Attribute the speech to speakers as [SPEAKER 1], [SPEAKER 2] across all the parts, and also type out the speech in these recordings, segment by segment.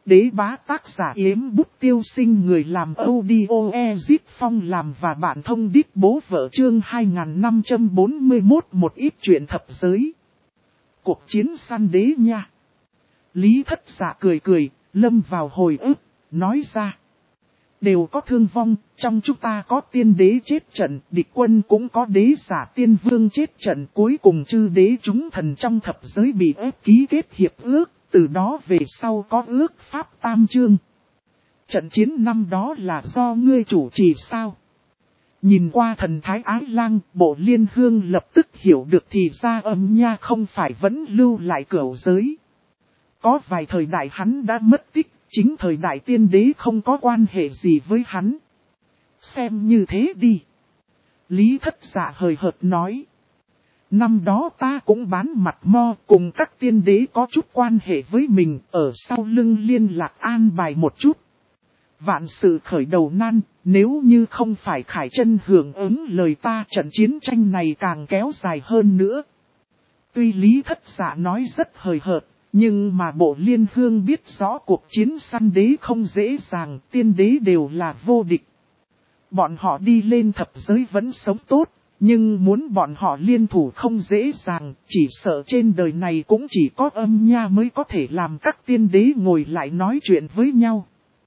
[SPEAKER 1] Đế bá tác giả Yếm Bút Tiêu Sinh, người làm audio Ezip Phong làm và bạn thông đít bố vợ, chương 2541, một ít chuyện thập giới. Cuộc chiến săn đế nha. Lý Thất Dạ cười cười, lâm vào hồi ức, nói ra. Đều có thương vong, trong chúng ta có tiên đế chết trận, địch quân cũng có đế giả tiên vương chết trận, cuối cùng chư đế chúng thần trong thập giới bị ép ký kết hiệp ước, từ đó về sau có ước pháp tam chương. Trận chiến năm đó là do ngươi chủ trì sao? Nhìn qua thần thái Ái Lang, Bộ Liên Hương lập tức hiểu được thì ra Âm Nha không phải vẫn lưu lại cửu giới. Có vài thời đại hắn đã mất tích. Chính thời đại tiên đế không có quan hệ gì với hắn. Xem như thế đi. Lý Thất Dạ hời hợt nói. Năm đó ta cũng bán mặt mo, cùng các tiên đế có chút quan hệ với mình, ở sau lưng liên lạc an bài một chút. Vạn sự khởi đầu nan, nếu như không phải Khải Chân hưởng ứng lời ta, trận chiến tranh này càng kéo dài hơn nữa. Tuy Lý Thất Dạ nói rất hời hợt, nhưng mà Bộ Liên Hương biết rõ cuộc chiến săn đế không dễ dàng, tiên đế đều là vô địch. Bọn họ đi lên thập giới vẫn sống tốt, nhưng muốn bọn họ liên thủ không dễ dàng, chỉ sợ trên đời này cũng chỉ có Âm Nha mới có thể làm các tiên đế ngồi lại nói chuyện với nhau.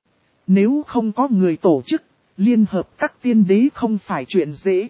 [SPEAKER 1] Nếu không có người tổ chức, liên hợp các tiên đế không phải chuyện dễ.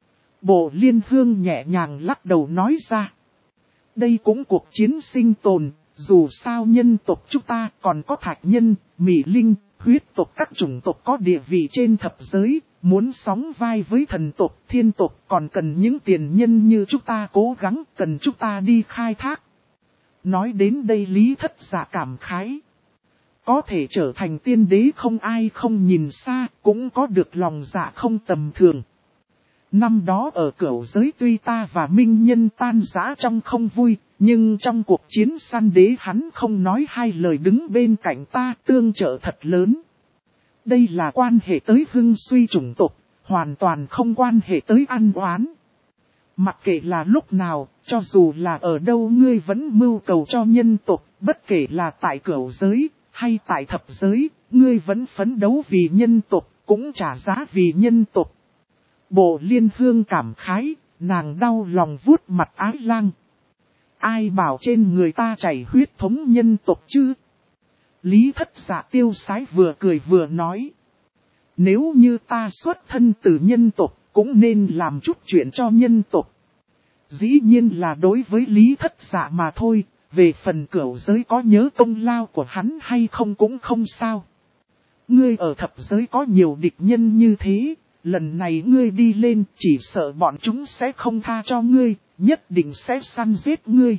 [SPEAKER 1] Bộ Liên Hương nhẹ nhàng lắc đầu nói ra. Đây cũng cuộc chiến sinh tồn, dù sao nhân tộc chúng ta còn có thạch nhân, mỹ linh, huyết tộc, các chủng tộc có địa vị trên thập giới, muốn sóng vai với thần tộc, thiên tộc còn cần những tiền nhân như chúng ta cố gắng, cần chúng ta đi khai thác. Nói đến đây Lý Thất Dạ cảm khái. Có thể trở thành tiên đế không ai không nhìn xa, cũng có được lòng dạ không tầm thường. Năm đó ở cửu giới tuy ta và Minh Nhân tan rã trong không vui, nhưng trong cuộc chiến săn đế hắn không nói hai lời đứng bên cạnh ta, tương trợ thật lớn. Đây là quan hệ tới hưng suy chủng tộc, hoàn toàn không quan hệ tới ăn oán. Mặc kệ là lúc nào, cho dù là ở đâu ngươi vẫn mưu cầu cho nhân tộc, bất kể là tại cửu giới hay tại thập giới, ngươi vẫn phấn đấu vì nhân tộc, cũng trả giá vì nhân tộc. Bộ Liên Hương cảm khái, nàng đau lòng vuốt mặt Ái Lang. Ai bảo trên người ta chảy huyết thống nhân tộc chứ? Lý Thất Dạ tiêu sái vừa cười vừa nói. Nếu như ta xuất thân từ nhân tộc, cũng nên làm chút chuyện cho nhân tộc. Dĩ nhiên là đối với Lý Thất Dạ mà thôi, về phần cửu giới có nhớ công lao của hắn hay không cũng không sao. Ngươi ở thập giới có nhiều địch nhân như thế. Lần này ngươi đi lên chỉ sợ bọn chúng sẽ không tha cho ngươi, nhất định sẽ săn giết ngươi.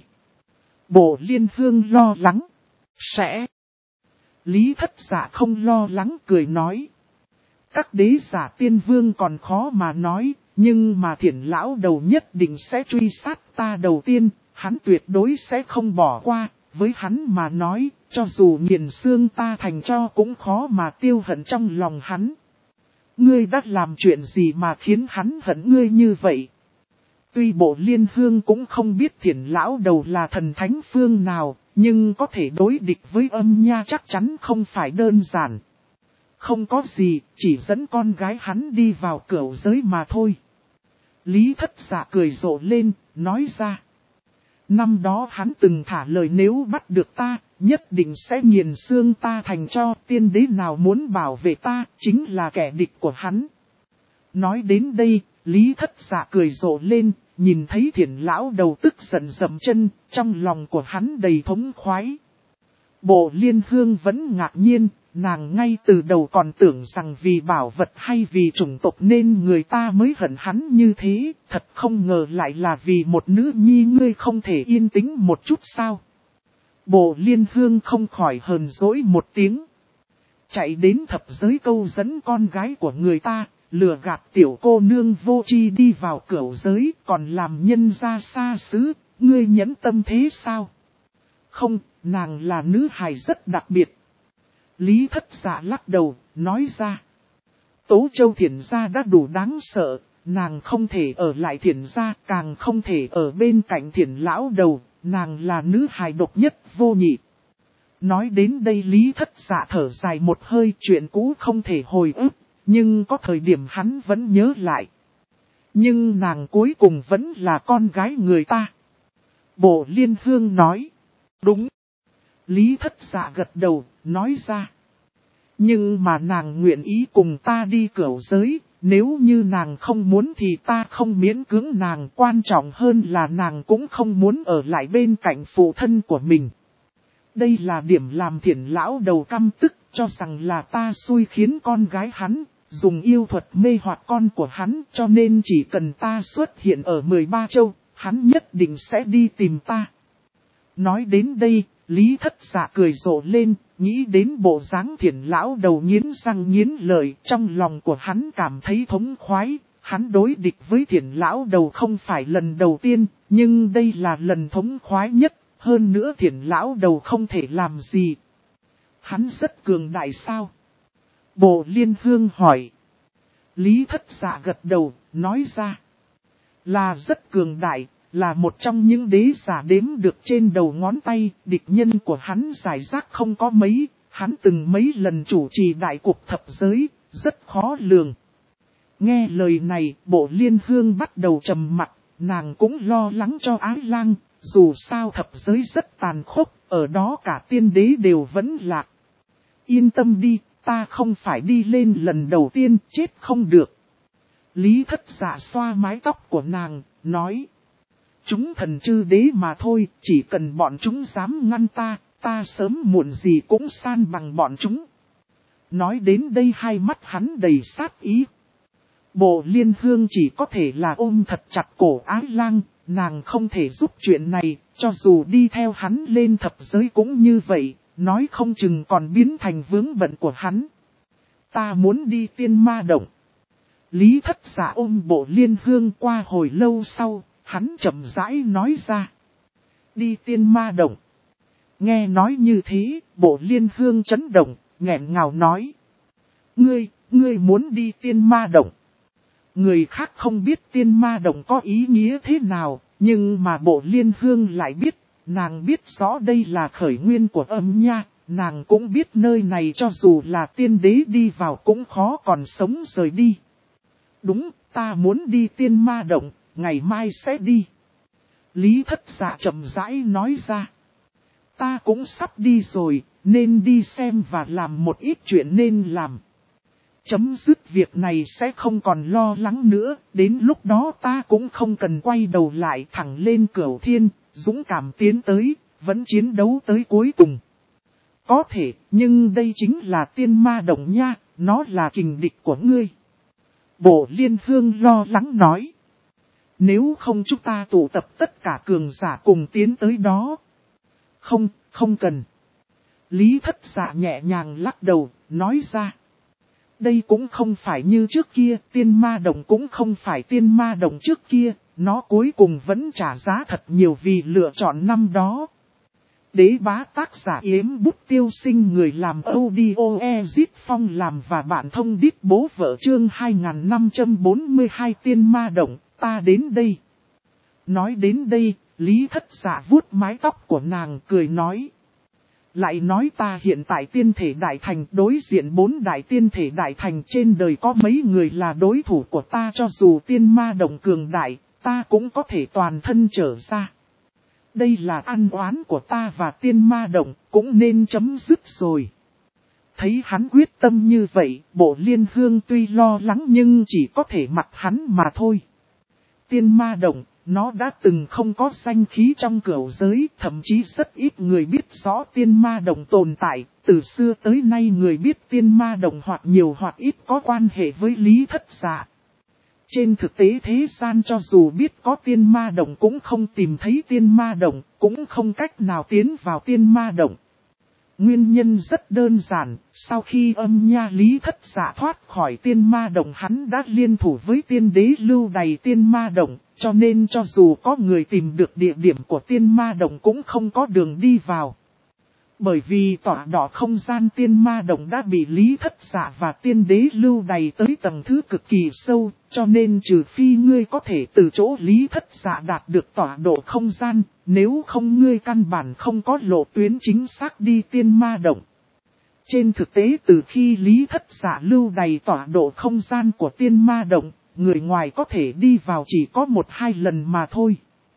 [SPEAKER 1] Bộ Liên Hương lo lắng. Sẽ. Lý Thất Dạ không lo lắng cười nói. Các đế giả tiên vương còn khó mà nói, nhưng mà Thiển lão đầu nhất định sẽ truy sát ta đầu tiên, hắn tuyệt đối sẽ không bỏ qua, với hắn mà nói, cho dù nghiền xương ta thành tro cũng khó mà tiêu hận trong lòng hắn. Ngươi đã làm chuyện gì mà khiến hắn hận ngươi như vậy? Tuy Bộ Liên Hương cũng không biết Thiển lão đầu là thần thánh phương nào, nhưng có thể đối địch với Âm Nha chắc chắn không phải đơn giản. Không có gì, chỉ dẫn con gái hắn đi vào cửu giới mà thôi. Lý Thất Dạ cười rộ lên, nói ra. Năm đó hắn từng thả lời nếu bắt được ta, nhất định sẽ nghiền xương ta thành tro, tiên đế nào muốn bảo vệ ta, chính là kẻ địch của hắn. Nói đến đây, Lý Thất Dạ cười rộ lên, nhìn thấy Thiển lão đầu tức giận dậm chân, trong lòng của hắn đầy thống khoái. Bộ Liên Hương vẫn ngạc nhiên, nàng ngay từ đầu còn tưởng rằng vì bảo vật hay vì chủng tộc nên người ta mới hận hắn như thế, thật không ngờ lại là vì một nữ nhi ngươi không thể yên tĩnh một chút sao. Bộ Liên Hương không khỏi hờn dỗi một tiếng. Chạy đến thập giới câu dẫn con gái của người ta, lừa gạt tiểu cô nương vô tri đi vào cửu giới còn làm nhân gia xa xứ, ngươi nhẫn tâm thế sao? Không, nàng là nữ hài rất đặc biệt. Lý Thất Dạ lắc đầu, nói ra. Tố Châu Thiển gia đã đủ đáng sợ, nàng không thể ở lại Thiển gia, càng không thể ở bên cạnh Thiển lão đầu, nàng là nữ hài độc nhất vô nhị. Nói đến đây Lý Thất Dạ thở dài một hơi, chuyện cũ không thể hồi ức, nhưng có thời điểm hắn vẫn nhớ lại. Nhưng nàng cuối cùng vẫn là con gái người ta. Bộ Liên Hương nói. Đúng. Lý Thất Dạ gật đầu, nói ra. Nhưng mà nàng nguyện ý cùng ta đi cửu giới, nếu như nàng không muốn thì ta không miễn cưỡng nàng, quan trọng hơn là nàng cũng không muốn ở lại bên cạnh phụ thân của mình. Đây là điểm làm Thiển lão đầu căm tức, cho rằng là ta xui khiến con gái hắn, dùng yêu thuật mê hoặc con của hắn, cho nên chỉ cần ta xuất hiện ở 13 châu, hắn nhất định sẽ đi tìm ta. Nói đến đây, Lý Thất Dạ cười rộ lên, nghĩ đến bộ dáng Thiển lão đầu nghiến răng nghiến lợi, trong lòng của hắn cảm thấy thống khoái. Hắn đối địch với Thiển lão đầu không phải lần đầu tiên, nhưng đây là lần thống khoái nhất, hơn nữa Thiển lão đầu không thể làm gì. Hắn rất cường đại sao? Bộ Liên Hương hỏi. Lý Thất Dạ gật đầu, nói ra. Là rất cường đại, là một trong những đế giả đếm được trên đầu ngón tay, địch nhân của hắn giải rác không có mấy, hắn từng mấy lần chủ trì đại cuộc thập giới, rất khó lường. Nghe lời này, Bộ Liên Hương bắt đầu trầm mặc, nàng cũng lo lắng cho Ái Lang, dù sao thập giới rất tàn khốc, ở đó cả tiên đế đều vẫn lạc. Yên tâm đi, ta không phải đi lên lần đầu tiên, chết không được. Lý Thất Dạ xoa mái tóc của nàng, nói. Chúng thần chư đế mà thôi, chỉ cần bọn chúng dám ngăn ta, ta sớm muộn gì cũng san bằng bọn chúng. Nói đến đây hai mắt hắn đầy sát ý. Bộ Liên Hương chỉ có thể là ôm thật chặt cổ Ái Lang, nàng không thể giúp chuyện này, cho dù đi theo hắn lên thập giới cũng như vậy, nói không chừng còn biến thành vướng bận của hắn. Ta muốn đi Tiên Ma Động. Lý Thất Dạ ôm Bộ Liên Hương qua hồi lâu sau, hắn chậm rãi nói ra. Đi Tiên Ma Động. Nghe nói như thế, Bộ Liên Hương chấn động, nghẹn ngào nói. Ngươi muốn đi Tiên Ma Động. Người khác không biết Tiên Ma Động có ý nghĩa thế nào, nhưng mà Bộ Liên Hương lại biết, nàng biết rõ đây là khởi nguyên của âm nha, nàng cũng biết nơi này cho dù là tiên đế đi vào cũng khó còn sống rời đi. Đúng, ta muốn đi Tiên Ma Động, ngày mai sẽ đi. Lý Thất Dạ chậm rãi nói ra. Ta cũng sắp đi rồi, nên đi xem và làm một ít chuyện nên làm. Chấm dứt việc này sẽ không còn lo lắng nữa, đến lúc đó ta cũng không cần quay đầu lại thẳng lên Cửu Thiên, dũng cảm tiến tới, vẫn chiến đấu tới cuối cùng. Có thể, nhưng đây chính là Tiên Ma Động nha, nó là kình địch của ngươi. Bộ Liên Hương lo lắng nói. Nếu không chúng ta tụ tập tất cả cường giả cùng tiến tới đó. Không cần. Lý Thất Dạ nhẹ nhàng lắc đầu, nói ra. Đây cũng không phải như trước kia, Tiên Ma Động cũng không phải Tiên Ma Động trước kia, nó cuối cùng vẫn trả giá thật nhiều vì lựa chọn năm đó. Đế bá tác giả Yếm Bút Tiêu Sinh, người làm audio Ezit Phong làm và bạn thông điệp bố vợ chương 2542 Tiên Ma Động, ta đến đây. Nói đến đây, Lý Thất Dạ vuốt mái tóc của nàng cười nói. Lại nói ta hiện tại tiên thể đại thành, đối diện 4 đại tiên thể đại thành, trên đời có mấy người là đối thủ của ta, cho dù Tiên Ma Động cường đại, ta cũng có thể toàn thân trở ra. Đây là ăn oán của ta và Tiên Ma Động, cũng nên chấm dứt rồi. Thấy hắn quyết tâm như vậy, Bộ Liên Hương tuy lo lắng nhưng chỉ có thể mặc hắn mà thôi. Tiên Ma Động, nó đã từng không có danh khí trong cửu giới, thậm chí rất ít người biết rõ Tiên Ma Động tồn tại. Từ xưa tới nay người biết Tiên Ma Động hoặc nhiều hoặc ít có quan hệ với Lý Thất Dạ. Trên thực tế thế gian cho dù biết có Tiên Ma Động cũng không tìm thấy Tiên Ma Động, cũng không cách nào tiến vào Tiên Ma Động. Nguyên nhân rất đơn giản, sau khi âm nha Lý Thất Dạ thoát khỏi Tiên Ma Động, hắn đã liên thủ với tiên đế lưu đày Tiên Ma Động, cho nên cho dù có người tìm được địa điểm của Tiên Ma Động cũng không có đường đi vào. Bởi vì tọa độ không gian tiên ma động đã bị Lý Thất Dạ và tiên đế lưu đày tới tầng thứ cực kỳ sâu, cho nên trừ phi ngươi có thể từ chỗ Lý Thất Dạ đạt được tọa độ không gian, nếu không ngươi căn bản không có lộ tuyến chính xác đi tiên ma động. Trên thực tế từ khi Lý Thất Dạ lưu đày tọa độ không gian của tiên ma động, người ngoài có thể đi vào chỉ có 1-2 lần mà thôi.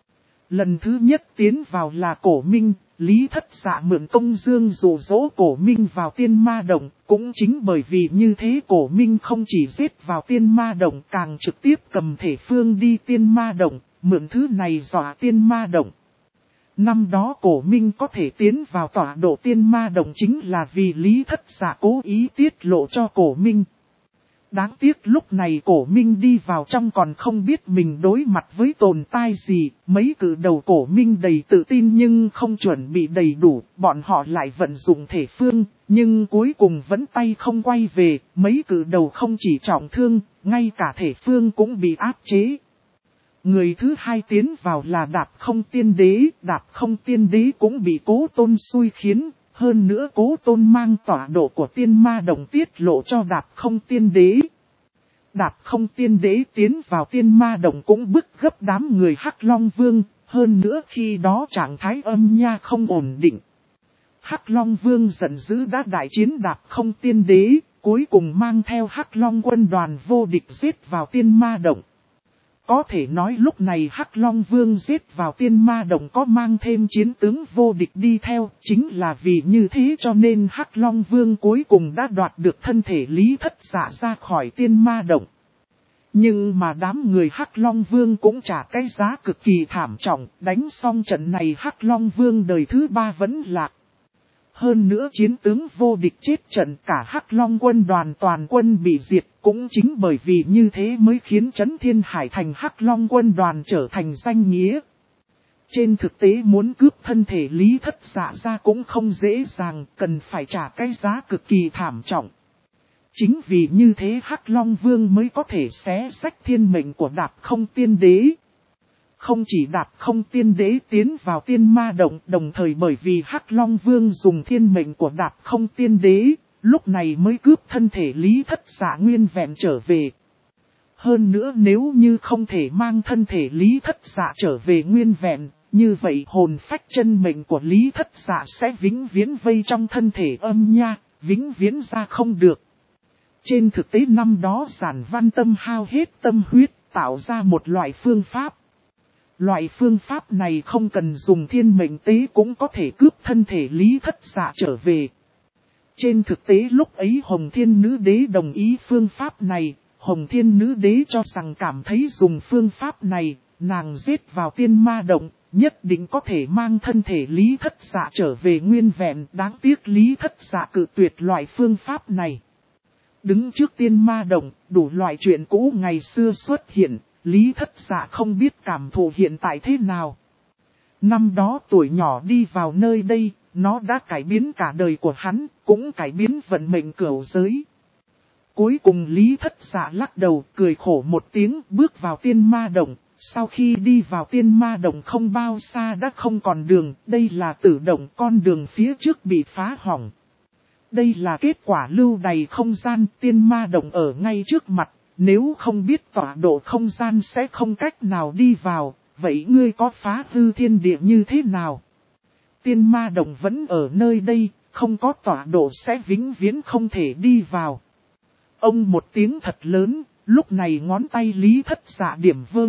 [SPEAKER 1] Lần thứ nhất tiến vào là Cổ Minh, Lý Thất Dạ mượn công dương dụ dỗ Cổ Minh vào tiên ma động, cũng chính bởi vì như thế Cổ Minh không chỉ giết vào tiên ma động càng trực tiếp cầm thể phương đi tiên ma động, mượn thứ này dọa tiên ma động. Năm đó Cổ Minh có thể tiến vào tọa độ tiên ma động chính là vì Lý Thất Dạ cố ý tiết lộ cho Cổ Minh. Đáng tiếc lúc này Cổ Minh đi vào trong còn không biết mình đối mặt với tồn tại gì, mấy cử đầu Cổ Minh đầy tự tin nhưng không chuẩn bị đầy đủ, bọn họ lại vận dụng thể phương, nhưng cuối cùng vẫn tay không quay về, mấy cử đầu không chỉ trọng thương, ngay cả thể phương cũng bị áp chế. Người thứ hai tiến vào là Đạp Không Tiên Đế, Đạp Không Tiên Đế cũng bị Cố Tôn xui khiến. Hơn nữa Cố Tôn mang tọa độ của tiên ma động tiết lộ cho Đạp Không Tiên Đế. Đạp Không Tiên Đế tiến vào tiên ma động cũng bức gấp đám người Hắc Long Vương, hơn nữa khi đó trạng thái âm nha không ổn định. Hắc Long Vương giận dữ đã đại chiến Đạp Không Tiên Đế, cuối cùng mang theo Hắc Long quân đoàn vô địch giết vào tiên ma động. Có thể nói lúc này Hắc Long Vương giết vào tiên ma động có mang thêm chiến tướng vô địch đi theo, chính là vì như thế cho nên Hắc Long Vương cuối cùng đã đoạt được thân thể Lý Thất Dạ ra khỏi tiên ma động. Nhưng mà đám người Hắc Long Vương cũng trả cái giá cực kỳ thảm trọng, đánh xong trận này Hắc Long Vương đời thứ 3 vẫn lạc. Hơn nữa chiến tướng vô địch chết trận cả Hắc Long quân đoàn toàn quân bị diệt, cũng chính bởi vì như thế mới khiến Trấn Thiên Hải thành Hắc Long quân đoàn trở thành danh nghĩa. Trên thực tế muốn cướp thân thể Lý Thất Dạ ra cũng không dễ dàng, cần phải trả cái giá cực kỳ thảm trọng. Chính vì như thế Hắc Long Vương mới có thể xé xách thiên mệnh của Đạp Không Tiên Đế. Không chỉ Đạp Không Tiên Đế tiến vào tiên ma động, đồng thời bởi vì Hắc Long Vương dùng thiên mệnh của Đạp Không Tiên Đế, lúc này mới cướp thân thể Lý Thất Dạ nguyên vẹn trở về. Hơn nữa nếu như không thể mang thân thể Lý Thất Dạ trở về nguyên vẹn, như vậy hồn phách chân mệnh của Lý Thất Dạ sẽ vĩnh viễn vây trong thân thể âm nha, vĩnh viễn ra không được. Trên thực tế năm đó Giản Văn Tâm hao hết tâm huyết, tạo ra một loại phương pháp. Loại phương pháp này không cần dùng thiên mệnh tế cũng có thể cướp thân thể Lý Thất Dạ trở về. Trên thực tế lúc ấy Hồng Thiên Nữ Đế đồng ý phương pháp này, Hồng Thiên Nữ Đế cho rằng cảm thấy dùng phương pháp này, nàng giết vào tiên ma động, nhất định có thể mang thân thể Lý Thất Dạ trở về nguyên vẹn, đáng tiếc Lý Thất Dạ cự tuyệt loại phương pháp này. Đứng trước tiên ma động, đủ loại chuyện cũ ngày xưa xuất hiện, Lý Thất Dạ không biết cảm thụ hiện tại thế nào. Năm đó tuổi nhỏ đi vào nơi đây, nó đã cải biến cả đời của hắn, cũng cải biến vận mệnh cửu giới. Cuối cùng Lý Thất Dạ lắc đầu cười khổ một tiếng bước vào tiên ma động. Sau khi đi vào tiên ma động không bao xa đã không còn đường, đây là tử động, con đường phía trước bị phá hỏng. Đây là kết quả lưu đày không gian, tiên ma động ở ngay trước mặt, nếu không biết tọa độ không gian sẽ không cách nào đi vào, vậy ngươi có phá hư thiên địa như thế nào? Tiên ma động vẫn ở nơi đây, không có tọa độ sẽ vĩnh viễn không thể đi vào. Ông một tiếng thật lớn, lúc này ngón tay Lý Thất Dạ điểm vơ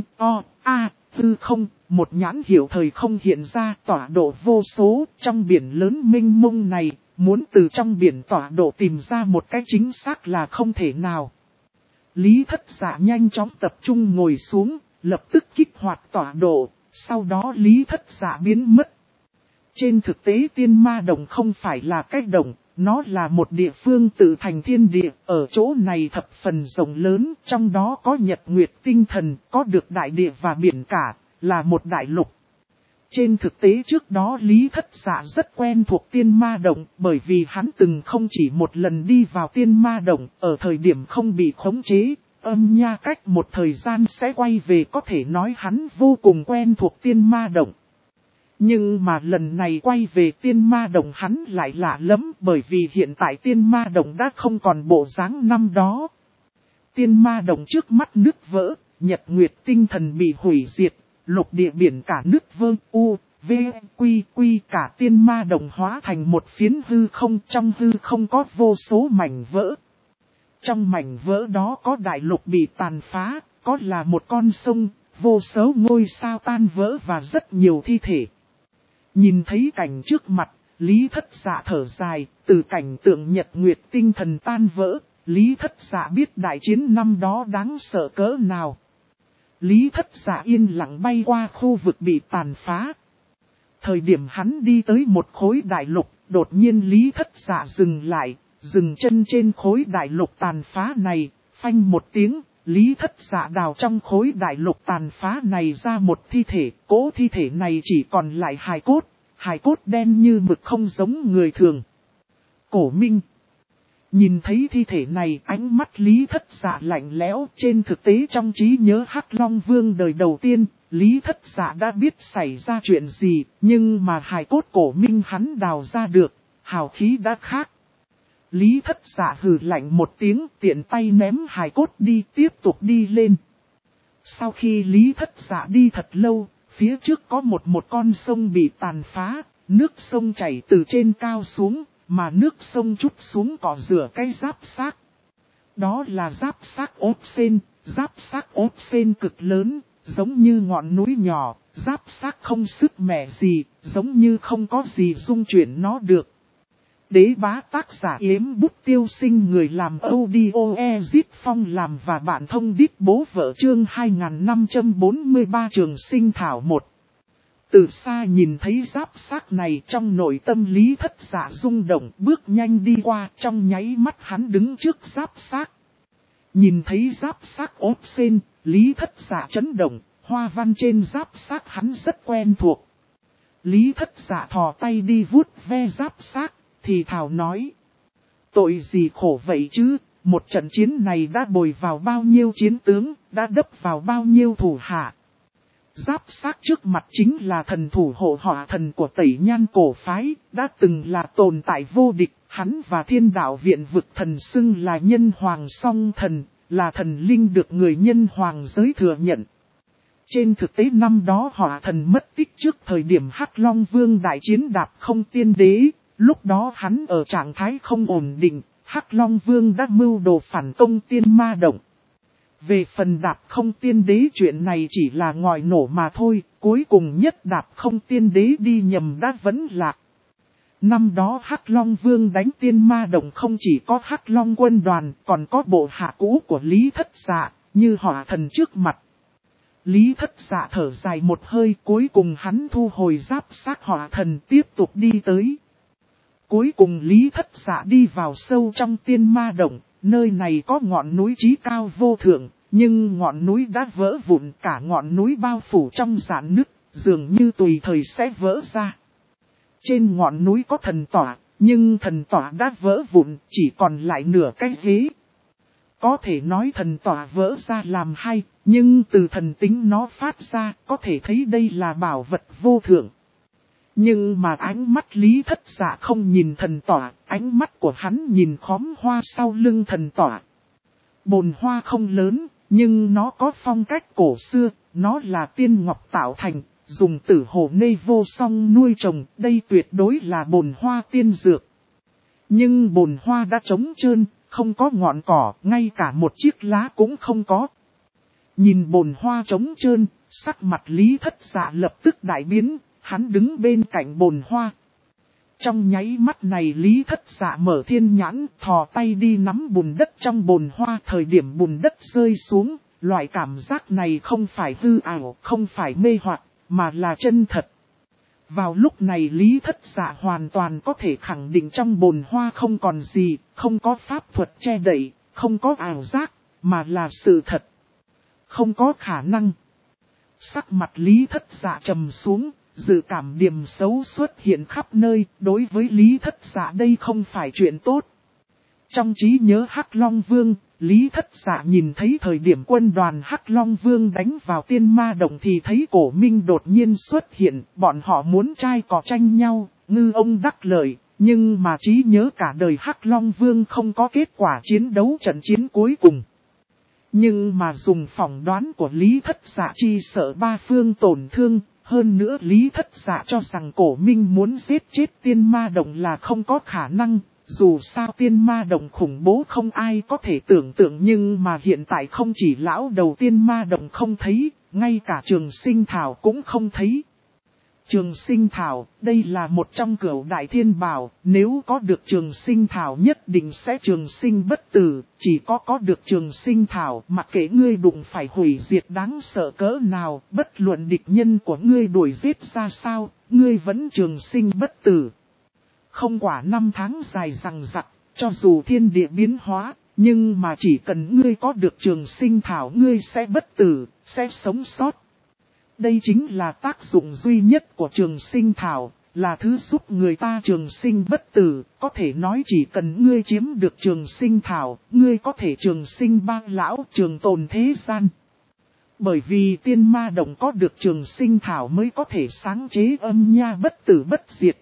[SPEAKER 1] hư không, một nhãn hiệu thời không hiện ra tọa độ vô số trong biển lớn mênh mông này, muốn từ trong biển tọa độ tìm ra một cái chính xác là không thể nào. Lý Thất Dạ nhanh chóng tập trung ngồi xuống, lập tức kích hoạt tọa độ, sau đó Lý Thất Dạ biến mất. Trên thực tế tiên ma động không phải là cái động, nó là một địa phương tự thành thiên địa, ở chỗ này thập phần rộng lớn, trong đó có nhật nguyệt tinh thần, có được đại địa và biển cả, là một đại lục. Trên thực tế trước đó Lý Thất Dạ rất quen thuộc tiên ma động, bởi vì hắn từng không chỉ một lần đi vào tiên ma động, ở thời điểm không bị khống chế, âm nha cách một thời gian sẽ quay về, có thể nói hắn vô cùng quen thuộc tiên ma động. Nhưng mà lần này quay về tiên ma đồng hắn lại lạ lắm, bởi vì hiện tại tiên ma đồng đã không còn bộ dáng năm đó. Tiên ma đồng trước mắt nứt vỡ, nhật nguyệt tinh thần bị hủy diệt, lục địa biển cả nứt vơ u, v, quy quy, cả tiên ma đồng hóa thành một phiến hư không, trong hư không có vô số mảnh vỡ. Trong mảnh vỡ đó có đại lục bị tàn phá, có là một con sông, vô số ngôi sao tan vỡ và rất nhiều thi thể. Nhìn thấy cảnh trước mặt, Lý Thất Dạ thở dài, từ cảnh tượng nhật nguyệt tinh thần tan vỡ, Lý Thất Dạ biết đại chiến năm đó đáng sợ cỡ nào. Lý Thất Dạ yên lặng bay qua khu vực bị tàn phá. Thời điểm hắn đi tới một khối đại lục, đột nhiên Lý Thất Dạ dừng lại, dừng chân trên khối đại lục tàn phá này, phanh một tiếng, Lý Thất Dạ đào trong khối đại lục tàn phá này ra một thi thể, cỗ thi thể này chỉ còn lại hài cốt đen như mực không giống người thường. Cổ Minh nhìn thấy thi thể này, ánh mắt Lý Thất Dạ lạnh lẽo, trên thực tế trong trí nhớ Hắc Long Vương đời đầu tiên, Lý Thất Dạ đã biết xảy ra chuyện gì, nhưng mà hài cốt Cổ Minh hắn đào ra được, hào khí đã khác. Lý Thất Dạ hừ lạnh một tiếng, tiện tay ném hài cốt đi, tiếp tục đi lên. Sau khi Lý Thất Dạ đi thật lâu, phía trước có một con sông bị tàn phá, nước sông chảy từ trên cao xuống, mà nước sông chút xuống cỏ rửa cái giáp xác. Đó là giáp xác ốp sên cực lớn, giống như ngọn núi nhỏ, giáp xác không sức mẻ gì, giống như không có gì dung chuyển nó được. Đế bá tác giả Yếm Bút Tiêu Sinh, người làm audio Ezit Phong làm và bạn thông đít bố vợ chương 2543 Trường Sinh Thảo 1. Từ xa nhìn thấy giáp xác này, trong nội tâm Lý Thất Dạ rung động, bước nhanh đi qua, trong nháy mắt hắn đứng trước giáp xác. Nhìn thấy giáp xác ốp sên, Lý Thất Dạ chấn động, hoa văn trên giáp xác hắn rất quen thuộc. Lý Thất Dạ thò tay đi vuốt ve giáp xác, thì thào nói: tội gì khổ vậy chứ, một trận chiến này đã bồi vào bao nhiêu chiến tướng, đã đấp vào bao nhiêu thủ hạ. Giáp xác trước mặt chính là thần thủ hộ hỏa thần của Tẩy Nhan cổ phái, đã từng là tồn tại vô địch, hắn và Thiên Đạo Viện vực thần xưng là nhân hoàng song thần, là thần linh được người nhân hoàng giới thừa nhận. Trên thực tế năm đó hỏa thần mất tích trước thời điểm Hắc Long Vương đại chiến đạp không tiên đế, lúc đó hắn ở trạng thái không ổn định, Hắc Long Vương đã mưu đồ phản công tiên ma động. Về phần đạp không tiên đế, chuyện này chỉ là ngòi nổ mà thôi, cuối cùng nhất đạp không tiên đế đi nhầm đã vẫn lạc. Năm đó Hắc Long Vương đánh tiên ma động không chỉ có Hắc Long quân đoàn, còn có bộ hạ cũ của Lý Thất Dạ, như hỏa thần trước mặt. Lý Thất Dạ thở dài một hơi, cuối cùng hắn thu hồi giáp xác hỏa thần, tiếp tục đi tới. Cuối cùng Lý Thất Dạ đi vào sâu trong tiên ma động, nơi này có ngọn núi chí cao vô thượng, nhưng ngọn núi đã vỡ vụn, cả ngọn núi bao phủ trong rạn nứt, dường như tùy thời sẽ vỡ ra. Trên ngọn núi có thần tỏa, nhưng thần tỏa đã vỡ vụn, chỉ còn lại nửa cái ghế. Có thể nói thần tỏa vỡ ra làm hay, nhưng từ thần tính nó phát ra, có thể thấy đây là bảo vật vô thượng. Nhưng mà ánh mắt Lý Thất Dạ không nhìn thần tỏa, ánh mắt của hắn nhìn khóm hoa sau lưng thần tỏa. Bồn hoa không lớn, nhưng nó có phong cách cổ xưa, nó là tiên ngọc tạo thành, dùng tử hồ nê vô song nuôi trồng, đây tuyệt đối là bồn hoa tiên dược. Nhưng bồn hoa đã trống trơn, không có ngọn cỏ, ngay cả một chiếc lá cũng không có. Nhìn bồn hoa trống trơn, sắc mặt Lý Thất Dạ lập tức đại biến. Hắn đứng bên cạnh bồn hoa. Trong nháy mắt này Lý Thất Dạ mở thiên nhãn, thò tay đi nắm bùn đất trong bồn hoa. Thời điểm bùn đất rơi xuống, loại cảm giác này không phải hư ảo, không phải mê hoặc, mà là chân thật. Vào lúc này Lý Thất Dạ hoàn toàn có thể khẳng định trong bồn hoa không còn gì, không có pháp thuật che đậy, không có ảo giác, mà là sự thật. Không có khả năng. Sắc mặt Lý Thất Dạ trầm xuống. Dự cảm điểm xấu xuất hiện khắp nơi, đối với Lý Thất Dạ đây không phải chuyện tốt. Trong trí nhớ Hắc Long Vương, Lý Thất Dạ nhìn thấy thời điểm quân đoàn Hắc Long Vương đánh vào Tiên Ma Động thì thấy Cổ Minh đột nhiên xuất hiện, bọn họ muốn trai cò tranh nhau, ngư ông đắc lợi, nhưng mà trí nhớ cả đời Hắc Long Vương không có kết quả chiến đấu trận chiến cuối cùng. Nhưng mà dùng phỏng đoán của Lý Thất Dạ chi sợ ba phương tổn thương, hơn nữa Lý Thất Dạ cho rằng Cổ Minh muốn giết chết Tiên Ma Động là không có khả năng. Dù sao Tiên Ma Động khủng bố không ai có thể tưởng tượng, nhưng mà hiện tại không chỉ lão đầu Tiên Ma Động không thấy, ngay cả Trường Sinh Thảo cũng không thấy. Trường Sinh Thảo, đây là một trong cửu đại thiên bảo, nếu có được Trường Sinh Thảo nhất định sẽ trường sinh bất tử, chỉ có được Trường Sinh Thảo, mặc kệ ngươi đụng phải hủy diệt đáng sợ cỡ nào, bất luận địch nhân của ngươi đuổi giết ra sao, ngươi vẫn trường sinh bất tử. Không quả năm tháng dài dằng dặc, cho dù thiên địa biến hóa, nhưng mà chỉ cần ngươi có được Trường Sinh Thảo ngươi sẽ bất tử, sẽ sống sót. Đây chính là tác dụng duy nhất của Trường Sinh Thảo, là thứ giúp người ta trường sinh bất tử, có thể nói chỉ cần ngươi chiếm được Trường Sinh Thảo, ngươi có thể trường sinh ba lão, trường tồn thế gian. Bởi vì Tiên Ma Động có được Trường Sinh Thảo mới có thể sáng chế âm nha bất tử bất diệt.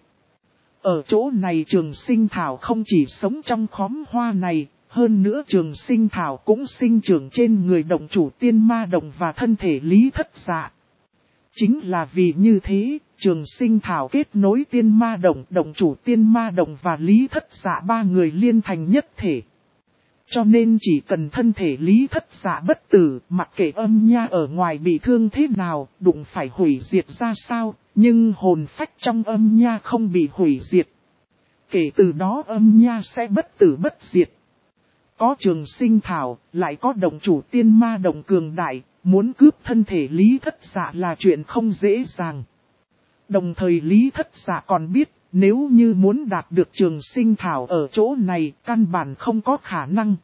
[SPEAKER 1] Ở chỗ này Trường Sinh Thảo không chỉ sống trong khóm hoa này, hơn nữa Trường Sinh Thảo cũng sinh trưởng trên người động chủ Tiên Ma Động và thân thể Lý Thất Dạ. Chính là vì như thế, Trường Sinh Thảo kết nối Tiên Ma Động, động chủ Tiên Ma Động và Lý Thất Dạ ba người liên thành nhất thể. Cho nên chỉ cần thân thể Lý Thất Dạ bất tử, mặc kệ âm nha ở ngoài bị thương thế nào, đụng phải hủy diệt ra sao, nhưng hồn phách trong âm nha không bị hủy diệt. Kể từ đó âm nha sẽ bất tử bất diệt. Có Trường Sinh Thảo, lại có động chủ Tiên Ma Động cường đại, muốn cướp thân thể Lý Thất Dạ là chuyện không dễ dàng. Đồng thời Lý Thất Dạ còn biết, nếu như muốn đạt được Trường Sinh Thảo ở chỗ này, căn bản không có khả năng.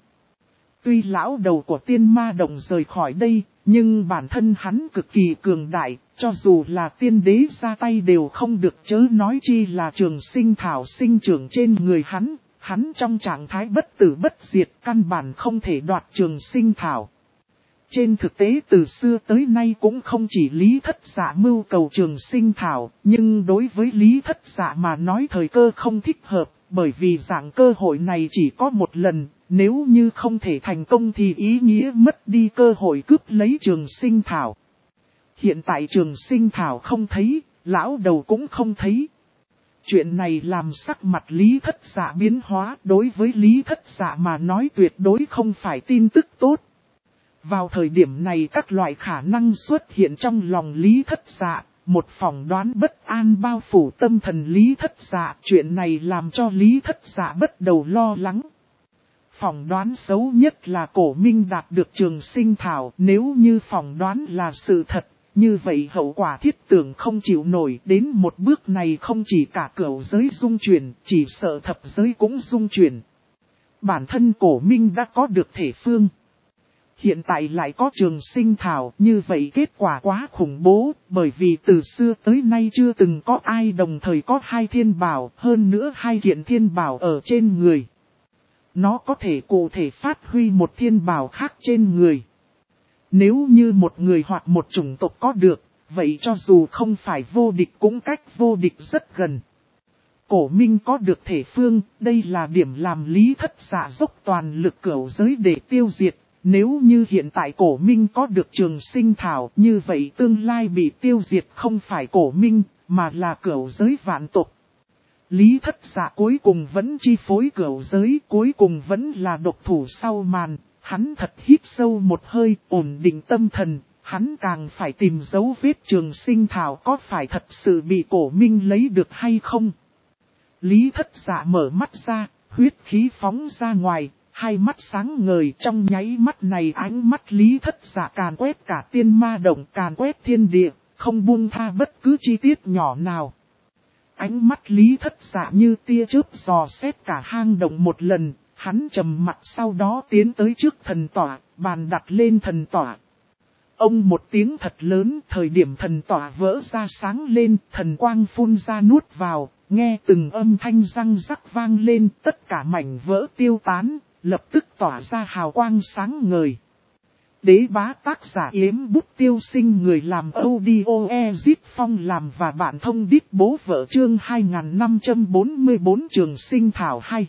[SPEAKER 1] Tuy lão đầu của Tiên Ma Động rời khỏi đây, nhưng bản thân hắn cực kỳ cường đại, cho dù là tiên đế ra tay đều không được, chớ nói chi là Trường Sinh Thảo sinh trưởng trên người hắn. Hắn trong trạng thái bất tử bất diệt, căn bản không thể đoạt Trường Sinh Thảo. Trên thực tế từ xưa tới nay cũng không chỉ Lý Thất Dạ mưu cầu Trường Sinh Thảo, nhưng đối với Lý Thất Dạ mà nói thời cơ không thích hợp, bởi vì dạng cơ hội này chỉ có một lần, nếu như không thể thành công thì ý nghĩa mất đi cơ hội cướp lấy Trường Sinh Thảo. Hiện tại Trường Sinh Thảo không thấy, lão đầu cũng không thấy. Chuyện này làm sắc mặt Lý Thất Dạ biến hóa, đối với Lý Thất Dạ mà nói tuyệt đối không phải tin tức tốt. Vào thời điểm này các loại khả năng xuất hiện trong lòng Lý Thất Dạ, một phỏng đoán bất an bao phủ tâm thần Lý Thất Dạ, chuyện này làm cho Lý Thất Dạ bắt đầu lo lắng. Phỏng đoán xấu nhất là Cổ Minh đạt được Trường Sinh Thảo, nếu như phỏng đoán là sự thật, như vậy hậu quả thiết tưởng không chịu nổi, đến một bước này không chỉ cả cửu giới dung chuyển, chỉ sợ thập giới cũng dung chuyển. Bản thân Cổ Minh đã có được thể phương. Hiện tại lại có Trường Sinh Thảo, như vậy kết quả quá khủng bố, bởi vì từ xưa tới nay chưa từng có ai đồng thời có hai thiên bảo, hơn nữa hai kiện thiên bảo ở trên người. Nó có thể cụ thể phát huy một thiên bảo khác trên người. Nếu như một người hoặc một chủng tộc có được, vậy cho dù không phải vô địch cũng cách vô địch rất gần. Cổ Minh có được thể phương, đây là điểm làm Lý Thất Dạ dốc toàn lực cửu giới để tiêu diệt. Nếu như hiện tại Cổ Minh có được Trường Sinh Thảo, như vậy tương lai bị tiêu diệt không phải Cổ Minh, mà là cửu giới vạn tộc. Lý Thất Dạ cuối cùng vẫn chi phối cửu giới, cuối cùng vẫn là độc thủ sau màn. Hắn thật hít sâu một hơi, ổn định tâm thần, hắn càng phải tìm dấu vết Trường Sinh Thảo có phải thật sự bị Cổ Minh lấy được hay không. Lý Thất Dạ mở mắt ra, huyết khí phóng ra ngoài, hai mắt sáng ngời, trong nháy mắt này ánh mắt Lý Thất Dạ càn quét cả Tiên Ma Động, càn quét thiên địa, không buông tha bất cứ chi tiết nhỏ nào. Ánh mắt Lý Thất Dạ như tia chớp dò xét cả hang động một lần, hắn trầm mặt sau đó tiến tới trước thần tỏa, bàn đặt lên thần tỏa. Ông một tiếng thật lớn, thời điểm thần tỏa vỡ ra sáng lên, thần quang phun ra nuốt vào, nghe từng âm thanh răng rắc vang lên, tất cả mảnh vỡ tiêu tán, lập tức tỏa ra hào quang sáng ngời. Đế bá tác giả Yếm Bút Tiêu Sinh, người làm audio Ezit Phong làm và bạn thông đít bố vợ, chương 2544 Trường Sinh Thảo hay.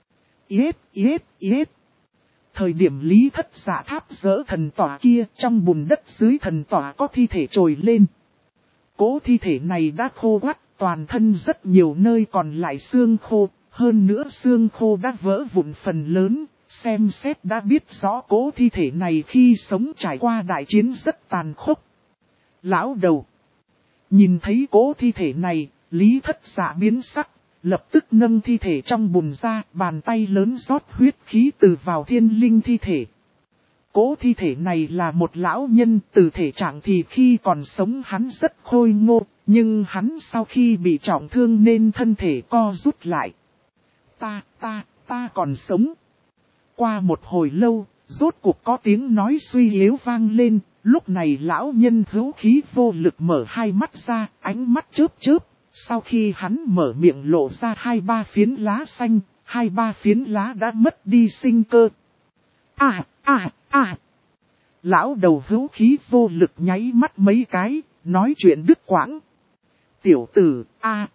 [SPEAKER 1] Thời điểm Lý Thất Dạ tháp dỡ thần tỏa kia, trong bùn đất dưới thần tỏa có thi thể trồi lên. Cố thi thể này đã khô quắt, toàn thân rất nhiều nơi còn lại xương khô, hơn nữa xương khô đã vỡ vụn phần lớn. Xem xét đã biết rõ cố thi thể này khi sống trải qua đại chiến rất tàn khốc. Lão đầu nhìn thấy cố thi thể này, Lý Thất Dạ biến sắc, lập tức nâng thi thể trong bùn ra, bàn tay lớn rót huyết khí từ vào thiên linh thi thể. Cố thi thể này là một lão nhân, từ thể trạng thì khi còn sống hắn rất khôi ngô, nhưng hắn sau khi bị trọng thương nên thân thể co rút lại. Ta còn sống. Qua một hồi lâu, rốt cuộc có tiếng nói suy yếu vang lên, lúc này lão nhân hữu khí vô lực mở hai mắt ra, ánh mắt chớp chớp. Sau khi hắn mở miệng lộ ra 2-3 phiến lá xanh, 2-3 phiến lá đã mất đi sinh cơ. Lão đầu hữu khí vô lực nháy mắt mấy cái, nói chuyện đứt quãng. Tiểu tử,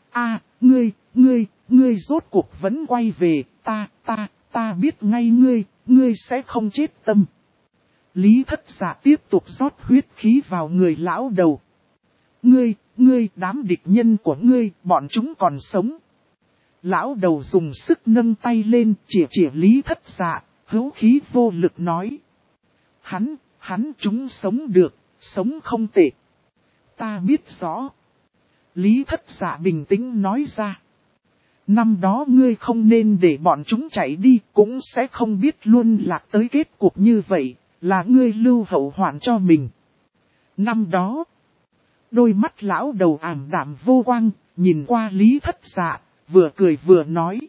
[SPEAKER 1] ngươi rốt cuộc vẫn quay về, ta biết ngay ngươi sẽ không chết tâm. Lý Thất Dạ tiếp tục rót huyết khí vào người lão đầu. Ngươi, đám địch nhân của ngươi, bọn chúng còn sống. Lão đầu dùng sức nâng tay lên, chỉa Lý Thất Dạ, hữu khí vô lực nói. Hắn chúng sống được, sống không tệ. Ta biết rõ. Lý Thất Dạ bình tĩnh nói ra. Năm đó ngươi không nên để bọn chúng chạy đi, cũng sẽ không biết luôn lạc tới kết cục như vậy, là ngươi lưu hậu hoạn cho mình. Năm đó, đôi mắt lão đầu ảm đạm vô quang, nhìn qua Lý Thất Dạ, vừa cười vừa nói.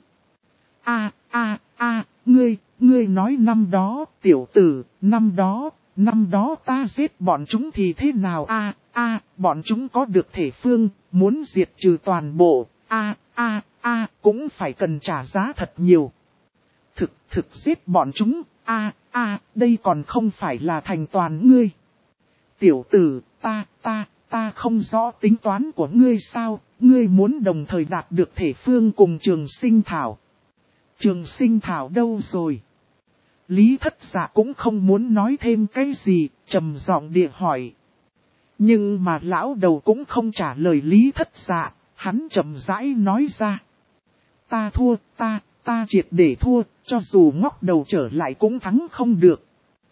[SPEAKER 1] Ngươi nói năm đó, tiểu tử, năm đó ta giết bọn chúng thì thế nào? Bọn chúng có được thể phương, muốn diệt trừ toàn bộ, cũng phải cần trả giá thật nhiều. Thực giết bọn chúng, đây còn không phải là thành toàn ngươi. Tiểu tử, ta không rõ tính toán của ngươi sao, ngươi muốn đồng thời đạt được thể phương cùng Trường Sinh Thảo. Trường Sinh Thảo đâu rồi? Lý Thất Dạ cũng không muốn nói thêm cái gì, trầm giọng địa hỏi. Nhưng mà lão đầu cũng không trả lời Lý Thất Dạ, hắn chậm rãi nói ra. Ta thua, ta triệt để thua, cho dù ngóc đầu trở lại cũng thắng không được.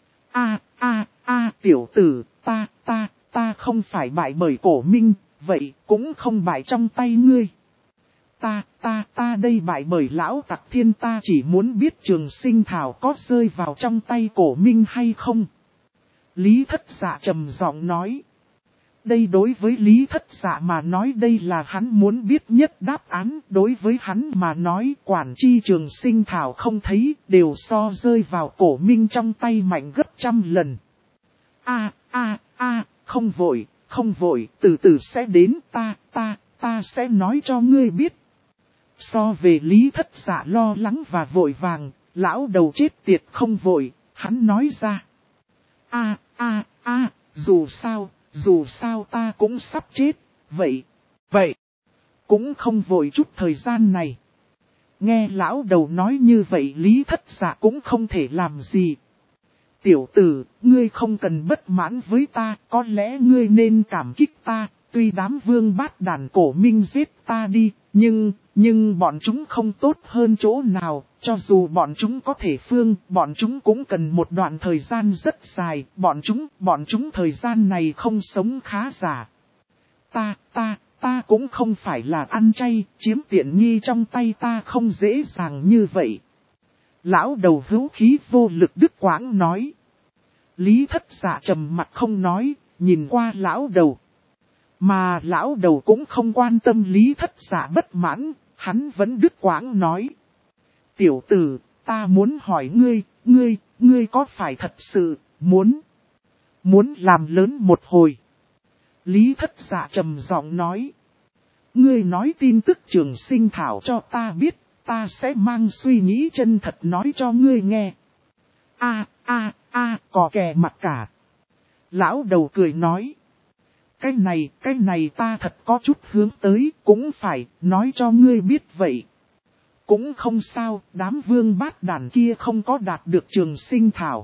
[SPEAKER 1] Tiểu tử, ta không phải bại bởi Cổ Minh, vậy cũng không bại trong tay ngươi. Ta đây bại bởi lão tặc thiên, ta chỉ muốn biết Trường Sinh Thảo có rơi vào trong tay Cổ Minh hay không. Lý Thất Dạ trầm giọng nói. Đây đối với Lý Thất Dạ mà nói đây là hắn muốn biết nhất đáp án. Đối với hắn mà nói quản chi Trường Sinh Thảo không thấy đều so rơi vào Cổ Minh trong tay mạnh gấp trăm lần. Không vội, từ từ sẽ đến, ta sẽ nói cho ngươi biết. So về Lý Thất Dạ lo lắng và vội vàng, lão đầu chết tiệt không vội, hắn nói ra. Dù sao ta cũng sắp chết, vậy, cũng không vội chút thời gian này. Nghe lão đầu nói như vậy Lý Thất Dạ cũng không thể làm gì. Tiểu tử, ngươi không cần bất mãn với ta, có lẽ ngươi nên cảm kích ta, tuy đám vương bát đàn Cổ Minh giết ta đi, nhưng bọn chúng không tốt hơn chỗ nào, cho dù bọn chúng có thể phương, bọn chúng cũng cần một đoạn thời gian rất dài, bọn chúng thời gian này không sống khá giả. Ta cũng không phải là ăn chay, chiếm tiện nghi trong tay ta không dễ dàng như vậy. Lão đầu hữu khí vô lực đứt quãng nói. Lý Thất Dạ trầm mặt không nói, nhìn qua lão đầu. Mà lão đầu cũng không quan tâm Lý Thất Dạ bất mãn, hắn vẫn đứt quãng nói. Tiểu tử, ta muốn hỏi ngươi có phải thật sự, muốn làm lớn một hồi. Lý Thất Dạ trầm giọng nói. Ngươi nói tin tức Trường Sinh Thảo cho ta biết, ta sẽ mang suy nghĩ chân thật nói cho ngươi nghe. Cò kè mặt cả. Lão đầu cười nói. Cái này ta thật có chút hướng tới, cũng phải nói cho ngươi biết vậy. Cũng không sao, đám vương bát đàn kia không có đạt được trường sinh thảo.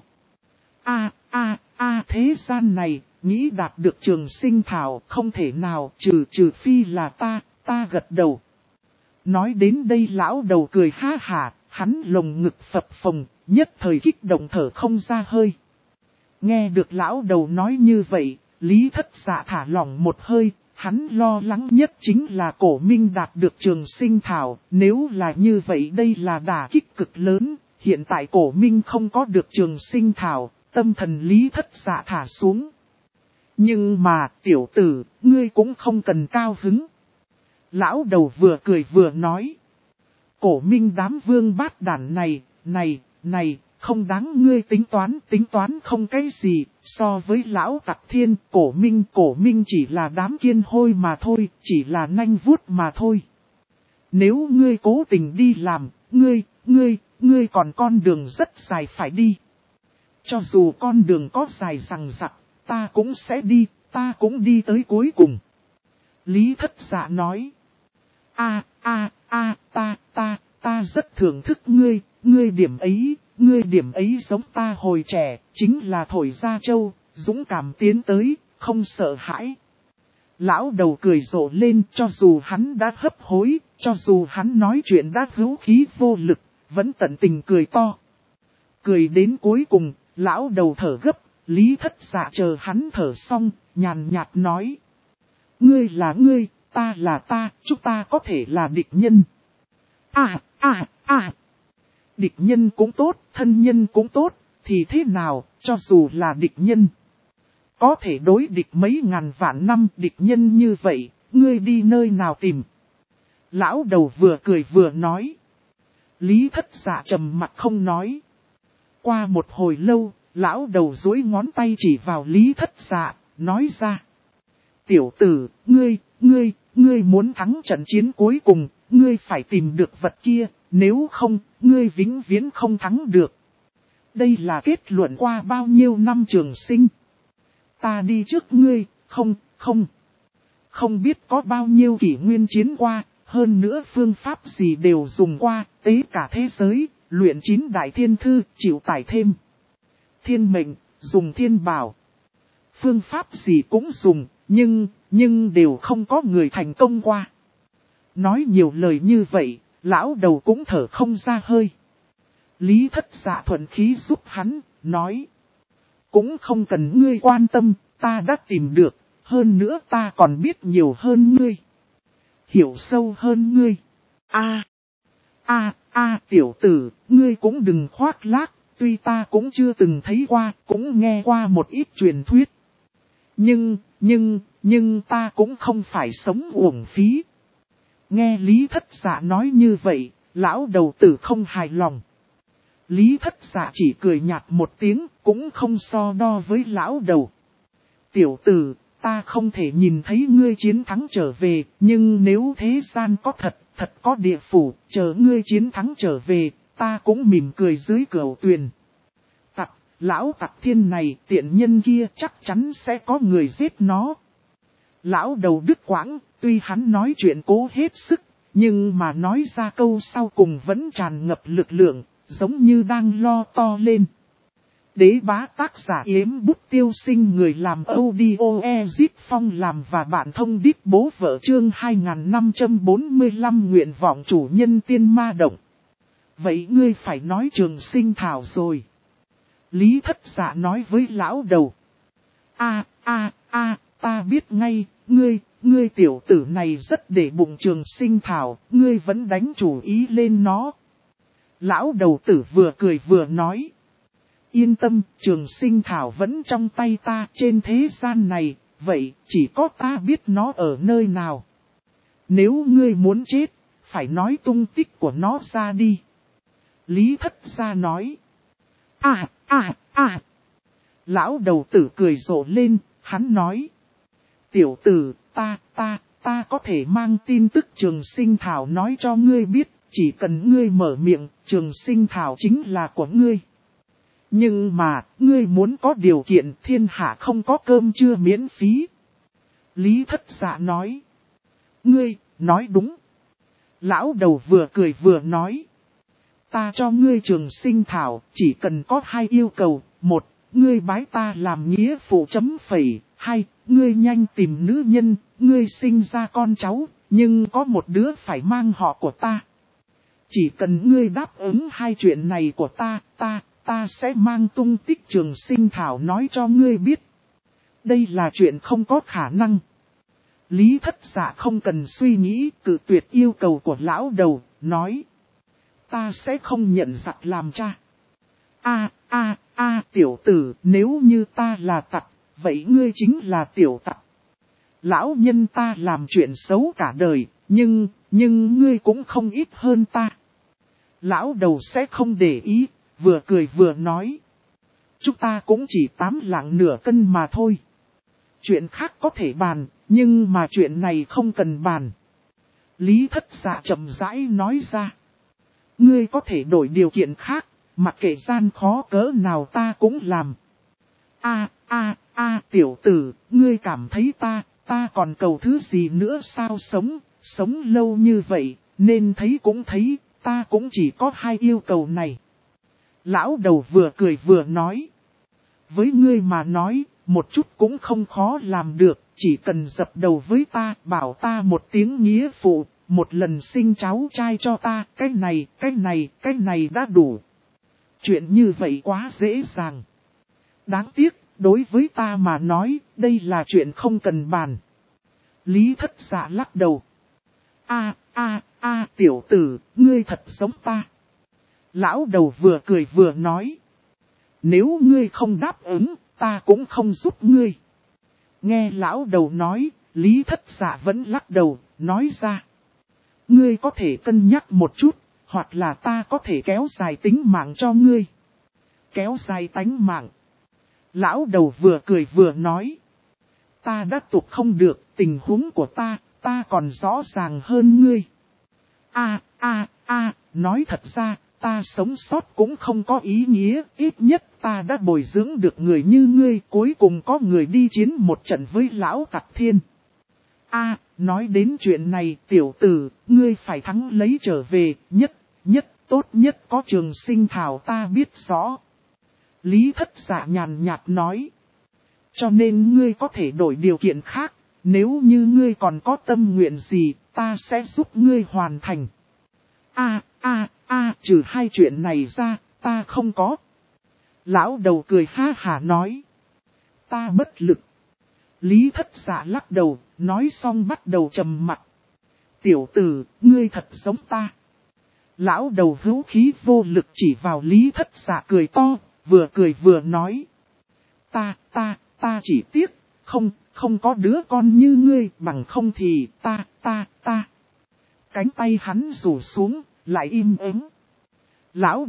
[SPEAKER 1] Thế gian này, nghĩ đạt được trường sinh thảo không thể nào, trừ phi là ta gật đầu. Nói đến đây lão đầu cười ha hả, hắn lồng ngực phập phồng, nhất thời kích động thở không ra hơi. Nghe được lão đầu nói như vậy, Lý Thất Dạ thả lỏng một hơi, hắn lo lắng nhất chính là Cổ Minh đạt được trường sinh thảo, nếu là như vậy đây là đả kích cực lớn, hiện tại Cổ Minh không có được trường sinh thảo, tâm thần Lý Thất Dạ thả xuống. Nhưng mà, tiểu tử, ngươi cũng không cần cao hứng. Lão đầu vừa cười vừa nói. Cổ Minh đám vương bát đản này, không đáng ngươi tính toán không cái gì, so với lão Tặc Thiên, Cổ Minh chỉ là đám kiên hôi mà thôi, chỉ là nanh vuốt mà thôi. Nếu ngươi cố tình đi làm, ngươi còn con đường rất dài phải đi. Cho dù con đường có dài rằng rặc, ta cũng sẽ đi, ta cũng đi tới cuối cùng. Lý Thất Dạ nói. Ta rất thưởng thức ngươi điểm ấy giống ta hồi trẻ, chính là thổi ra châu, dũng cảm tiến tới, không sợ hãi. Lão đầu cười rộ lên, cho dù hắn đã hấp hối, cho dù hắn nói chuyện đã hữu khí vô lực, vẫn tận tình cười to. Cười đến cuối cùng, lão đầu thở gấp, Lý Thất Dạ chờ hắn thở xong, nhàn nhạt nói. Ngươi là ngươi, ta là ta, chúng ta có thể là địch nhân. Địch nhân cũng tốt, thân nhân cũng tốt, thì thế nào, cho dù là địch nhân. Có thể đối địch mấy ngàn vạn năm địch nhân như vậy, ngươi đi nơi nào tìm. Lão đầu vừa cười vừa nói. Lý Thất Dạ trầm mặt không nói. Qua một hồi lâu, lão đầu duỗi ngón tay chỉ vào Lý Thất Dạ, nói ra. Tiểu tử, ngươi muốn thắng trận chiến cuối cùng, ngươi phải tìm được vật kia, nếu không, ngươi vĩnh viễn không thắng được. Đây là kết luận qua bao nhiêu năm trường sinh. Ta đi trước ngươi, không biết có bao nhiêu kỷ nguyên chiến qua, hơn nữa phương pháp gì đều dùng qua, tế cả thế giới, luyện 9 đại thiên thư, chịu tải thêm. Thiên mệnh, dùng thiên bảo. Phương pháp gì cũng dùng, nhưng đều không có người thành công qua. Nói nhiều lời như vậy, lão đầu cũng thở không ra hơi. Lý Thất Dạ thuận khí giúp hắn, nói. Cũng không cần ngươi quan tâm, ta đã tìm được, hơn nữa ta còn biết nhiều hơn ngươi. Hiểu sâu hơn ngươi. Tiểu tử, ngươi cũng đừng khoác lác, tuy ta cũng chưa từng thấy qua, cũng nghe qua một ít truyền thuyết. Nhưng ta cũng không phải sống uổng phí. Nghe Lý Thất Dạ nói như vậy, lão đầu tử không hài lòng. Lý Thất Dạ chỉ cười nhạt một tiếng, cũng không so đo với lão đầu. Tiểu tử, ta không thể nhìn thấy ngươi chiến thắng trở về, nhưng nếu thế gian có thật có địa phủ, chờ ngươi chiến thắng trở về, ta cũng mỉm cười dưới cửu tuyền. Lão Tặc Thiên này, tiện nhân kia chắc chắn sẽ có người giết nó. Lão đầu đứt quãng, tuy hắn nói chuyện cố hết sức, nhưng mà nói ra câu sau cùng vẫn tràn ngập lực lượng, giống như đang lo to lên. Đế bá tác giả Yếm Bút Tiêu Sinh, người làm audio Ezit Phong làm và bạn thông điệp bố vợ chương 2545 nguyện vọng chủ nhân tiên ma động. Vậy ngươi phải nói trường sinh thảo rồi. Lý Thất Dạ nói với lão đầu. Ta biết ngay, ngươi tiểu tử này rất để bụng trường sinh thảo, ngươi vẫn đánh chủ ý lên nó. Lão đầu tử vừa cười vừa nói. Yên tâm, trường sinh thảo vẫn trong tay ta trên thế gian này, vậy chỉ có ta biết nó ở nơi nào. Nếu ngươi muốn chết, phải nói tung tích của nó ra đi. Lý Thất Gia nói. Lão đầu tử cười rộ lên, hắn nói. Tiểu tử, ta có thể mang tin tức trường sinh thảo nói cho ngươi biết, chỉ cần ngươi mở miệng, trường sinh thảo chính là của ngươi. Nhưng mà, ngươi muốn có điều kiện, thiên hạ không có cơm trưa miễn phí. Lý Thất Dạ nói. Ngươi, nói đúng. Lão đầu vừa cười vừa nói. Ta cho ngươi trường sinh thảo, chỉ cần có 2 yêu cầu. 1, ngươi bái ta làm nghĩa phụ chấm phẩy. 2, ngươi nhanh tìm nữ nhân, ngươi sinh ra con cháu, nhưng có một đứa phải mang họ của ta. Chỉ cần ngươi đáp ứng 2 chuyện này của ta sẽ mang tung tích trường sinh thảo nói cho ngươi biết. Đây là chuyện không có khả năng. Lý Thất Dạ không cần suy nghĩ, cự tuyệt yêu cầu của lão đầu, nói. Ta sẽ không nhận giặc làm cha. Tiểu tử, nếu như ta là tặc, vậy ngươi chính là tiểu tặc. Lão nhân ta làm chuyện xấu cả đời, nhưng ngươi cũng không ít hơn ta. Lão đầu sẽ không để ý, vừa cười vừa nói. Chúng ta cũng chỉ 8 lạng nửa cân mà thôi. Chuyện khác có thể bàn, nhưng mà chuyện này không cần bàn. Lý Thất Dạ chậm rãi nói ra. Ngươi có thể đổi điều kiện khác, mặc kệ gian khó cỡ nào ta cũng làm. Tiểu tử, ngươi cảm thấy ta còn cầu thứ gì nữa sao? Sống lâu như vậy, nên thấy cũng thấy, ta cũng chỉ có 2 yêu cầu này. Lão đầu vừa cười vừa nói. Với ngươi mà nói, một chút cũng không khó làm được, chỉ cần dập đầu với ta, bảo ta một tiếng nghĩa phụ, một lần sinh cháu trai cho ta, cái này đã đủ. Chuyện như vậy quá dễ dàng. Đáng tiếc, đối với ta mà nói, đây là chuyện không cần bàn. Lý Thất Dạ lắc đầu. Tiểu tử, ngươi thật giống ta. Lão đầu vừa cười vừa nói. Nếu ngươi không đáp ứng, ta cũng không giúp ngươi. Nghe lão đầu nói, Lý Thất Dạ vẫn lắc đầu, nói ra. Ngươi có thể cân nhắc một chút, hoặc là ta có thể kéo dài tính mạng cho ngươi. Kéo dài tánh mạng. Lão đầu vừa cười vừa nói. Ta đã tục không được, tình huống của ta còn rõ ràng hơn ngươi. Nói thật ra, ta sống sót cũng không có ý nghĩa, ít nhất ta đã bồi dưỡng được người như ngươi, cuối cùng có người đi chiến một trận với lão Tặc Thiên. Nói đến chuyện này, tiểu tử, ngươi phải thắng lấy trở về, tốt nhất có trường sinh thảo ta biết rõ. Lý Thất Dạ nhàn nhạt nói. Cho nên ngươi có thể đổi điều kiện khác, nếu như ngươi còn có tâm nguyện gì, ta sẽ giúp ngươi hoàn thành. Trừ 2 chuyện này ra, ta không có. Lão đầu cười ha hả nói. Ta bất lực. Lý Thất Dạ lắc đầu, nói xong bắt đầu trầm mặt. Tiểu tử, ngươi thật giống ta. Lão đầu hữu khí vô lực chỉ vào Lý Thất Dạ cười to, vừa cười vừa nói. Ta chỉ tiếc, không có đứa con như ngươi, bằng không thì ta. Cánh tay hắn rủ xuống, lại im ắng. Lão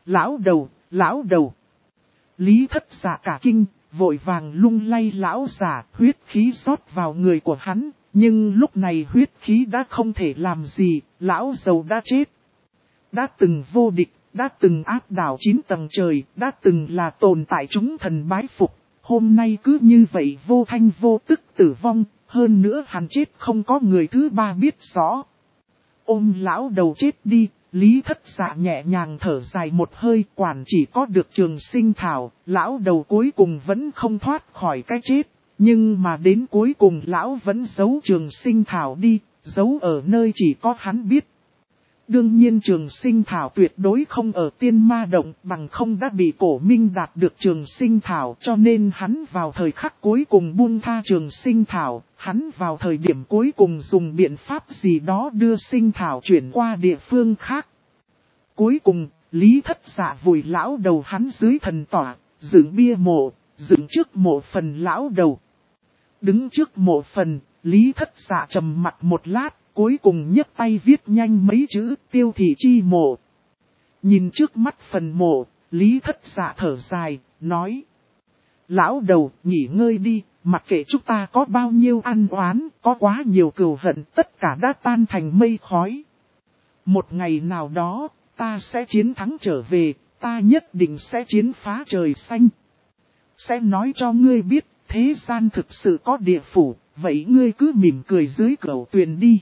[SPEAKER 1] đầu. Lý Thất Dạ cả kinh, vội vàng lung lay lão già, huyết khí rót vào người của hắn, nhưng lúc này huyết khí đã không thể làm gì, lão giàu đã chết. Đã từng vô địch, đã từng áp đảo 9 tầng trời, đã từng là tồn tại chúng thần bái phục, hôm nay cứ như vậy vô thanh vô tức tử vong, hơn nữa hắn chết không có người thứ ba biết rõ. Ôm lão đầu chết đi, Lý Thất Dạ nhẹ nhàng thở dài một hơi, quản chỉ có được trường sinh thảo, lão đầu cuối cùng vẫn không thoát khỏi cái chết, nhưng mà đến cuối cùng lão vẫn giấu trường sinh thảo đi, giấu ở nơi chỉ có hắn biết. Đương nhiên trường sinh thảo tuyệt đối không ở Tiên Ma Động, bằng không đã bị Cổ Minh đạt được trường sinh thảo, cho nên hắn vào thời khắc cuối cùng buông tha trường sinh thảo, hắn vào thời điểm cuối cùng dùng biện pháp gì đó đưa sinh thảo chuyển qua địa phương khác. Cuối cùng, Lý Thất Dạ vùi lão đầu hắn dưới thần tỏa, dựng bia mộ, dựng trước mộ phần lão đầu. Đứng trước mộ phần, Lý Thất Dạ trầm mặt một lát, cuối cùng nhấc tay viết nhanh mấy chữ Tiêu Thị Chi Mộ. Nhìn trước mắt phần mộ, Lý Thất Dạ thở dài, nói. Lão đầu, nghỉ ngơi đi, mặc kệ chúng ta có bao nhiêu ăn oán, có quá nhiều cừu hận, tất cả đã tan thành mây khói. Một ngày nào đó, ta sẽ chiến thắng trở về, ta nhất định sẽ chiến phá trời xanh. Sẽ nói cho ngươi biết, thế gian thực sự có địa phủ, vậy ngươi cứ mỉm cười dưới cửu tuyền đi.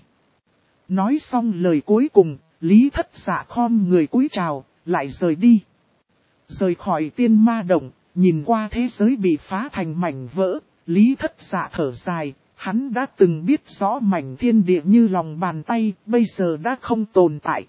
[SPEAKER 1] Nói xong lời cuối cùng, Lý Thất Dạ khom người cúi chào, lại rời đi. Rời khỏi tiên ma động, nhìn qua thế giới bị phá thành mảnh vỡ, Lý Thất Dạ thở dài, hắn đã từng biết rõ mảnh thiên địa như lòng bàn tay, bây giờ đã không tồn tại.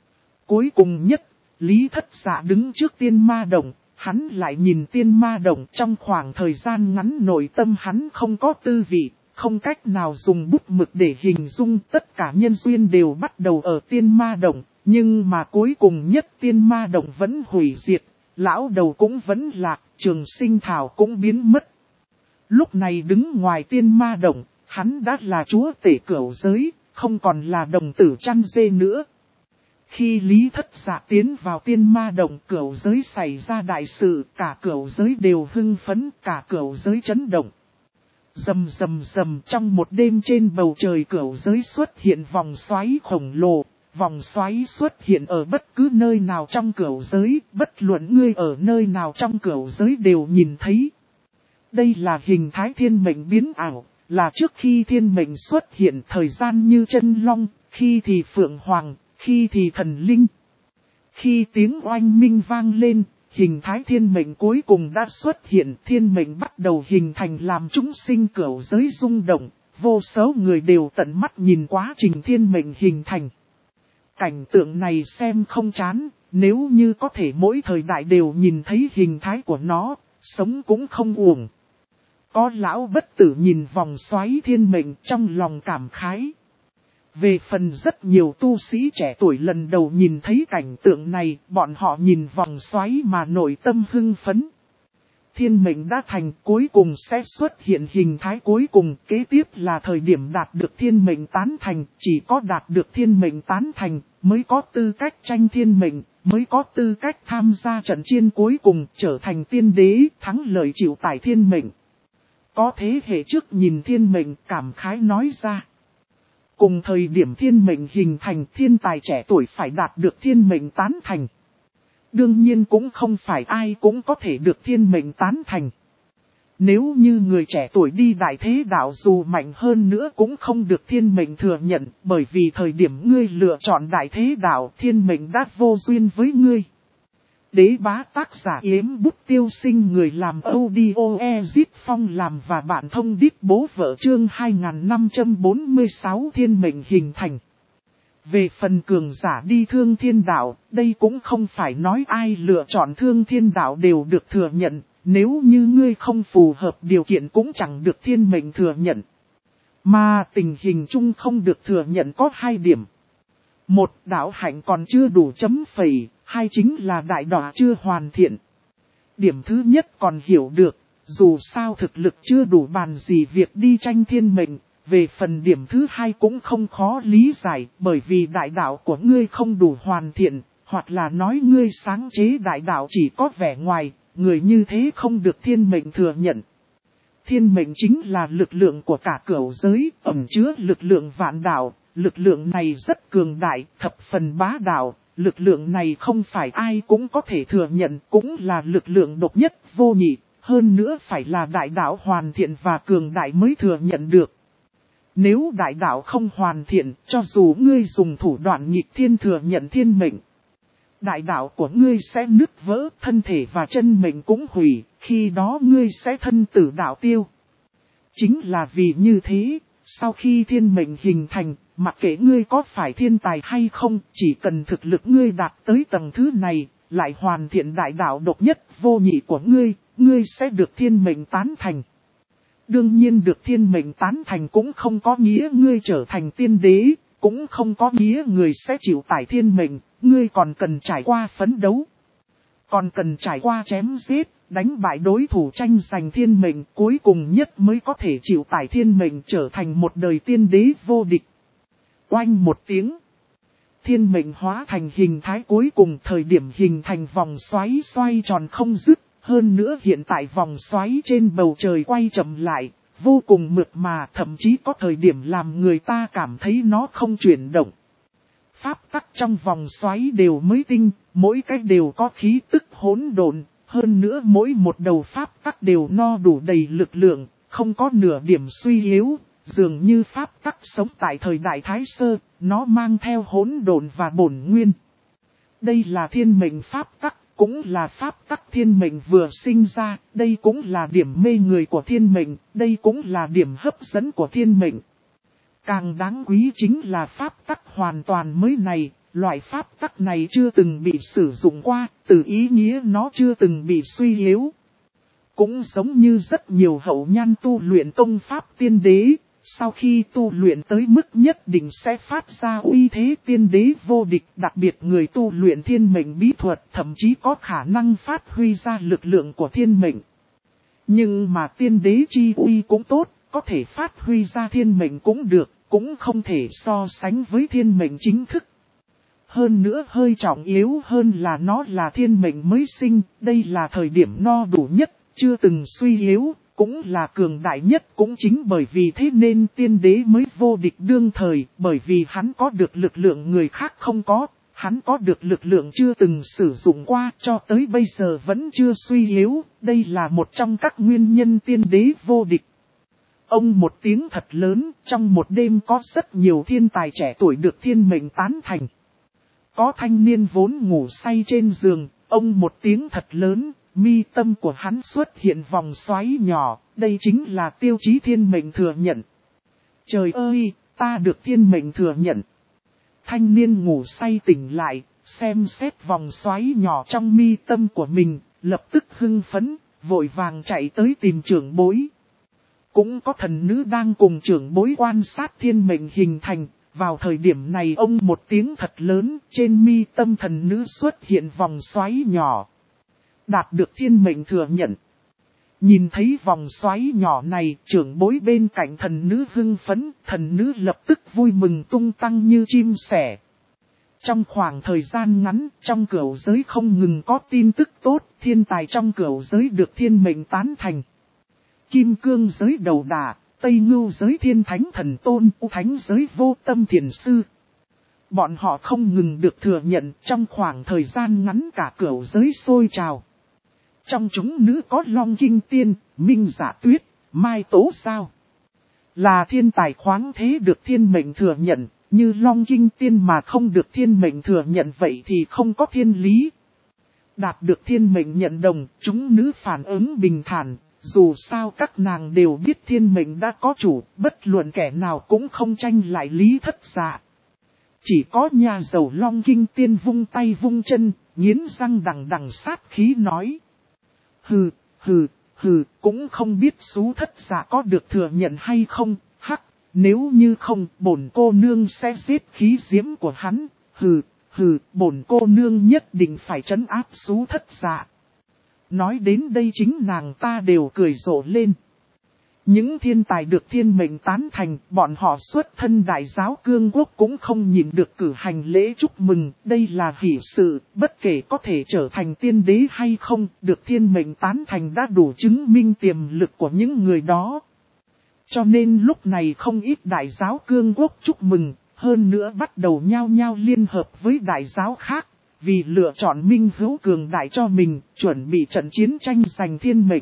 [SPEAKER 1] Cuối cùng nhất, Lý Thất Dạ đứng trước tiên ma động, hắn lại nhìn tiên ma động trong khoảng thời gian ngắn nội tâm hắn không có tư vị, không cách nào dùng bút mực để hình dung tất cả nhân duyên đều bắt đầu ở tiên ma động, nhưng mà cuối cùng nhất tiên ma động vẫn hủy diệt, lão đầu cũng vẫn lạc, trường sinh thảo cũng biến mất. Lúc này đứng ngoài tiên ma động, hắn đã là chúa tể cửu giới, không còn là đồng tử chăn dê nữa. Khi Lý Thất Dạ tiến vào tiên ma động cửu giới xảy ra đại sự, cả cửu giới đều hưng phấn, cả cửu giới chấn động. Rầm rầm rầm trong một đêm trên bầu trời cửu giới xuất hiện vòng xoáy khổng lồ, vòng xoáy xuất hiện ở bất cứ nơi nào trong cửu giới, bất luận ngươi ở nơi nào trong cửu giới đều nhìn thấy. Đây là hình thái thiên mệnh biến ảo, là trước khi thiên mệnh xuất hiện thời gian như chân long, khi thì phượng hoàng, khi thì thần linh. Khi tiếng oanh minh vang lên, hình thái thiên mệnh cuối cùng đã xuất hiện, thiên mệnh bắt đầu hình thành làm chúng sinh cửu giới rung động, vô số người đều tận mắt nhìn quá trình thiên mệnh hình thành. Cảnh tượng này xem không chán, nếu như có thể mỗi thời đại đều nhìn thấy hình thái của nó, sống cũng không uổng. Có lão bất tử nhìn vòng xoáy thiên mệnh trong lòng cảm khái. Về phần rất nhiều tu sĩ trẻ tuổi lần đầu nhìn thấy cảnh tượng này, bọn họ nhìn vòng xoáy mà nội tâm hưng phấn. Thiên mệnh đã thành, cuối cùng sẽ xuất hiện hình thái cuối cùng, kế tiếp là thời điểm đạt được thiên mệnh tán thành, chỉ có đạt được thiên mệnh tán thành, mới có tư cách tranh thiên mệnh, mới có tư cách tham gia trận chiến cuối cùng, trở thành tiên đế, thắng lợi chịu tải thiên mệnh. Có thế hệ trước nhìn thiên mệnh cảm khái nói ra. Cùng thời điểm thiên mệnh hình thành, thiên tài trẻ tuổi phải đạt được thiên mệnh tán thành. Đương nhiên cũng không phải ai cũng có thể được thiên mệnh tán thành. Nếu như người trẻ tuổi đi đại thế đạo dù mạnh hơn nữa cũng không được thiên mệnh thừa nhận, bởi vì thời điểm ngươi lựa chọn đại thế đạo thiên mệnh đã vô duyên với ngươi. Đế bá tác giả Yếm Bút Tiêu Sinh, người làm audio Ezit Phong làm và bạn thông đít bố vợ, chương 2546 thiên mệnh hình thành. Về phần cường giả đi thương thiên đạo, đây cũng không phải nói ai lựa chọn thương thiên đạo đều được thừa nhận, nếu như ngươi không phù hợp điều kiện cũng chẳng được thiên mệnh thừa nhận. Mà tình hình chung không được thừa nhận có hai điểm. Một, đạo hạnh còn chưa đủ chấm phẩy, hai chính là đại đọa chưa hoàn thiện. Điểm thứ nhất còn hiểu được, dù sao thực lực chưa đủ bàn gì việc đi tranh thiên mệnh. Về phần điểm thứ hai cũng không khó lý giải, bởi vì đại đạo của ngươi không đủ hoàn thiện, hoặc là nói ngươi sáng chế đại đạo chỉ có vẻ ngoài, người như thế không được thiên mệnh thừa nhận. Thiên mệnh chính là lực lượng của cả cửu giới, ẩn chứa lực lượng vạn đạo, lực lượng này rất cường đại, thập phần bá đạo, lực lượng này không phải ai cũng có thể thừa nhận, cũng là lực lượng độc nhất vô nhị, hơn nữa phải là đại đạo hoàn thiện và cường đại mới thừa nhận được. Nếu đại đạo không hoàn thiện, cho dù ngươi dùng thủ đoạn nghịch thiên thừa nhận thiên mệnh, đại đạo của ngươi sẽ nứt vỡ, thân thể và chân mệnh cũng hủy, khi đó ngươi sẽ thân tử đạo tiêu. Chính là vì như thế, sau khi thiên mệnh hình thành, mặc kệ ngươi có phải thiên tài hay không, chỉ cần thực lực ngươi đạt tới tầng thứ này, lại hoàn thiện đại đạo độc nhất vô nhị của ngươi, ngươi sẽ được thiên mệnh tán thành. Đương nhiên được thiên mệnh tán thành cũng không có nghĩa ngươi trở thành tiên đế, cũng không có nghĩa người sẽ chịu tải thiên mệnh, ngươi còn cần trải qua phấn đấu. Còn cần trải qua chém giết, đánh bại đối thủ tranh giành thiên mệnh, cuối cùng nhất mới có thể chịu tải thiên mệnh trở thành một đời tiên đế vô địch. Oanh một tiếng. Thiên mệnh hóa thành hình thái cuối cùng, thời điểm hình thành vòng xoáy xoay tròn không dứt. Hơn nữa hiện tại vòng xoáy trên bầu trời quay chậm lại, vô cùng mượt mà, thậm chí có thời điểm làm người ta cảm thấy nó không chuyển động. pháp tắc trong vòng xoáy đều mới tinh, mỗi cái đều có khí tức hỗn độn, hơn nữa mỗi một đầu pháp tắc đều no đủ đầy lực lượng, không có nửa điểm suy yếu, dường như pháp tắc sống tại thời đại Thái Sơ, nó mang theo hỗn độn và bổn nguyên. Đây là thiên mệnh pháp tắc, cũng là pháp tắc thiên mệnh vừa sinh ra, đây cũng là điểm mê người của thiên mệnh, đây cũng là điểm hấp dẫn của thiên mệnh. Càng đáng quý chính là pháp tắc hoàn toàn mới này, loại pháp tắc này chưa từng bị sử dụng qua, từ ý nghĩa nó chưa từng bị suy yếu. Cũng giống như rất nhiều hậu nhan tu luyện công pháp tiên đế, sau khi tu luyện tới mức nhất định sẽ phát ra uy thế tiên đế vô địch, đặc biệt người tu luyện thiên mệnh bí thuật thậm chí có khả năng phát huy ra lực lượng của thiên mệnh. Nhưng mà tiên đế chi uy cũng tốt, có thể phát huy ra thiên mệnh cũng được, cũng không thể so sánh với thiên mệnh chính thức. Hơn nữa hơi trọng yếu hơn là nó là thiên mệnh mới sinh, đây là thời điểm no đủ nhất, chưa từng suy yếu, cũng là cường đại nhất, cũng chính bởi vì thế nên tiên đế mới vô địch đương thời, bởi vì hắn có được lực lượng người khác không có, hắn có được lực lượng chưa từng sử dụng qua, cho tới bây giờ vẫn chưa suy yếu, đây là một trong các nguyên nhân tiên đế vô địch. Ông một tiếng thật lớn, trong một đêm có rất nhiều thiên tài trẻ tuổi được thiên mệnh tán thành. Có thanh niên vốn ngủ say trên giường, ông một tiếng thật lớn, mi tâm của hắn xuất hiện vòng xoáy nhỏ, đây chính là tiêu chí thiên mệnh thừa nhận. Trời ơi, ta được thiên mệnh thừa nhận. Thanh niên ngủ say tỉnh lại, xem xét vòng xoáy nhỏ trong mi tâm của mình, lập tức hưng phấn, vội vàng chạy tới tìm trưởng bối. Cũng có thần nữ đang cùng trưởng bối quan sát thiên mệnh hình thành. Vào thời điểm này ông một tiếng thật lớn, trên mi tâm thần nữ xuất hiện vòng xoáy nhỏ. Đạt được thiên mệnh thừa nhận. Nhìn thấy vòng xoáy nhỏ này, trưởng bối bên cạnh thần nữ hưng phấn, thần nữ lập tức vui mừng tung tăng như chim sẻ. Trong khoảng thời gian ngắn, trong cửu giới không ngừng có tin tức tốt, thiên tài trong cửu giới được thiên mệnh tán thành. Kim cương giới đầu đà, Tây Ngưu giới thiên thánh thần tôn, U thánh giới vô tâm thiền sư. Bọn họ không ngừng được thừa nhận trong khoảng thời gian ngắn cả cửu giới sôi trào. Trong chúng nữ có Long Kinh Tiên, Minh Giả Tuyết, Mai Tố Sao. Là thiên tài khoáng thế được thiên mệnh thừa nhận, như Long Kinh Tiên mà không được thiên mệnh thừa nhận vậy thì không có thiên lý. Đạt được thiên mệnh nhận đồng, chúng nữ phản ứng bình thản. Dù sao các nàng đều biết thiên mệnh đã có chủ, bất luận kẻ nào cũng không tranh lại Lý Thất Dạ. Chỉ có nhà giàu Long Kinh Tiên vung tay vung chân, nghiến răng đằng đằng sát khí nói. Hừ, hừ, hừ, cũng không biết Sú Thất Dạ có được thừa nhận hay không, hắc, nếu như không, bổn cô nương sẽ giết khí diễm của hắn, hừ, hừ, bổn cô nương nhất định phải trấn áp Sú Thất Dạ. Nói đến đây chính nàng ta đều cười rộ lên. Những thiên tài được thiên mệnh tán thành, bọn họ xuất thân đại giáo cương quốc cũng không nhìn được cử hành lễ chúc mừng. Đây là hỷ sự, bất kể có thể trở thành tiên đế hay không, được thiên mệnh tán thành đã đủ chứng minh tiềm lực của những người đó. Cho nên lúc này không ít đại giáo cương quốc chúc mừng, hơn nữa bắt đầu nhao nhao liên hợp với đại giáo khác. Vì lựa chọn minh hữu cường đại cho mình, chuẩn bị trận chiến tranh giành thiên mệnh.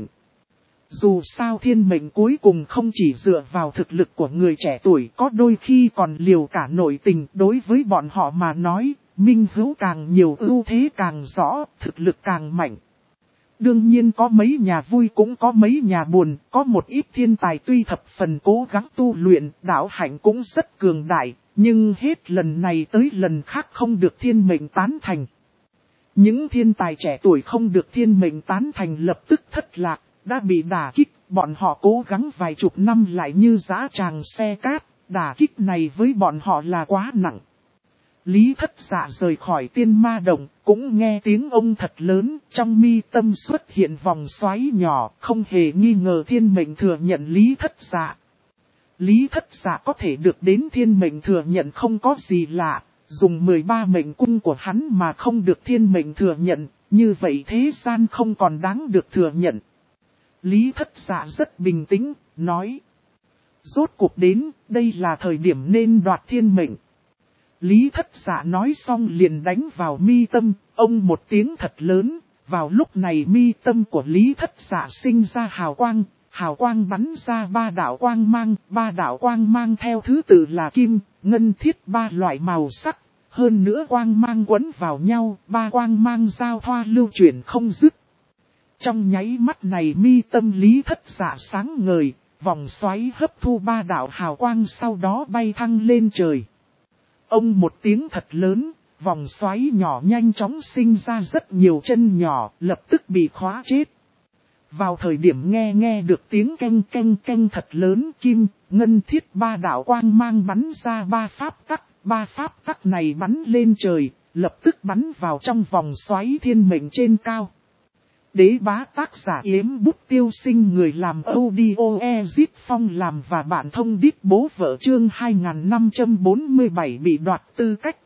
[SPEAKER 1] Dù sao thiên mệnh cuối cùng không chỉ dựa vào thực lực của người trẻ tuổi, có đôi khi còn liều cả nội tình. Đối với bọn họ mà nói, minh hữu càng nhiều ưu thế càng rõ, thực lực càng mạnh. Đương nhiên có mấy nhà vui cũng có mấy nhà buồn, có một ít thiên tài tuy thập phần cố gắng tu luyện, đạo hạnh cũng rất cường đại. Nhưng hết lần này tới lần khác không được thiên mệnh tán thành. Những thiên tài trẻ tuổi không được thiên mệnh tán thành lập tức thất lạc, đã bị đả kích, bọn họ cố gắng vài chục năm lại như dã tràng xe cát, đả kích này với bọn họ là quá nặng. Lý Thất Dạ rời khỏi tiên ma động, cũng nghe tiếng ông thật lớn, trong mi tâm xuất hiện vòng xoáy nhỏ, không hề nghi ngờ thiên mệnh thừa nhận Lý Thất Dạ. Lý Thất Dạ có thể được đến thiên mệnh thừa nhận không có gì lạ, dùng 13 mệnh cung của hắn mà không được thiên mệnh thừa nhận, như vậy thế gian không còn đáng được thừa nhận. Lý Thất Dạ rất bình tĩnh, nói. Rốt cuộc đến, đây là thời điểm nên đoạt thiên mệnh. Lý Thất Dạ nói xong liền đánh vào mi tâm, ông một tiếng thật lớn. Vào lúc này mi tâm của Lý Thất Dạ sinh ra hào quang bắn ra ba đạo quang mang theo thứ tự là kim, ngân, thiết, ba loại màu sắc. Hơn nữa quang mang quấn vào nhau, ba quang mang giao thoa lưu chuyển không dứt. Trong nháy mắt này mi tâm Lý Thất Dạ sáng ngời, vòng xoáy hấp thu ba đạo hào quang sau đó bay thăng lên trời. Ông một tiếng thật lớn, vòng xoáy nhỏ nhanh chóng sinh ra rất nhiều chân nhỏ, lập tức bị khóa chết. Vào thời điểm nghe được tiếng canh thật lớn, kim, ngân, thiết, ba đạo quang mang bắn ra ba pháp tắc này bắn lên trời, lập tức bắn vào trong vòng xoáy thiên mệnh trên cao. Đế bá tác giả Yếm Bút Tiêu Sinh, người làm audio Ezip Phong làm và bạn thông đít bố vợ chương 2547 bị đoạt tư cách.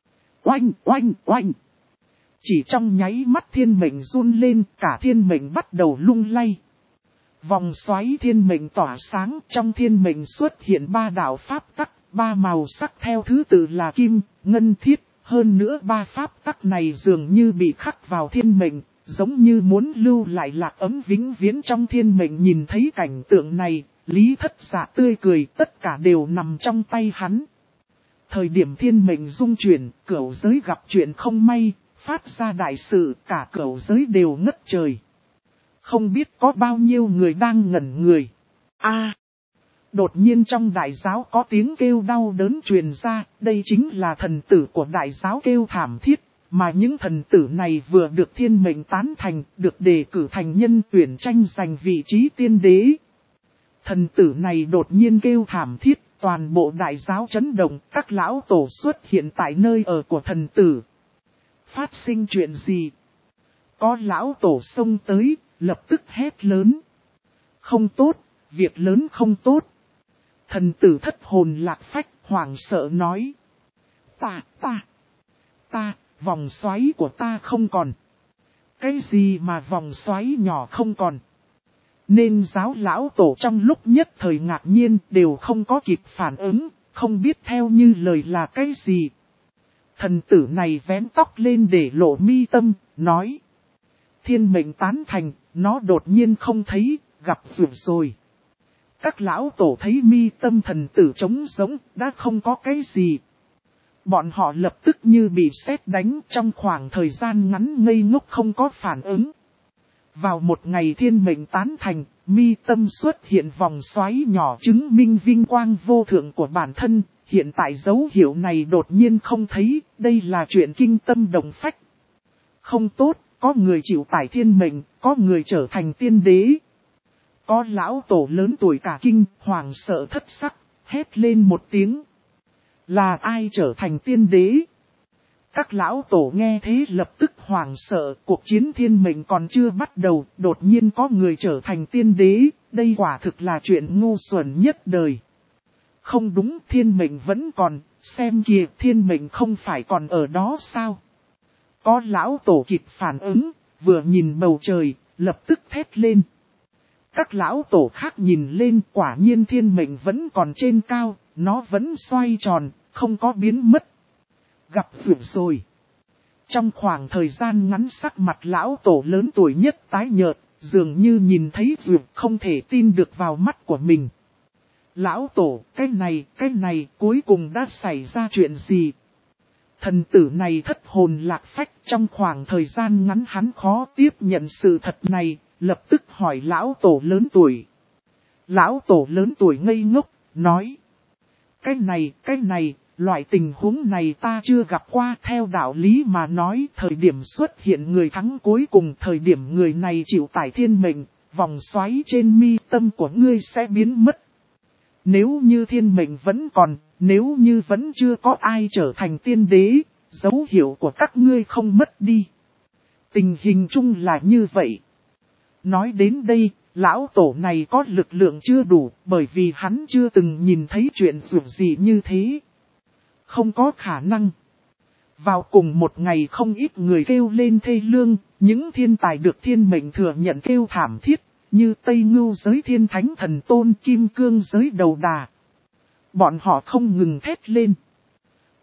[SPEAKER 1] Oanh. Chỉ trong nháy mắt thiên mệnh run lên, cả thiên mệnh bắt đầu lung lay. Vòng xoáy thiên mệnh tỏa sáng, trong thiên mệnh xuất hiện ba đạo pháp tắc, ba màu sắc theo thứ tự là kim, ngân, thiết. Hơn nữa ba pháp tắc này dường như bị khắc vào thiên mệnh, giống như muốn lưu lại lạc ấm vĩnh viễn trong thiên mệnh. Nhìn thấy cảnh tượng này, Lý Thất Dạ tươi cười, tất cả đều nằm trong tay hắn. Thời điểm thiên mệnh dung chuyển, cửu giới gặp chuyện không may, phát ra đại sự, cả cửu giới đều ngất trời. Không biết có bao nhiêu người đang ngẩn người. Đột nhiên trong đại giáo có tiếng kêu đau đớn truyền ra, đây chính là thần tử của đại giáo kêu thảm thiết, mà những thần tử này vừa được thiên mệnh tán thành, được đề cử thành nhân tuyển tranh giành vị trí tiên đế. Thần tử này đột nhiên kêu thảm thiết, toàn bộ đại giáo chấn động, các lão tổ xuất hiện tại nơi ở của thần tử. Phát sinh chuyện gì? Có lão tổ xông tới, lập tức hét lớn. Không tốt, việc lớn không tốt. Thần tử thất hồn lạc phách, hoảng sợ nói. Ta, vòng xoáy của ta không còn. Cái gì mà vòng xoáy nhỏ không còn? Nên giáo lão tổ trong lúc nhất thời ngạc nhiên đều không có kịp phản ứng, không biết theo như lời là cái gì. Thần tử này vén tóc lên để lộ mi tâm, nói. Thiên mệnh tán thành, nó đột nhiên không thấy, gặp rủi rồi. Các lão tổ thấy mi tâm thần tử trống rỗng, đã không có cái gì. Bọn họ lập tức như bị sét đánh, trong khoảng thời gian ngắn ngây ngốc không có phản ứng. Vào một ngày thiên mệnh tán thành, mi tâm xuất hiện vòng xoáy nhỏ chứng minh vinh quang vô thượng của bản thân. Hiện tại dấu hiệu này đột nhiên không thấy, đây là chuyện kinh tâm động phách. Không tốt, có người chịu tải thiên mệnh, có người trở thành tiên đế. Có lão tổ lớn tuổi cả kinh, hoảng sợ thất sắc, hét lên một tiếng. Là ai trở thành tiên đế? Các lão tổ nghe thế lập tức hoảng sợ, cuộc chiến thiên mệnh còn chưa bắt đầu, đột nhiên có người trở thành tiên đế, đây quả thực là chuyện ngu xuẩn nhất đời. Không đúng, thiên mệnh vẫn còn, xem kìa, thiên mệnh không phải còn ở đó sao? Có lão tổ kịp phản ứng, vừa nhìn bầu trời, lập tức thét lên. Các lão tổ khác nhìn lên, quả nhiên thiên mệnh vẫn còn trên cao, nó vẫn xoay tròn, không có biến mất. Gặp rủi rồi. Trong khoảng thời gian ngắn sắc mặt lão tổ lớn tuổi nhất tái nhợt, dường như nhìn thấy rủi, không thể tin được vào mắt của mình. Lão tổ, cái này, cuối cùng đã xảy ra chuyện gì? Thần tử này thất hồn lạc phách, trong khoảng thời gian ngắn hắn khó tiếp nhận sự thật này, lập tức hỏi lão tổ lớn tuổi. Lão tổ lớn tuổi ngây ngốc, nói. Cái này, loại tình huống này ta chưa gặp qua, theo đạo lý mà nói, thời điểm xuất hiện người thắng cuối cùng, thời điểm người này chịu tải thiên mệnh, vòng xoáy trên mi tâm của ngươi sẽ biến mất. Nếu như thiên mệnh vẫn còn, nếu như vẫn chưa có ai trở thành tiên đế, dấu hiệu của các ngươi không mất đi. Tình hình chung là như vậy. Nói đến đây, lão tổ này có lực lượng chưa đủ, bởi vì hắn chưa từng nhìn thấy chuyện dù gì như thế. Không có khả năng. Vào cùng một ngày không ít người kêu lên thê lương, những thiên tài được thiên mệnh thừa nhận kêu thảm thiết, như Tây Ngưu giới thiên thánh thần tôn, Kim Cương giới đầu đà. Bọn họ không ngừng thét lên.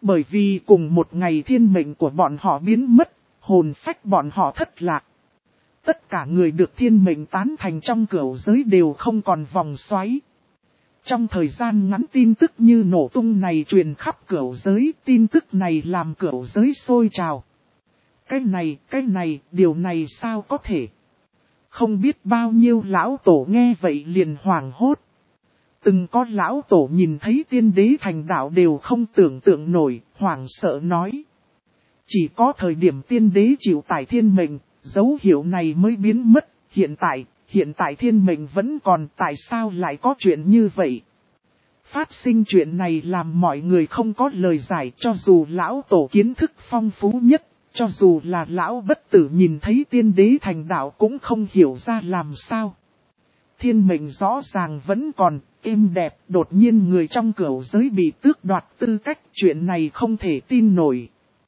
[SPEAKER 1] Bởi vì cùng một ngày thiên mệnh của bọn họ biến mất, hồn phách bọn họ thất lạc. Tất cả người được thiên mệnh tán thành trong cửu giới đều không còn vòng xoáy. Trong thời gian ngắn tin tức như nổ tung này truyền khắp cửu giới, tin tức này làm cửu giới sôi trào. Cái này, điều này sao có thể? Không biết bao nhiêu lão tổ nghe vậy liền hoảng hốt. Từng có lão tổ nhìn thấy tiên đế thành đạo đều không tưởng tượng nổi, hoảng sợ nói. Chỉ có thời điểm tiên đế chịu tải thiên mệnh, dấu hiệu này mới biến mất, hiện tại thiên mệnh vẫn còn, tại sao lại có chuyện như vậy? Phát sinh chuyện này làm mọi người không có lời giải, cho dù lão tổ kiến thức phong phú nhất, cho dù là lão bất tử nhìn thấy tiên đế thành đạo cũng không hiểu ra làm sao. Thiên mệnh rõ ràng vẫn còn, êm đẹp, đột nhiên người trong cửu giới bị tước đoạt tư cách, chuyện này không thể tin nổi.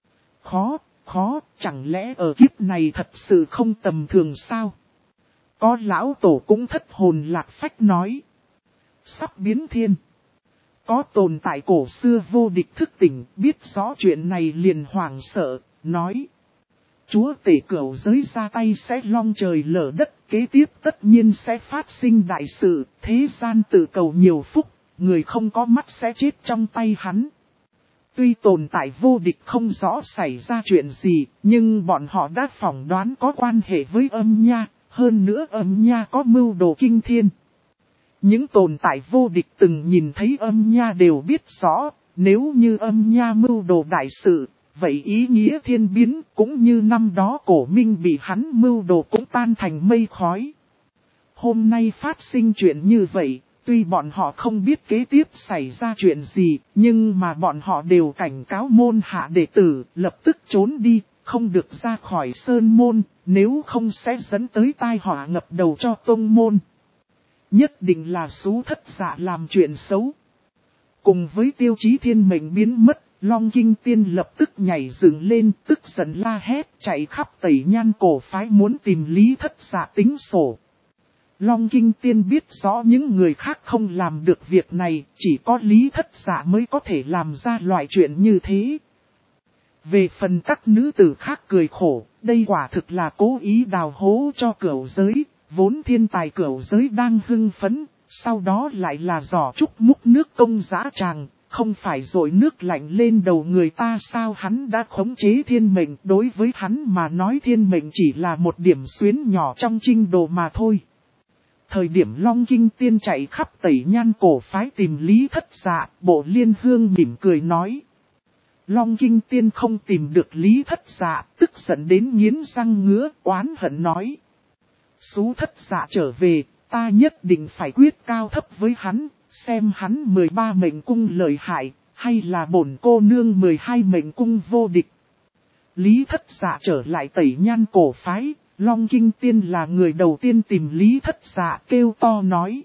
[SPEAKER 1] Khó, chẳng lẽ ở kiếp này thật sự không tầm thường sao? Có lão tổ cũng thất hồn lạc phách nói. Sắp biến thiên. Có tồn tại cổ xưa vô địch thức tỉnh, biết rõ chuyện này liền hoảng sợ, nói. Chúa tể cửu giới ra tay sẽ long trời lở đất, kế tiếp tất nhiên sẽ phát sinh đại sự, thế gian tự cầu nhiều phúc, người không có mắt sẽ chết trong tay hắn. Tuy tồn tại vô địch không rõ xảy ra chuyện gì, nhưng bọn họ đã phỏng đoán có quan hệ với âm nha, hơn nữa âm nha có mưu đồ kinh thiên. Những tồn tại vô địch từng nhìn thấy âm nha đều biết rõ, nếu như âm nha mưu đồ đại sự, vậy ý nghĩa thiên biến cũng như năm đó cổ minh bị hắn mưu đồ cũng tan thành mây khói. Hôm nay phát sinh chuyện như vậy, tuy bọn họ không biết kế tiếp xảy ra chuyện gì, nhưng mà bọn họ đều cảnh cáo môn hạ đệ tử lập tức trốn đi, không được ra khỏi sơn môn, nếu không sẽ dẫn tới tai họa ngập đầu cho tông môn. Nhất định là số thất dạ làm chuyện xấu. Cùng với tiêu chí thiên mệnh biến mất, Long Kinh Tiên lập tức nhảy dựng lên, tức giận la hét, chạy khắp Tẩy Nhan cổ phái muốn tìm Lý Thất Dạ tính sổ. Long Kinh Tiên biết rõ những người khác không làm được việc này, chỉ có Lý Thất Dạ mới có thể làm ra loại chuyện như thế. Về phần các nữ tử khác cười khổ, đây quả thực là cố ý đào hố cho cửu giới, vốn thiên tài cửu giới đang hưng phấn, sau đó lại là giỏ trúc múc nước công dã tràng, không phải dội nước lạnh lên đầu người ta sao. Hắn đã khống chế thiên mệnh, đối với hắn mà nói thiên mệnh chỉ là một điểm xuyến nhỏ trong trinh đồ mà thôi. Thời điểm Long Kinh Tiên chạy khắp Tẩy Nhan cổ phái tìm Lý Thất Dạ, Bộ Liên Hương mỉm cười nói. Long Kinh Tiên không tìm được Lý Thất Dạ, tức giận đến nghiến răng ngứa, oán hận nói. Sú Thất Dạ trở về, ta nhất định phải quyết cao thấp với hắn, xem hắn 13 mệnh cung lợi hại, hay là bổn cô nương 12 mệnh cung vô địch. Lý Thất Dạ trở lại Tẩy Nhan cổ phái, Long Kinh Tiên là người đầu tiên tìm Lý Thất Dạ kêu to nói.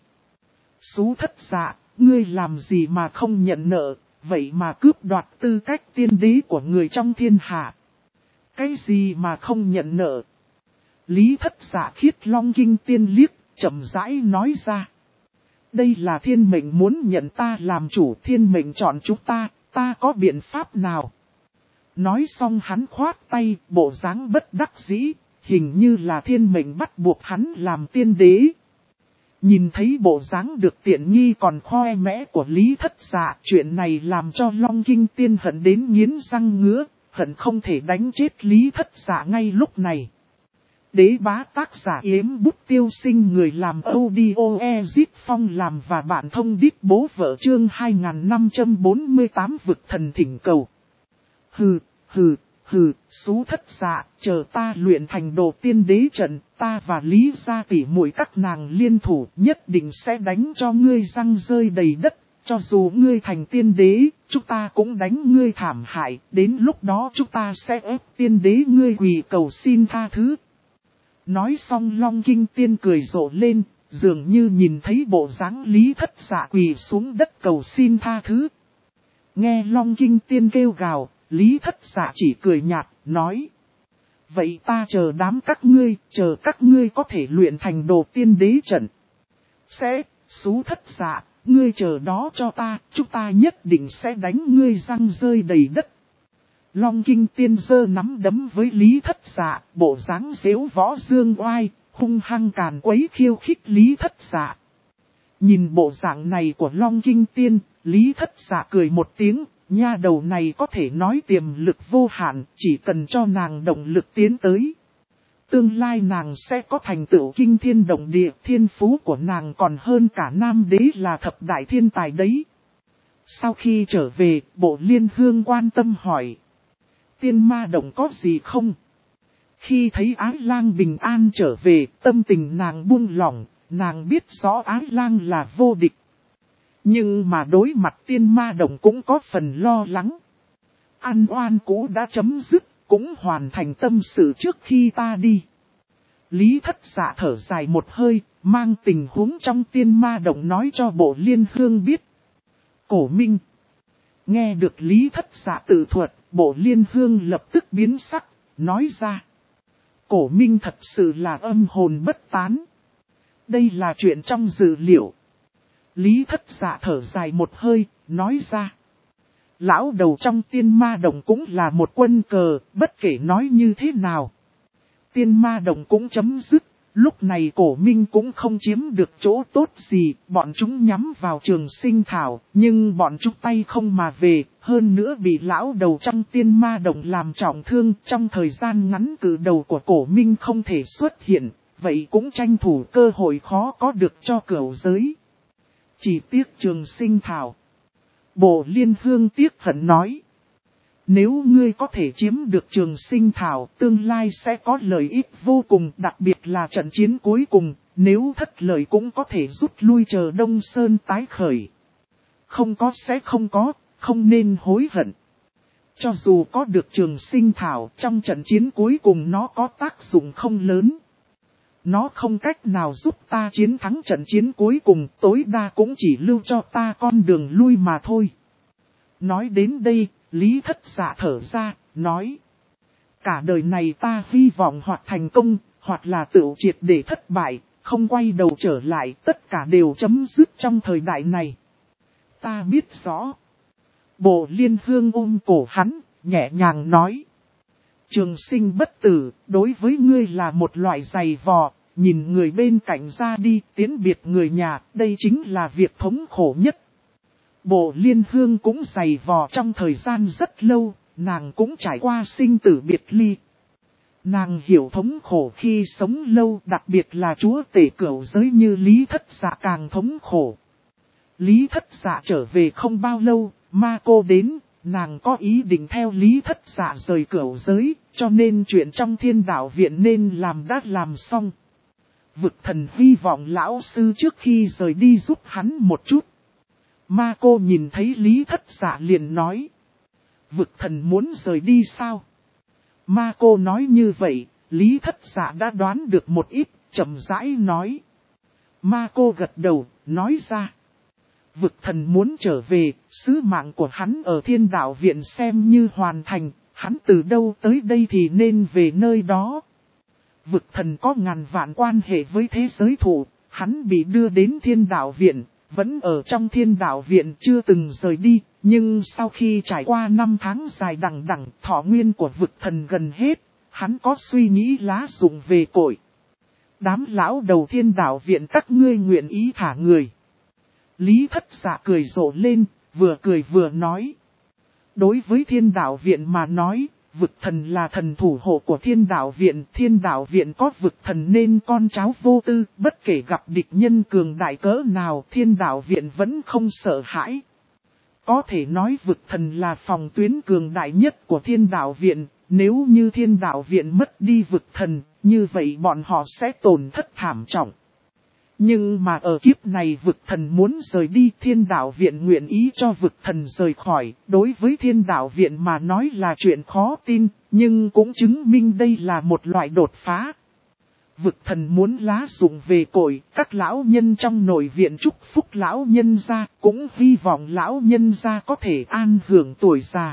[SPEAKER 1] Sú Thất Dạ, ngươi làm gì mà không nhận nợ, vậy mà cướp đoạt tư cách tiên đế của người trong thiên hạ. Cái gì mà không nhận nợ? Lý Thất Dạ khiết Long Kinh Tiên liếc, chậm rãi nói ra. Đây là thiên mệnh muốn nhận ta làm chủ, thiên mệnh chọn chúng ta có biện pháp nào? Nói xong hắn khoát tay, bộ dáng bất đắc dĩ, hình như là thiên mệnh bắt buộc hắn làm tiên đế. Nhìn thấy bộ dáng được tiện nghi còn khoe mẽ của Lý Thất Dạ, chuyện này làm cho Long Kinh Tiên hận đến nghiến răng ngứa, hận không thể đánh chết Lý Thất Dạ ngay lúc này. Đế bá tác giả Yếm Bút Tiêu Sinh, người làm audio Ezit Phong làm và bạn thông đích bố vợ chương 2548 vực thần thỉnh cầu. Sú Thất Dạ, chờ ta luyện thành đồ tiên đế trận, ta và Lý gia tỷ muội các nàng liên thủ nhất định sẽ đánh cho ngươi răng rơi đầy đất, cho dù ngươi thành tiên đế, chúng ta cũng đánh ngươi thảm hại, đến lúc đó chúng ta sẽ ép tiên đế ngươi quỳ cầu xin tha thứ. Nói xong Long Kinh Tiên cười rộ lên, dường như nhìn thấy bộ dáng Lý Thất Dạ quỳ xuống đất cầu xin tha thứ. Nghe Long Kinh Tiên kêu gào, Lý Thất Dạ chỉ cười nhạt, nói. Vậy ta chờ đám các ngươi có thể luyện thành đồ tiên đế trận. Sú Thất Dạ, ngươi chờ đó cho ta, chúng ta nhất định sẽ đánh ngươi răng rơi đầy đất. Long Kinh Tiên giơ nắm đấm với Lý Thất Dạ, bộ dáng giễu võ dương oai, hung hăng càn quấy khiêu khích Lý Thất Dạ. Nhìn bộ dạng này của Long Kinh Tiên, Lý Thất Dạ cười một tiếng, nha đầu này có thể nói tiềm lực vô hạn, chỉ cần cho nàng động lực tiến tới. Tương lai nàng sẽ có thành tựu kinh thiên động địa, thiên phú của nàng còn hơn cả Nam Đế là thập đại thiên tài đấy. Sau khi trở về, Bộ Liên Hương quan tâm hỏi. Tiên ma động có gì không? Khi thấy Ái Lang bình an trở về, tâm tình nàng buông lỏng, nàng biết rõ Ái Lang là vô địch. Nhưng mà đối mặt tiên ma động cũng có phần lo lắng. Ăn oan cũ đã chấm dứt, cũng hoàn thành tâm sự trước khi ta đi. Lý Thất Dạ thở dài một hơi, mang tình huống trong tiên ma động nói cho Bộ Liên Hương biết. Cổ Minh. Nghe được Lý Thất Dạ tự thuật, Bộ Liên Hương lập tức biến sắc, nói ra. Cổ Minh thật sự là âm hồn bất tán. Đây là chuyện trong dự liệu. Lý Thất Dạ thở dài một hơi, nói ra. Lão đầu trong tiên ma đồng cũng là một quân cờ, bất kể nói như thế nào. Tiên ma đồng cũng chấm dứt, lúc này Cổ Minh cũng không chiếm được chỗ tốt gì, bọn chúng nhắm vào Trường Sinh Thảo, nhưng bọn chúng tay không mà về, hơn nữa bị lão đầu trong tiên ma đồng làm trọng thương, trong thời gian ngắn cử đầu của Cổ Minh không thể xuất hiện, vậy cũng tranh thủ cơ hội khó có được cho cửu giới. Chỉ tiếc Trường Sinh Thảo. Bộ Liên Hương tiếc hận nói. Nếu ngươi có thể chiếm được Trường Sinh Thảo, tương lai sẽ có lợi ích vô cùng, đặc biệt là trận chiến cuối cùng, nếu thất lợi cũng có thể rút lui chờ Đông Sơn tái khởi. Không có sẽ không có, không nên hối hận. Cho dù có được Trường Sinh Thảo, trong trận chiến cuối cùng nó có tác dụng không lớn. Nó không cách nào giúp ta chiến thắng trận chiến cuối cùng, tối đa cũng chỉ lưu cho ta con đường lui mà thôi. Nói đến đây, Lý Thất Dạ thở ra, nói. Cả đời này ta hy vọng hoặc thành công, hoặc là tự triệt để thất bại, không quay đầu trở lại, tất cả đều chấm dứt trong thời đại này. Ta biết rõ. Bộ Liên Hương ôm cổ hắn, nhẹ nhàng nói. Trường sinh bất tử, đối với ngươi là một loại giày vò, nhìn người bên cạnh ra đi, tiến biệt người nhà, đây chính là việc thống khổ nhất. Bộ Liên Hương cũng giày vò trong thời gian rất lâu, nàng cũng trải qua sinh tử biệt ly. Nàng hiểu thống khổ khi sống lâu, đặc biệt là chúa tể cửu giới như Lý Thất Dạ càng thống khổ. Lý Thất Dạ trở về không bao lâu, Ma Cô đến, nàng có ý định theo Lý Thất Dạ rời cửu giới, cho nên chuyện trong Thiên Đạo Viện nên làm đã làm xong. Vực Thần hy vọng lão sư trước khi rời đi giúp hắn một chút. Ma Cô nhìn thấy Lý Thất Dạ liền nói. Vực Thần muốn rời đi sao? Ma Cô nói như vậy, Lý Thất Dạ đã đoán được một ít, chậm rãi nói. Ma Cô gật đầu, nói ra. Vực Thần muốn trở về, sứ mạng của hắn ở Thiên Đạo Viện xem như hoàn thành, hắn từ đâu tới đây thì nên về nơi đó. Vực Thần có ngàn vạn quan hệ với thế giới thụ, hắn bị đưa đến Thiên Đạo Viện, vẫn ở trong Thiên Đạo Viện chưa từng rời đi, nhưng sau khi trải qua 5 tháng dài đằng đẵng, thọ nguyên của Vực Thần gần hết, hắn có suy nghĩ lá dụng về cội. Đám lão đầu Thiên Đạo Viện các ngươi nguyện ý thả người. Lý Thất Dạ cười rộ lên, vừa cười vừa nói. Đối với Thiên Đạo Viện mà nói, Vực Thần là thần thủ hộ của Thiên Đạo Viện có Vực Thần nên con cháu vô tư, bất kể gặp địch nhân cường đại cỡ nào Thiên Đạo Viện vẫn không sợ hãi. Có thể nói Vực Thần là phòng tuyến cường đại nhất của Thiên Đạo Viện, nếu như Thiên Đạo Viện mất đi Vực Thần, như vậy bọn họ sẽ tổn thất thảm trọng. Nhưng mà ở kiếp này Vực Thần muốn rời đi, Thiên Đạo Viện nguyện ý cho Vực Thần rời khỏi, đối với Thiên Đạo Viện mà nói là chuyện khó tin, nhưng cũng chứng minh đây là một loại đột phá. Vực Thần muốn lá dụng về cội, các lão nhân trong nội viện chúc phúc lão nhân gia, cũng hy vọng lão nhân gia có thể an hưởng tuổi già.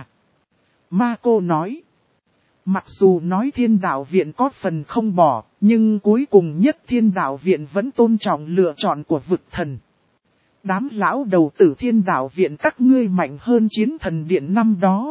[SPEAKER 1] Ma Cô nói. Mặc dù nói Thiên Đạo Viện có phần không bỏ, nhưng cuối cùng nhất Thiên Đạo Viện vẫn tôn trọng lựa chọn của Vực Thần. đám lão đầu tử Thiên Đạo Viện các ngươi mạnh hơn Chiến Thần Điện năm đó.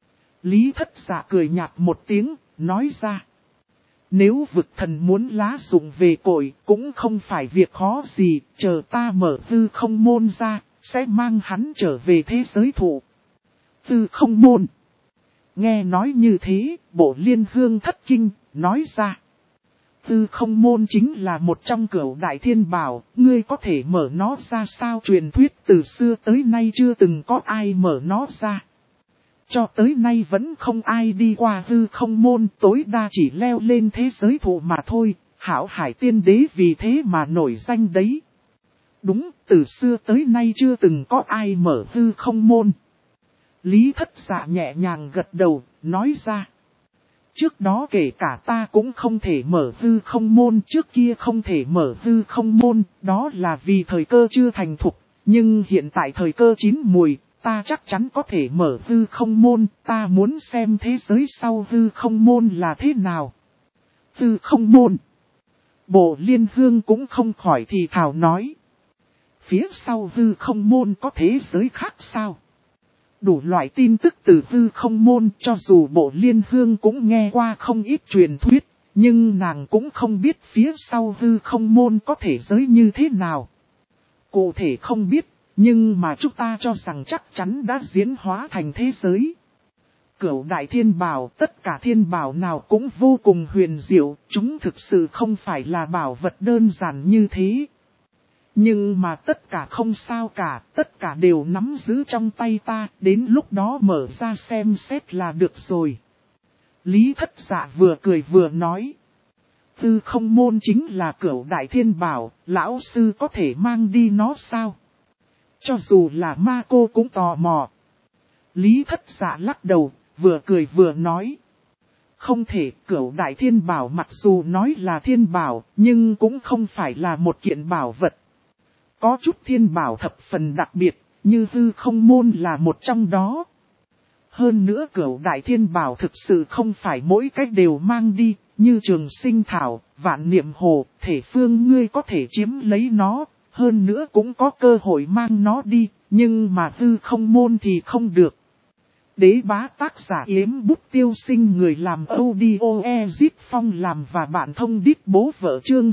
[SPEAKER 1] Lý Thất Dạ cười nhạt một tiếng, nói ra. Nếu vực thần muốn lá dụng về cội cũng không phải việc khó gì, chờ ta mở hư không môn ra, sẽ mang hắn trở về thế giới thụ. Hư không môn. Nghe nói như thế, Bộ Liên Hương thất kinh, nói ra. Hư không môn chính là một trong cửu đại thiên bảo, ngươi có thể mở nó ra sao? Truyền thuyết từ xưa tới nay chưa từng có ai mở nó ra. Cho tới nay vẫn không ai đi qua hư không môn, tối đa chỉ leo lên thế giới thụ mà thôi, Hảo Hải Tiên Đế vì thế mà nổi danh đấy. Đúng, từ xưa tới nay chưa từng có ai mở hư không môn. Lý Thất Dạ nhẹ nhàng gật đầu, nói ra. Trước đó kể cả ta cũng không thể mở hư không môn, trước kia không thể mở hư không môn, đó là vì thời cơ chưa thành thục, nhưng hiện tại thời cơ chín mùi, ta chắc chắn có thể mở hư không môn, ta muốn xem thế giới sau hư không môn là thế nào. Hư không môn. Bộ Liên Hương cũng không khỏi thì thào nói. Phía sau hư không môn có thế giới khác sao? Đủ loại tin tức từ hư không môn, cho dù Bộ Liên Hương cũng nghe qua không ít truyền thuyết, nhưng nàng cũng không biết phía sau hư không môn có thể giới như thế nào. Cụ thể không biết, nhưng mà chúng ta cho rằng chắc chắn đã diễn hóa thành thế giới. Cửu đại thiên bảo, tất cả thiên bảo nào cũng vô cùng huyền diệu, chúng thực sự không phải là bảo vật đơn giản như thế. Nhưng mà tất cả không sao cả, tất cả đều nắm giữ trong tay ta, đến lúc đó mở ra xem xét là được rồi. Lý Thất Dạ vừa cười vừa nói. Hư không môn chính là cửu đại thiên bảo, lão sư có thể mang đi nó sao? Cho dù là ma cô cũng tò mò. Lý Thất Dạ lắc đầu, vừa cười vừa nói. Không thể, cửu đại thiên bảo mặc dù nói là thiên bảo, nhưng cũng không phải là một kiện bảo vật. Có chút thiên bảo thập phần đặc biệt, như hư không môn là một trong đó. Hơn nữa cửu đại thiên bảo thực sự không phải mỗi cách đều mang đi, như Trường Sinh Thảo, Vạn Niệm Hồ, Thể Phương ngươi có thể chiếm lấy nó, hơn nữa cũng có cơ hội mang nó đi, nhưng mà hư không môn thì không được. Đế bá tác giả Yếm Bút Tiêu Sinh, người làm audio Ezit Phong làm và bạn thông đít bố vợ chương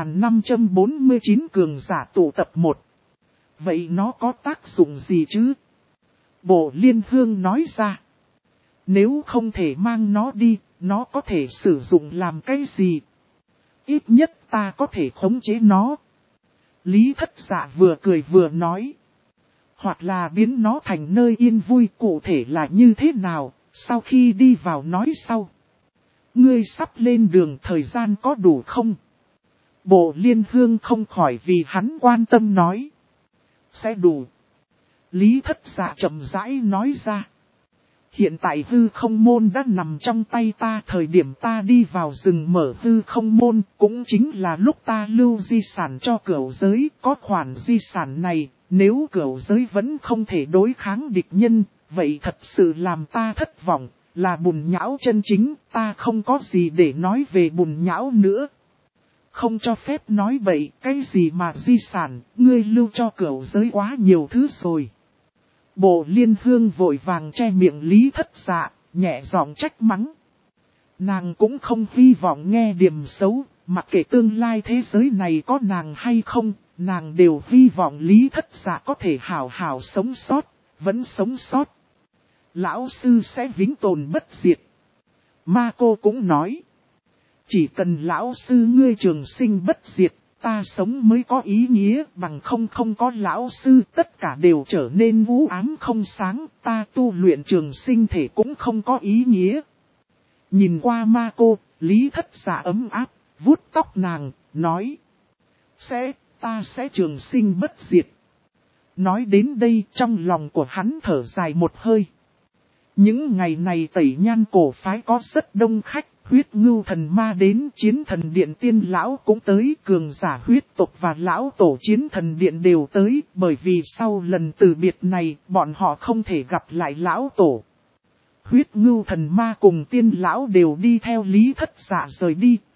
[SPEAKER 1] 2549 cường giả tụ tập 1. Vậy nó có tác dụng gì chứ? Bộ Liên Hương nói ra. Nếu không thể mang nó đi, nó có thể sử dụng làm cái gì? Ít nhất ta có thể khống chế nó. Lý Thất Dạ vừa cười vừa nói. Hoặc là biến nó thành nơi yên vui, cụ thể là như thế nào, sau khi đi vào nói sau. Ngươi sắp lên đường, thời gian có đủ không? Bộ Liên Hương không khỏi vì hắn quan tâm nói. Sẽ đủ. Lý Thất Dạ chậm rãi nói ra. Hiện tại hư không môn đã nằm trong tay ta, thời điểm ta đi vào rừng mở hư không môn, cũng chính là lúc ta lưu di sản cho cửu giới, có khoản di sản này, nếu cửu giới vẫn không thể đối kháng địch nhân, vậy thật sự làm ta thất vọng, là bùn nhão chân chính, ta không có gì để nói về bùn nhão nữa. Không cho phép nói bậy, cái gì mà di sản, ngươi lưu cho cửu giới quá nhiều thứ rồi. Bộ Liên Hương vội vàng che miệng Lý Thất Dạ, nhẹ giọng trách mắng. Nàng cũng không hy vọng nghe điểm xấu, mặc kệ tương lai thế giới này có nàng hay không, nàng đều hy vọng Lý Thất Dạ có thể hảo hảo sống sót, vẫn sống sót. Lão sư sẽ vĩnh tồn bất diệt. Ma cô cũng nói. Chỉ cần lão sư ngươi trường sinh bất diệt, ta sống mới có ý nghĩa, bằng không có lão sư tất cả đều trở nên u ám không sáng, ta tu luyện trường sinh thể cũng không có ý nghĩa. Nhìn qua ma cô, Lý Thất Dạ ấm áp, vuốt tóc nàng, nói. Ta sẽ trường sinh bất diệt. Nói đến đây trong lòng của hắn thở dài một hơi. Những ngày này Tẩy Nhan cổ phái có rất đông khách. Huyết Ngưu Thần Ma đến, Chiến Thần Điện Tiên Lão cũng tới, cường giả huyết tộc và Lão Tổ Chiến Thần Điện đều tới, bởi vì sau lần từ biệt này, bọn họ không thể gặp lại Lão Tổ. Huyết Ngưu Thần Ma cùng Tiên Lão đều đi theo Lý Thất Dạ rời đi,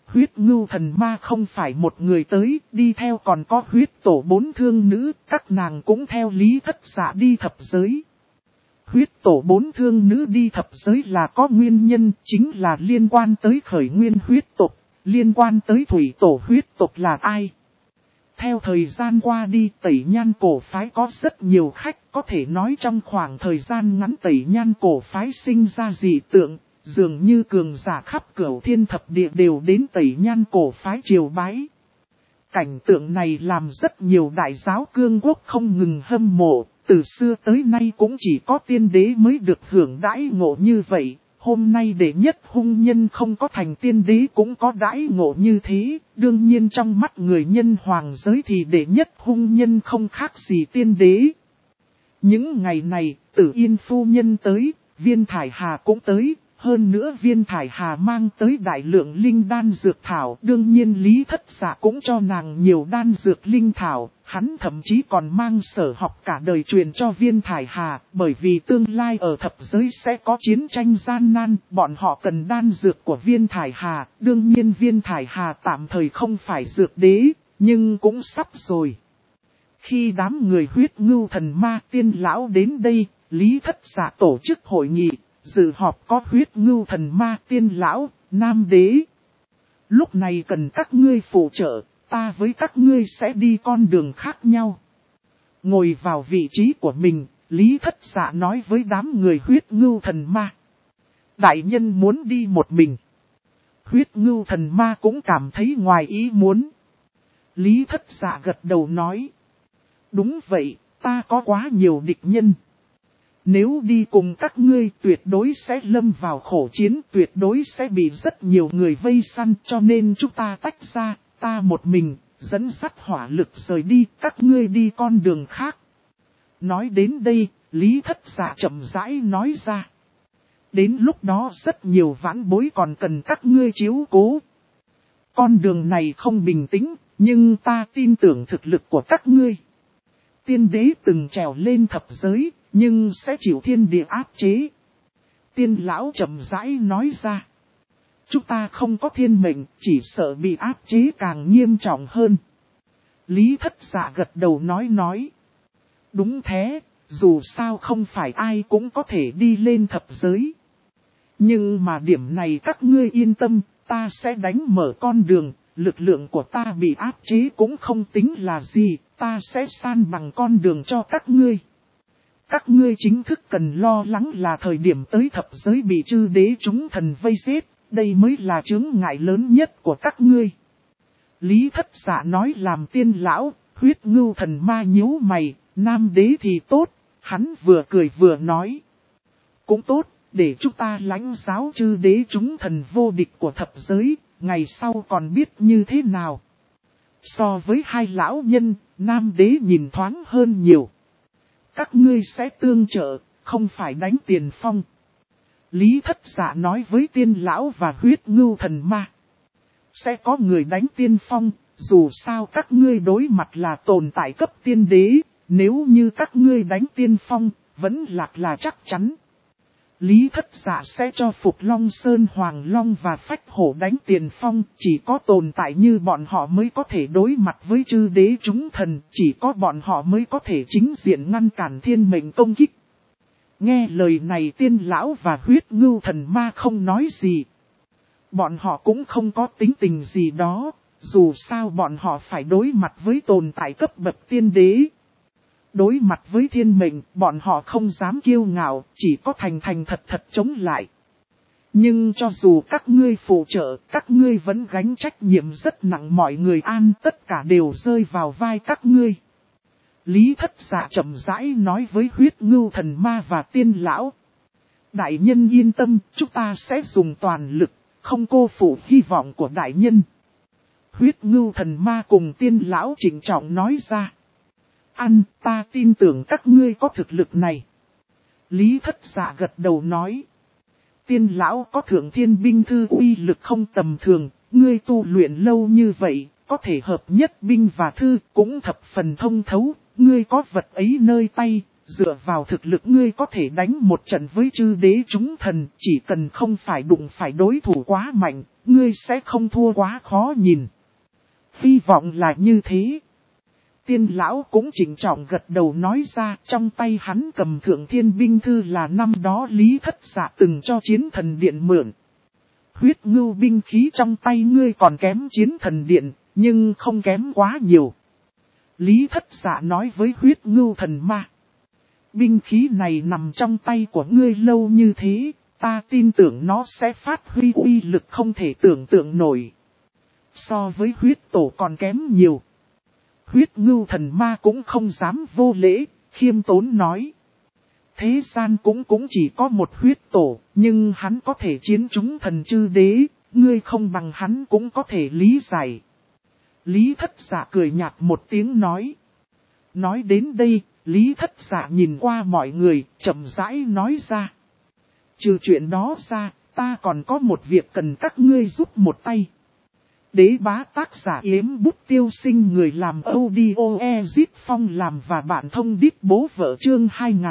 [SPEAKER 1] Huyết ngưu thần ma không phải một người tới, đi theo còn có huyết tổ 4 thương nữ, các nàng cũng theo Lý Thất Dạ đi thập giới. Huyết tổ 4 thương nữ đi thập giới là có nguyên nhân, chính là liên quan tới khởi nguyên huyết tộc, liên quan tới thủy tổ huyết tộc là ai. Theo thời gian qua đi, Tẩy Nhan cổ phái có rất nhiều khách, có thể nói trong khoảng thời gian ngắn Tẩy Nhan cổ phái sinh ra dị tượng, dường như cường giả khắp cửu thiên thập địa đều đến Tẩy Nhan cổ phái triều bái. Cảnh tượng này làm rất nhiều đại giáo cương quốc không ngừng hâm mộ, từ xưa tới nay cũng chỉ có tiên đế mới được hưởng đãi ngộ như vậy. Hôm nay đệ nhất hung nhân không có thành tiên đế cũng có đãi ngộ như thế, đương nhiên trong mắt người nhân hoàng giới thì đệ nhất hung nhân không khác gì tiên đế. Những ngày này, Tử Yên phu nhân tới, Viên Thải Hà cũng tới, hơn nữa Viên Thải Hà mang tới đại lượng linh đan dược thảo, đương nhiên Lý Thất Dạ cũng cho nàng nhiều đan dược linh thảo, hắn thậm chí còn mang sở học cả đời truyền cho Viên Thải Hà, bởi vì tương lai ở thập giới sẽ có chiến tranh gian nan, bọn họ cần đan dược của Viên Thải Hà, đương nhiên Viên Thải Hà tạm thời không phải dược đế, nhưng cũng sắp rồi. Khi đám người huyết ngưu thần ma tiên lão đến đây, Lý Thất Dạ tổ chức hội nghị. Dự họp có huyết ngưu thần ma tiên lão, nam đế. Lúc này cần các ngươi phụ trợ, ta với các ngươi sẽ đi con đường khác nhau. Ngồi vào vị trí của mình, Lý Thất Dạ nói với đám người huyết ngưu thần ma. Đại nhân muốn đi một mình. Huyết ngưu thần ma cũng cảm thấy ngoài ý muốn. Lý Thất Dạ gật đầu nói. Đúng vậy, ta có quá nhiều địch nhân. Nếu đi cùng các ngươi tuyệt đối sẽ lâm vào khổ chiến, tuyệt đối sẽ bị rất nhiều người vây săn, cho nên chúng ta tách ra, ta một mình, dẫn dắt hỏa lực rời đi, các ngươi đi con đường khác. Nói đến đây, Lý Thất Dạ chậm rãi nói ra. Đến lúc đó rất nhiều vãn bối còn cần các ngươi chiếu cố. Con đường này không bình tĩnh, nhưng ta tin tưởng thực lực của các ngươi. Tiên đế từng trèo lên thập giới, nhưng sẽ chịu thiên địa áp chế. Tiên lão chậm rãi nói ra. Chúng ta không có thiên mệnh, chỉ sợ bị áp chế càng nghiêm trọng hơn. Lý Thất Dạ gật đầu nói. Đúng thế, dù sao không phải ai cũng có thể đi lên thập giới. Nhưng mà điểm này các ngươi yên tâm, ta sẽ đánh mở con đường, lực lượng của ta bị áp chế cũng không tính là gì, ta sẽ san bằng con đường cho các ngươi. Các ngươi chính thức cần lo lắng là thời điểm tới thập giới bị chư đế chúng thần vây giết, đây mới là chướng ngại lớn nhất của các ngươi. Lý Thất Dạ nói làm tiên lão, huyết ngưu thần ma nhíu mày, nam đế thì tốt, hắn vừa cười vừa nói. Cũng tốt, để chúng ta lãnh giáo chư đế chúng thần vô địch của thập giới, ngày sau còn biết như thế nào. So với hai lão nhân, nam đế nhìn thoáng hơn nhiều. Các ngươi sẽ tương trợ, không phải đánh tiền phong. Lý Thất Dạ nói với tiên lão và huyết ngưu thần ma. Sẽ có người đánh tiên phong, dù sao các ngươi đối mặt là tồn tại cấp tiên đế, nếu như các ngươi đánh tiên phong, vẫn lạc là chắc chắn. Lý Thất Dạ sẽ cho Phục Long Sơn Hoàng Long và Phách Hổ đánh tiền phong, chỉ có tồn tại như bọn họ mới có thể đối mặt với chư đế chúng thần, chỉ có bọn họ mới có thể chính diện ngăn cản thiên mệnh công kích. Nghe lời này tiên lão và huyết ngưu thần ma không nói gì. Bọn họ cũng không có tính tình gì đó, dù sao bọn họ phải đối mặt với tồn tại cấp bậc tiên đế. Đối mặt với thiên mệnh, bọn họ không dám kiêu ngạo, chỉ có thành thật chống lại. Nhưng cho dù các ngươi phụ trợ, các ngươi vẫn gánh trách nhiệm rất nặng, mọi người an tất cả đều rơi vào vai các ngươi. Lý Thất Dạ chậm rãi nói với huyết ngưu thần ma và tiên lão. Đại nhân yên tâm, chúng ta sẽ dùng toàn lực, không cô phụ hy vọng của đại nhân. Huyết ngưu thần ma cùng tiên lão trịnh trọng nói ra. Ta tin tưởng các ngươi có thực lực này. Lý Thất Dạ gật đầu nói. Tiên lão có thượng thiên binh thư uy lực không tầm thường, ngươi tu luyện lâu như vậy, có thể hợp nhất binh và thư cũng thập phần thông thấu, ngươi có vật ấy nơi tay, dựa vào thực lực ngươi có thể đánh một trận với chư đế chúng thần, chỉ cần không phải đụng phải đối thủ quá mạnh, ngươi sẽ không thua quá khó nhìn. Hy vọng là như thế. Tiên lão cũng chỉnh trọng gật đầu nói ra, trong tay hắn cầm Thượng Thiên binh thư là năm đó Lý Thất Dạ từng cho Chiến Thần Điện mượn. Huyết ngưu binh khí trong tay ngươi còn kém Chiến Thần Điện, nhưng không kém quá nhiều. Lý Thất Dạ nói với huyết ngưu thần ma. Binh khí này nằm trong tay của ngươi lâu như thế, ta tin tưởng nó sẽ phát huy uy lực không thể tưởng tượng nổi. So với huyết tổ còn kém nhiều. Huyết ngưu thần ma cũng không dám vô lễ, khiêm tốn nói. Thế gian cũng chỉ có một huyết tổ, nhưng hắn có thể chiến chúng thần chư đế, ngươi không bằng hắn cũng có thể lý giải. Lý Thất Dạ cười nhạt một tiếng nói. Nói đến đây, Lý Thất Dạ nhìn qua mọi người, chậm rãi nói ra. Trừ chuyện đó ra, ta còn có một việc cần các ngươi giúp một tay. Đế bá tác giả Yếm Bút Tiêu Sinh người làm audio Ezit Phong làm và bạn thông đít bố vợ chương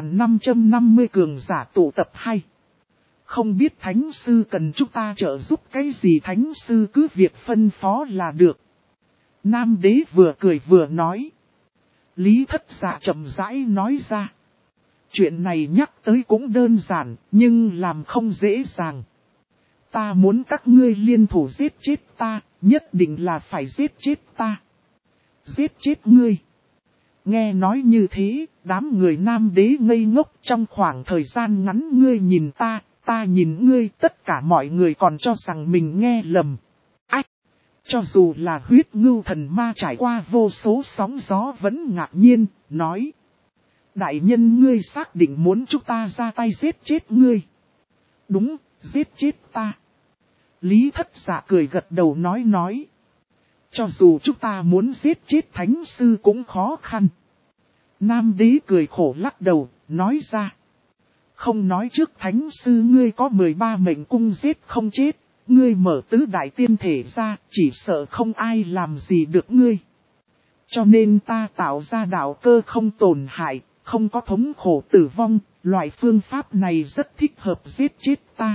[SPEAKER 1] 2550 cường giả tụ tập 2. Không biết Thánh Sư cần chúng ta trợ giúp cái gì, Thánh Sư cứ việc phân phó là được. Nam đế vừa cười vừa nói. Lý Thất Dạ chậm rãi nói ra. Chuyện này nhắc tới cũng đơn giản, nhưng làm không dễ dàng. Ta muốn các ngươi liên thủ giết chết ta, nhất định là phải giết chết ta. Giết chết ngươi. Nghe nói như thế, đám người Nam đế ngây ngốc. Trong khoảng thời gian ngắn ngươi nhìn ta, ta nhìn ngươi, tất cả mọi người còn cho rằng mình nghe lầm. Ách! Cho dù là huyết ngưu thần ma trải qua vô số sóng gió vẫn ngạc nhiên, nói. Đại nhân ngươi xác định muốn chúng ta ra tay giết chết ngươi. Đúng, giết chết ta. Lý Thất Dạ cười gật đầu nói. Cho dù chúng ta muốn giết chết Thánh Sư cũng khó khăn. Nam đế cười khổ lắc đầu, nói ra. Không nói trước Thánh Sư ngươi có 13 mệnh cung giết không chết. Ngươi mở tứ đại tiên thể ra, chỉ sợ không ai làm gì được ngươi. Cho nên ta tạo ra đạo cơ không tổn hại, không có thống khổ tử vong, loại phương pháp này rất thích hợp giết chết ta.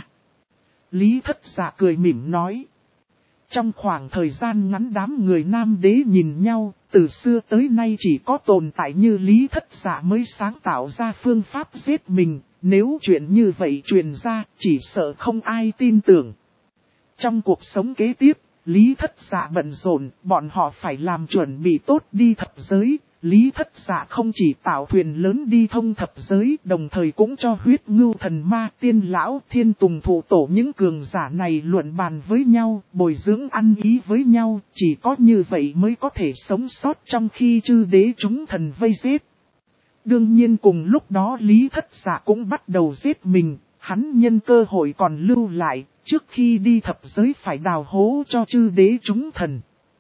[SPEAKER 1] Lý Thất Dạ cười mỉm nói. Trong khoảng thời gian ngắn đám người Nam đế nhìn nhau, từ xưa tới nay chỉ có tồn tại như Lý Thất Dạ mới sáng tạo ra phương pháp giết mình, nếu chuyện như vậy truyền ra, chỉ sợ không ai tin tưởng. Trong cuộc sống kế tiếp, Lý Thất Dạ bận rộn, bọn họ phải làm chuẩn bị tốt đi thập giới. Lý Thất Dạ không chỉ tạo thuyền lớn đi thông thập giới, đồng thời cũng cho huyết ngưu thần ma, tiên lão, thiên tùng thủ tổ những cường giả này luận bàn với nhau, bồi dưỡng ăn ý với nhau, chỉ có như vậy mới có thể sống sót trong khi chư đế chúng thần vây giết. Đương nhiên cùng lúc đó Lý Thất Dạ cũng bắt đầu giết mình, hắn nhân cơ hội còn lưu lại, trước khi đi thập giới phải đào hố cho chư đế chúng thần.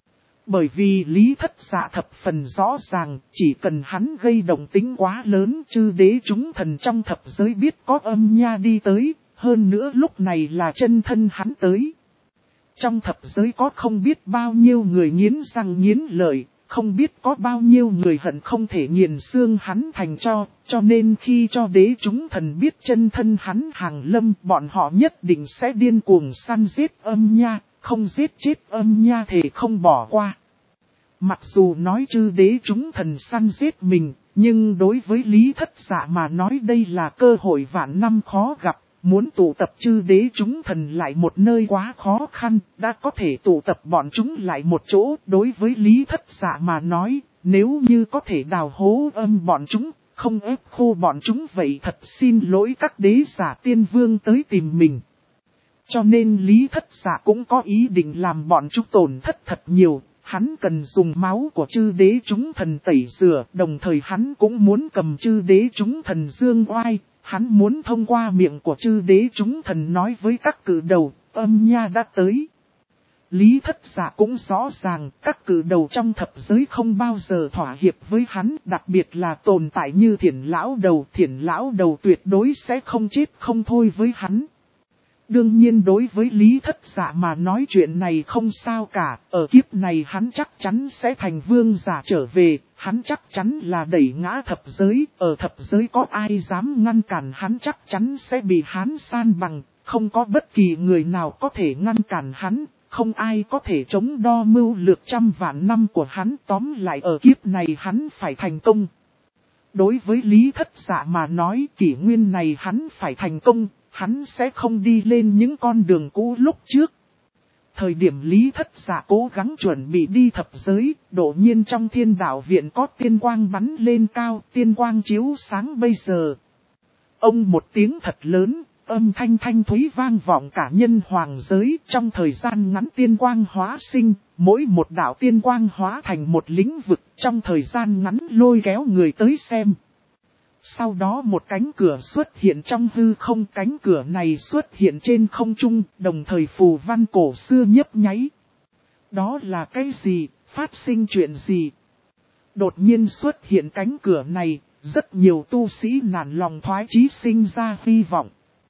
[SPEAKER 1] Bởi vì Lý Thất Dạ thập phần rõ ràng, chỉ cần hắn gây động tính quá lớn chư đế chúng thần trong thập giới biết có âm nha đi tới, hơn nữa lúc này là chân thân hắn tới. Trong thập giới có không biết bao nhiêu người nghiến răng nghiến lợi, không biết có bao nhiêu người hận không thể nghiền xương hắn thành cho nên khi cho đế chúng thần biết chân thân hắn hàng lâm, bọn họ nhất định sẽ điên cuồng săn giết âm nha, không giết chết âm nha thể không bỏ qua. Mặc dù nói chư đế chúng thần săn giết mình, nhưng đối với Lý Thất Dạ mà nói đây là cơ hội vạn năm khó gặp. Muốn tụ tập chư đế chúng thần lại một nơi quá khó khăn, đã có thể tụ tập bọn chúng lại một chỗ. Đối với Lý Thất Dạ mà nói, nếu như có thể đào hố âm bọn chúng, không ép khô bọn chúng vậy thật xin lỗi các đế giả tiên vương tới tìm mình. Cho nên Lý Thất Dạ cũng có ý định làm bọn chúng tổn thất thật nhiều. Hắn cần dùng máu của chư đế chúng thần tẩy rửa, đồng thời hắn cũng muốn cầm chư đế chúng thần dương oai. Hắn muốn thông qua miệng của chư đế chúng thần nói với các cử đầu, âm nha đã tới. Lý Thất Dạ cũng rõ ràng, các cử đầu trong thập giới không bao giờ thỏa hiệp với hắn, đặc biệt là tồn tại như Thiển lão đầu tuyệt đối sẽ không chết không thôi với hắn. Đương nhiên đối với Lý Thất Dạ mà nói chuyện này không sao cả, ở kiếp này hắn chắc chắn sẽ thành vương giả trở về, hắn chắc chắn là đẩy ngã thập giới, ở thập giới có ai dám ngăn cản hắn chắc chắn sẽ bị hắn san bằng, không có bất kỳ người nào có thể ngăn cản hắn, không ai có thể chống đo mưu lược trăm vạn năm của hắn, tóm lại ở kiếp này hắn phải thành công. Đối với Lý Thất Dạ mà nói kỷ nguyên này hắn phải thành công, hắn sẽ không đi lên những con đường cũ lúc trước. Thời điểm Lý Thất Dạ cố gắng chuẩn bị đi thập giới, đột nhiên trong Thiên Đạo Viện có tiên quang bắn lên cao, tiên quang chiếu sáng bây giờ. Ông một tiếng thật lớn, âm thanh thanh thúy vang vọng cả nhân hoàng giới, trong thời gian ngắn tiên quang hóa sinh, mỗi một đạo tiên quang hóa thành một lĩnh vực, trong thời gian ngắn lôi kéo người tới xem. Sau đó một cánh cửa xuất hiện trong hư không, cánh cửa này xuất hiện trên không trung, đồng thời phù văn cổ xưa nhấp nháy. Đó là cái gì, phát sinh chuyện gì? Đột nhiên xuất hiện cánh cửa này, rất nhiều tu sĩ nản lòng thoái chí sinh ra hy vọng.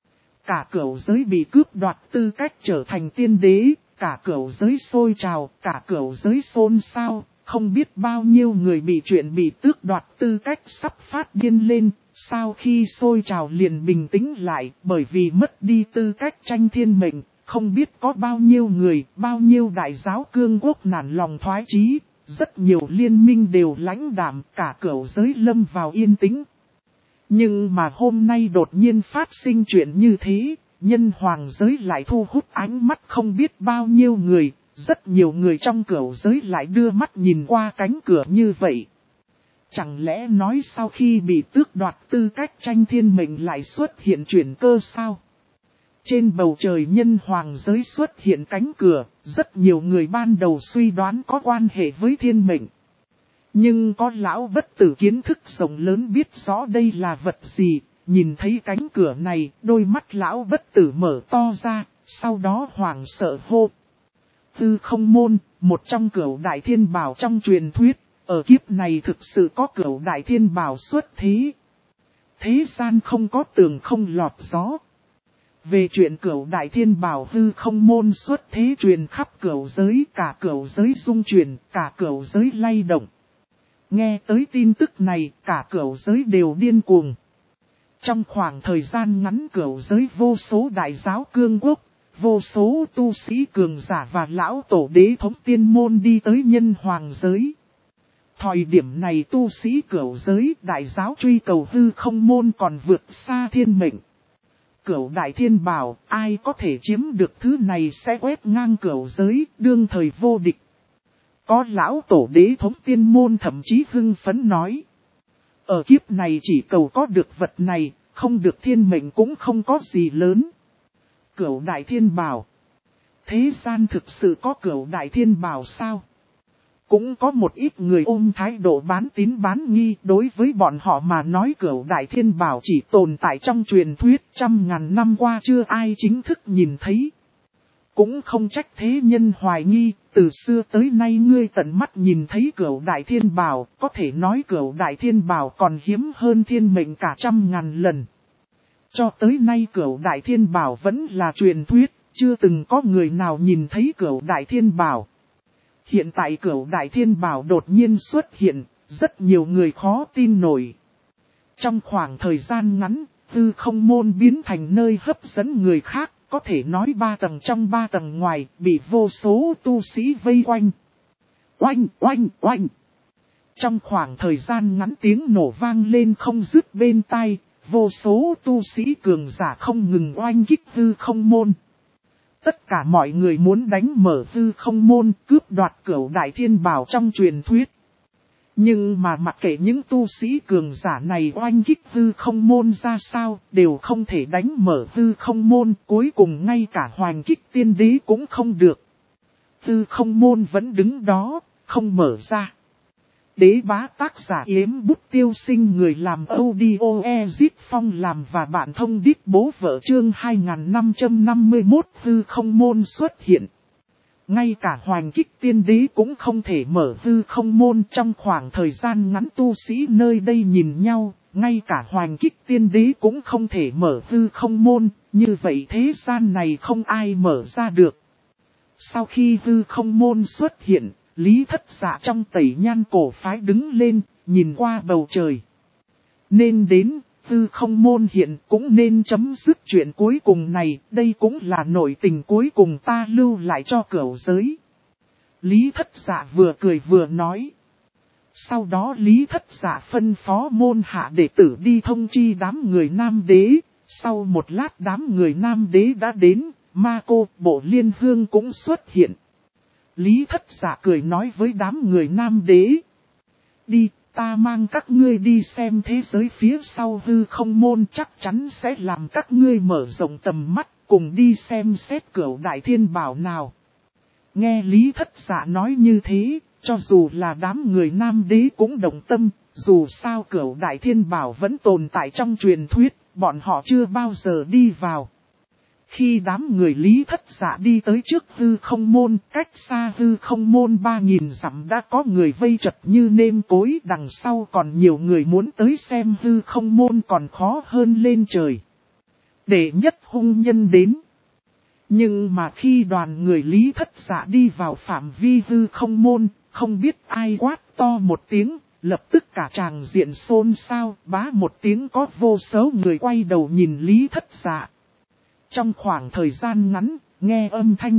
[SPEAKER 1] Cả cửu giới bị cướp đoạt tư cách trở thành tiên đế, cả cửu giới sôi trào, cả cửu giới xôn xao, không biết bao nhiêu người bị chuyện bị tước đoạt tư cách sắp phát điên lên, sau khi sôi trào liền bình tĩnh lại, bởi vì mất đi tư cách tranh thiên mệnh, không biết có bao nhiêu người, bao nhiêu đại giáo cương quốc nản lòng thoái chí, rất nhiều liên minh đều lãnh đạm, cả cửu giới lâm vào yên tĩnh. Nhưng mà hôm nay đột nhiên phát sinh chuyện như thế, nhân hoàng giới lại thu hút ánh mắt không biết bao nhiêu người, rất nhiều người trong cửu giới lại đưa mắt nhìn qua cánh cửa như vậy. Chẳng lẽ nói sau khi bị tước đoạt tư cách tranh thiên mệnh lại xuất hiện chuyển cơ sao? Trên bầu trời nhân hoàng giới xuất hiện cánh cửa, rất nhiều người ban đầu suy đoán có quan hệ với thiên mệnh. Nhưng có lão bất tử kiến thức rộng lớn biết rõ đây là vật gì, nhìn thấy cánh cửa này, đôi mắt lão bất tử mở to ra, sau đó hoảng sợ hô. Hư không môn, một trong cửu đại thiên bảo trong truyền thuyết, ở kiếp này thực sự có cửu đại thiên bảo xuất thế. Thế gian không có tường không lọt gió. Về chuyện cửu đại thiên bảo hư không môn xuất thế truyền khắp cửu giới, cả cửu giới rung chuyển, cả cửu giới lay động. Nghe tới tin tức này, cả cửu giới đều điên cuồng. Trong khoảng thời gian ngắn cửu giới vô số đại giáo cương quốc, vô số tu sĩ cường giả và lão tổ đế thống tiên môn đi tới nhân hoàng giới. Thời điểm này tu sĩ cửu giới đại giáo truy cầu hư không môn còn vượt xa thiên mệnh. Cửu đại thiên bảo, ai có thể chiếm được thứ này sẽ quét ngang cửu giới, đương thời vô địch. Có lão tổ đế thống tiên môn thậm chí hưng phấn nói. Ở kiếp này chỉ cầu có được vật này, không được thiên mệnh cũng không có gì lớn. Cửu đại thiên bảo. Thế gian thực sự có cửu đại thiên bảo sao? Cũng có một ít người ôm thái độ bán tín bán nghi, đối với bọn họ mà nói cửu đại thiên bảo chỉ tồn tại trong truyền thuyết, trăm ngàn năm qua chưa ai chính thức nhìn thấy. Cũng không trách thế nhân hoài nghi, từ xưa tới nay ngươi tận mắt nhìn thấy cửu đại thiên bảo, có thể nói cửu đại thiên bảo còn hiếm hơn thiên mệnh cả trăm ngàn lần. Cho tới nay cửu đại thiên bảo vẫn là truyền thuyết, chưa từng có người nào nhìn thấy cửu đại thiên bảo. Hiện tại cửu đại thiên bảo đột nhiên xuất hiện, rất nhiều người khó tin nổi. Trong khoảng thời gian ngắn, hư không môn biến thành nơi hấp dẫn người khác, có thể nói 3 tầng trong 3 tầng ngoài, bị vô số tu sĩ vây quanh. Oanh, oanh, oanh. Trong khoảng thời gian ngắn tiếng nổ vang lên không dứt bên tai, vô số tu sĩ cường giả không ngừng oanh kích hư không môn. Tất cả mọi người muốn đánh mở hư không môn, cướp đoạt cửu đại thiên bảo trong truyền thuyết. Nhưng mà mặc kệ những tu sĩ cường giả này oanh kích hư không môn ra sao, đều không thể đánh mở hư không môn, cuối cùng ngay cả hoành kích tiên đế cũng không được. Hư không môn vẫn đứng đó, không mở ra. Đế bá tác giả Yếm Bút Tiêu Sinh người làm audio Ezit Phong làm và bạn thông đích bố vợ chương 2551 hư không môn xuất hiện. Ngay cả hoành kích tiên đế cũng không thể mở hư không môn trong khoảng thời gian ngắn tu sĩ nơi đây nhìn nhau, ngay cả hoành kích tiên đế cũng không thể mở hư không môn, như vậy thế gian này không ai mở ra được. Sau khi hư không môn xuất hiện, Lý Thất Dạ trong Tẩy Nhan cổ phái đứng lên, nhìn qua bầu trời. Nên đến, Hư không môn hiện cũng nên chấm dứt chuyện cuối cùng này, đây cũng là nội tình cuối cùng ta lưu lại cho cửu giới. Lý Thất Dạ vừa cười vừa nói. Sau đó Lý Thất Dạ phân phó môn hạ đệ tử đi thông chi đám người Nam Đế. Sau một lát đám người Nam Đế đã đến, Ma Cô, Bộ Liên Hương cũng xuất hiện. Lý Thất Dạ cười nói với đám người Nam Đế. Đi, ta mang các ngươi đi xem thế giới phía sau hư không môn, chắc chắn sẽ làm các ngươi mở rộng tầm mắt, cùng đi xem xét Cửu Đại Thiên Bảo nào. Nghe Lý Thất Dạ nói như thế, cho dù là đám người Nam Đế cũng động tâm, dù sao Cửu Đại Thiên Bảo vẫn tồn tại trong truyền thuyết, bọn họ chưa bao giờ đi vào. Khi đám người Lý Thất Dạ đi tới trước hư không môn, cách xa hư không môn 3.000 dặm đã có người vây chật như nêm cối, đằng sau còn nhiều người muốn tới xem hư không môn còn khó hơn lên trời. Đệ nhất hung nhân đến. Nhưng mà khi đoàn người Lý Thất Dạ đi vào phạm vi hư không môn, không biết ai quát to một tiếng, lập tức cả tràng diện xôn xao, bá một tiếng có vô số người quay đầu nhìn Lý Thất Dạ. Trong khoảng thời gian ngắn, nghe âm thanh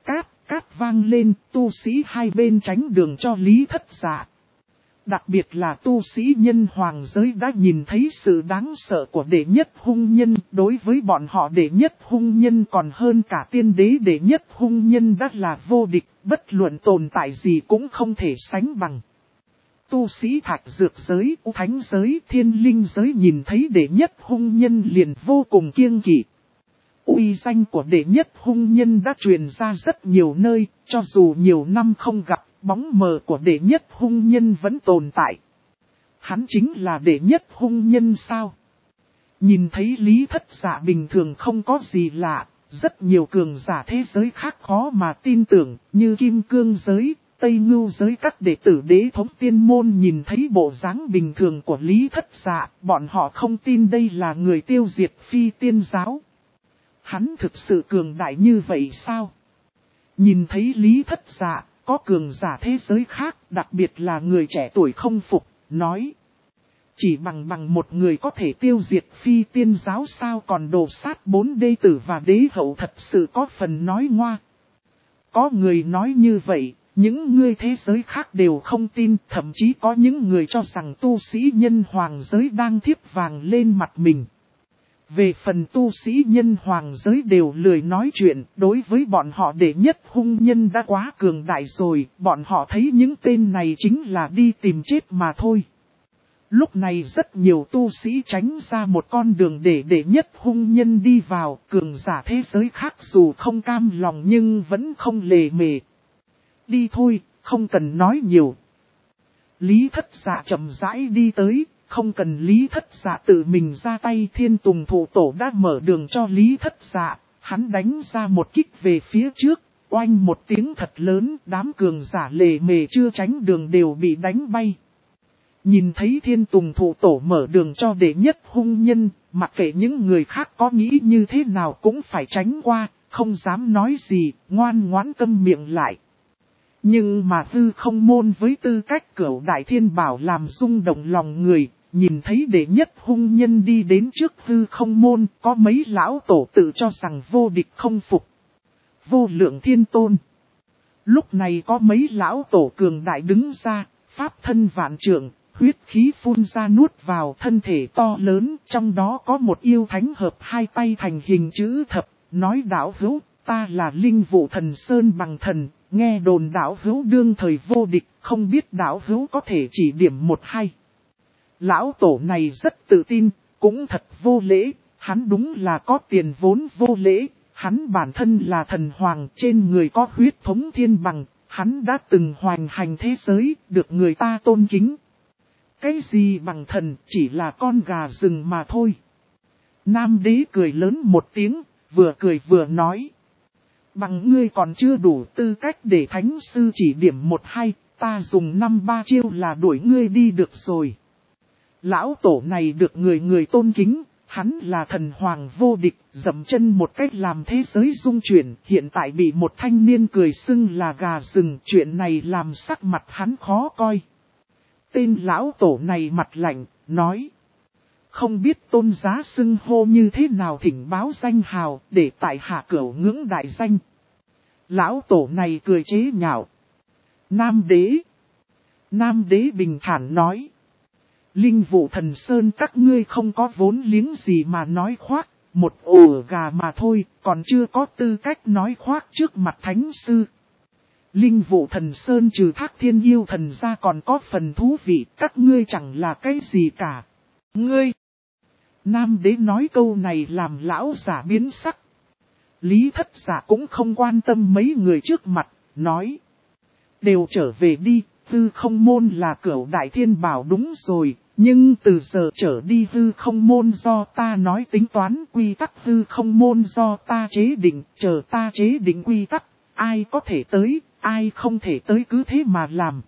[SPEAKER 1] cát vang lên, tu sĩ hai bên tránh đường cho Lý Thất Dạ. Đặc biệt là tu sĩ nhân hoàng giới đã nhìn thấy sự đáng sợ của đệ nhất hung nhân, đối với bọn họ đệ nhất hung nhân còn hơn cả tiên đế đệ nhất hung nhân đã là vô địch, bất luận tồn tại gì cũng không thể sánh bằng. Tu sĩ thạch dược giới, thánh giới, thiên linh giới nhìn thấy đệ nhất hung nhân liền vô cùng kiêng kỵ. Uy danh của đệ nhất hung nhân đã truyền ra rất nhiều nơi, cho dù nhiều năm không gặp, bóng mờ của đệ nhất hung nhân vẫn tồn tại. Hắn chính là đệ nhất hung nhân sao? Nhìn thấy Lý Thất Dạ bình thường không có gì lạ, rất nhiều cường giả thế giới khác khó mà tin tưởng, như Kim Cương giới, Tây Ngưu giới các đệ tử đế thống tiên môn nhìn thấy bộ dáng bình thường của Lý Thất Dạ, bọn họ không tin đây là người tiêu diệt phi tiên giáo. Hắn thực sự cường đại như vậy sao? Nhìn thấy Lý Thất Dạ, có cường giả thế giới khác, đặc biệt là người trẻ tuổi không phục, nói. Chỉ bằng một người có thể tiêu diệt phi tiên giáo sao, còn đồ sát 4 đế tử và đế hậu thật sự có phần nói ngoa. Có người nói như vậy, những người thế giới khác đều không tin, thậm chí có những người cho rằng tu sĩ nhân hoàng giới đang thiếp vàng lên mặt mình. Về phần tu sĩ nhân hoàng giới đều lười nói chuyện, đối với bọn họ đệ nhất hung nhân đã quá cường đại rồi, bọn họ thấy những tên này chính là đi tìm chết mà thôi. Lúc này rất nhiều tu sĩ tránh ra một con đường để đệ nhất hung nhân đi vào, cường giả thế giới khác dù không cam lòng nhưng vẫn không lề mề. Đi thôi, không cần nói nhiều. Lý Thất Dạ chậm rãi đi tới. Không cần Lý Thất Dạ tự mình ra tay, Thiên Tùng Thụ Tổ đã mở đường cho Lý Thất Dạ, hắn đánh ra một kích về phía trước, oanh một tiếng thật lớn, đám cường giả lề mề chưa tránh đường đều bị đánh bay. Nhìn thấy Thiên Tùng Thụ Tổ mở đường cho đệ nhất hung nhân, mặc kệ những người khác có nghĩ như thế nào cũng phải tránh qua, không dám nói gì, ngoan ngoãn câm miệng lại. Nhưng mà hư không môn với tư cách Cửu Đại Thiên Bảo làm rung động lòng người, nhìn thấy đệ nhất hung nhân đi đến trước hư không môn, có mấy lão tổ tự cho rằng vô địch không phục. Vô Lượng Thiên Tôn. Lúc này có mấy lão tổ cường đại đứng ra, pháp thân vạn trượng, huyết khí phun ra nuốt vào, thân thể to lớn, trong đó có một yêu thánh hợp hai tay thành hình chữ thập, nói đạo hữu, ta là Linh Vụ Thần Sơn Bằng Thần, nghe đồn đạo hữu đương thời vô địch, không biết đạo hữu có thể chỉ điểm một hai. Lão tổ này rất tự tin, cũng thật vô lễ, hắn đúng là có tiền vốn vô lễ, hắn bản thân là thần hoàng, trên người có huyết thống thiên bằng, hắn đã từng hoành hành thế giới, được người ta tôn kính. Cái gì bằng thần, chỉ là con gà rừng mà thôi. Nam đế cười lớn một tiếng, vừa cười vừa nói. Bằng ngươi còn chưa đủ tư cách để thánh sư chỉ điểm một hai, ta dùng 5-3 chiêu là đuổi ngươi đi được rồi. Lão tổ này được người tôn kính, hắn là thần hoàng vô địch, dậm chân một cách làm thế giới rung chuyển, hiện tại bị một thanh niên cười xưng là gà rừng, chuyện này làm sắc mặt hắn khó coi. Tên lão tổ này mặt lạnh, nói. Không biết tôn giá xưng hô như thế nào thỉnh báo danh hào để tại hạ cửu ngưỡng đại danh. Lão tổ này cười chế nhạo. Nam đế. Nam đế bình thản nói. Linh vụ thần sơn các ngươi không có vốn liếng gì mà nói khoác. Một ổ gà mà thôi, còn chưa có tư cách nói khoác trước mặt thánh sư. Linh vụ thần sơn trừ Thác Thiên Yêu Thần ra còn có phần thú vị, các ngươi chẳng là cái gì cả. Ngươi! Nam đế nói câu này làm lão giả biến sắc. Lý Thất Giả cũng không quan tâm mấy người trước mặt, nói. Đều trở về đi, hư không môn là cửu đại thiên bảo đúng rồi, nhưng từ giờ trở đi hư không môn do ta nói tính toán, quy tắc hư không môn do ta chế định, chờ ta chế định quy tắc, ai có thể tới, ai không thể tới cứ thế mà làm.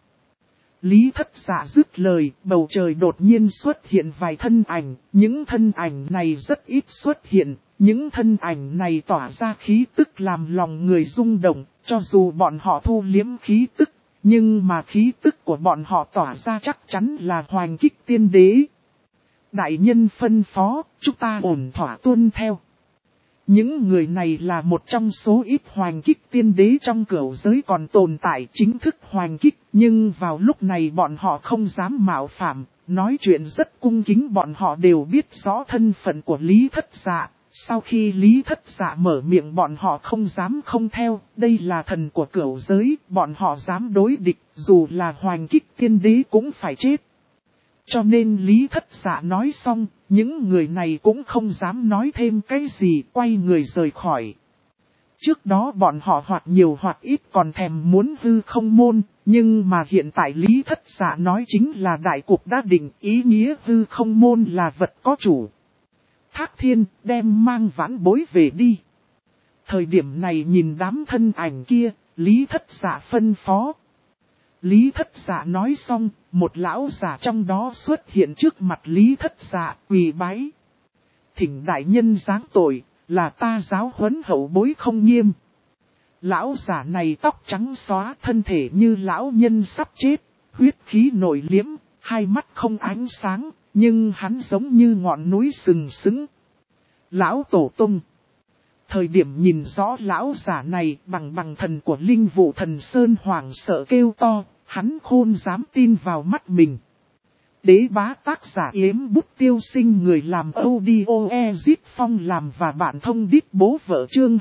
[SPEAKER 1] Lý Thất Giả dứt lời, bầu trời đột nhiên xuất hiện vài thân ảnh, những thân ảnh này rất ít xuất hiện, những thân ảnh này tỏa ra khí tức làm lòng người rung động, cho dù bọn họ thu liếm khí tức, nhưng mà khí tức của bọn họ tỏa ra chắc chắn là hoành kích tiên đế. Đại nhân phân phó, chúng ta ổn thỏa tuân theo. Những người này là một trong số ít hoành kích tiên đế trong cửu giới còn tồn tại chính thức hoành kích, nhưng vào lúc này bọn họ không dám mạo phạm, nói chuyện rất cung kính bọn họ đều biết rõ thân phận của Lý Thất Dạ. Sau khi Lý Thất Dạ mở miệng bọn họ không dám không theo, đây là thần của cửu giới, bọn họ dám đối địch, dù là hoành kích tiên đế cũng phải chết. Cho nên Lý Thất Dạ nói xong, những người này cũng không dám nói thêm cái gì, quay người rời khỏi. Trước đó bọn họ hoặc nhiều hoặc ít còn thèm muốn hư không môn, nhưng mà hiện tại Lý Thất Dạ nói chính là đại cục đã định, ý nghĩa hư không môn là vật có chủ. Thác Thiên đem mang vãn bối về đi. Thời điểm này nhìn đám thân ảnh kia, Lý Thất Dạ phân phó. Lý Thất Dạ nói xong, một lão giả trong đó xuất hiện trước mặt Lý Thất Dạ quỳ bái. Thỉnh đại nhân giáng tội, là ta giáo huấn hậu bối không nghiêm. Lão giả này tóc trắng xóa, thân thể như lão nhân sắp chết, huyết khí nổi liếm, hai mắt không ánh sáng, nhưng hắn giống như ngọn núi sừng sững. Lão Tổ Tông. Thời điểm nhìn rõ lão giả này bằng thần của linh vụ thần Sơn hoảng sợ kêu to, hắn khôn dám tin vào mắt mình. Đế bá tác giả Yếm Bút Tiêu Sinh người làm audio Ezit Phong làm và bạn thông đít bố vợ chương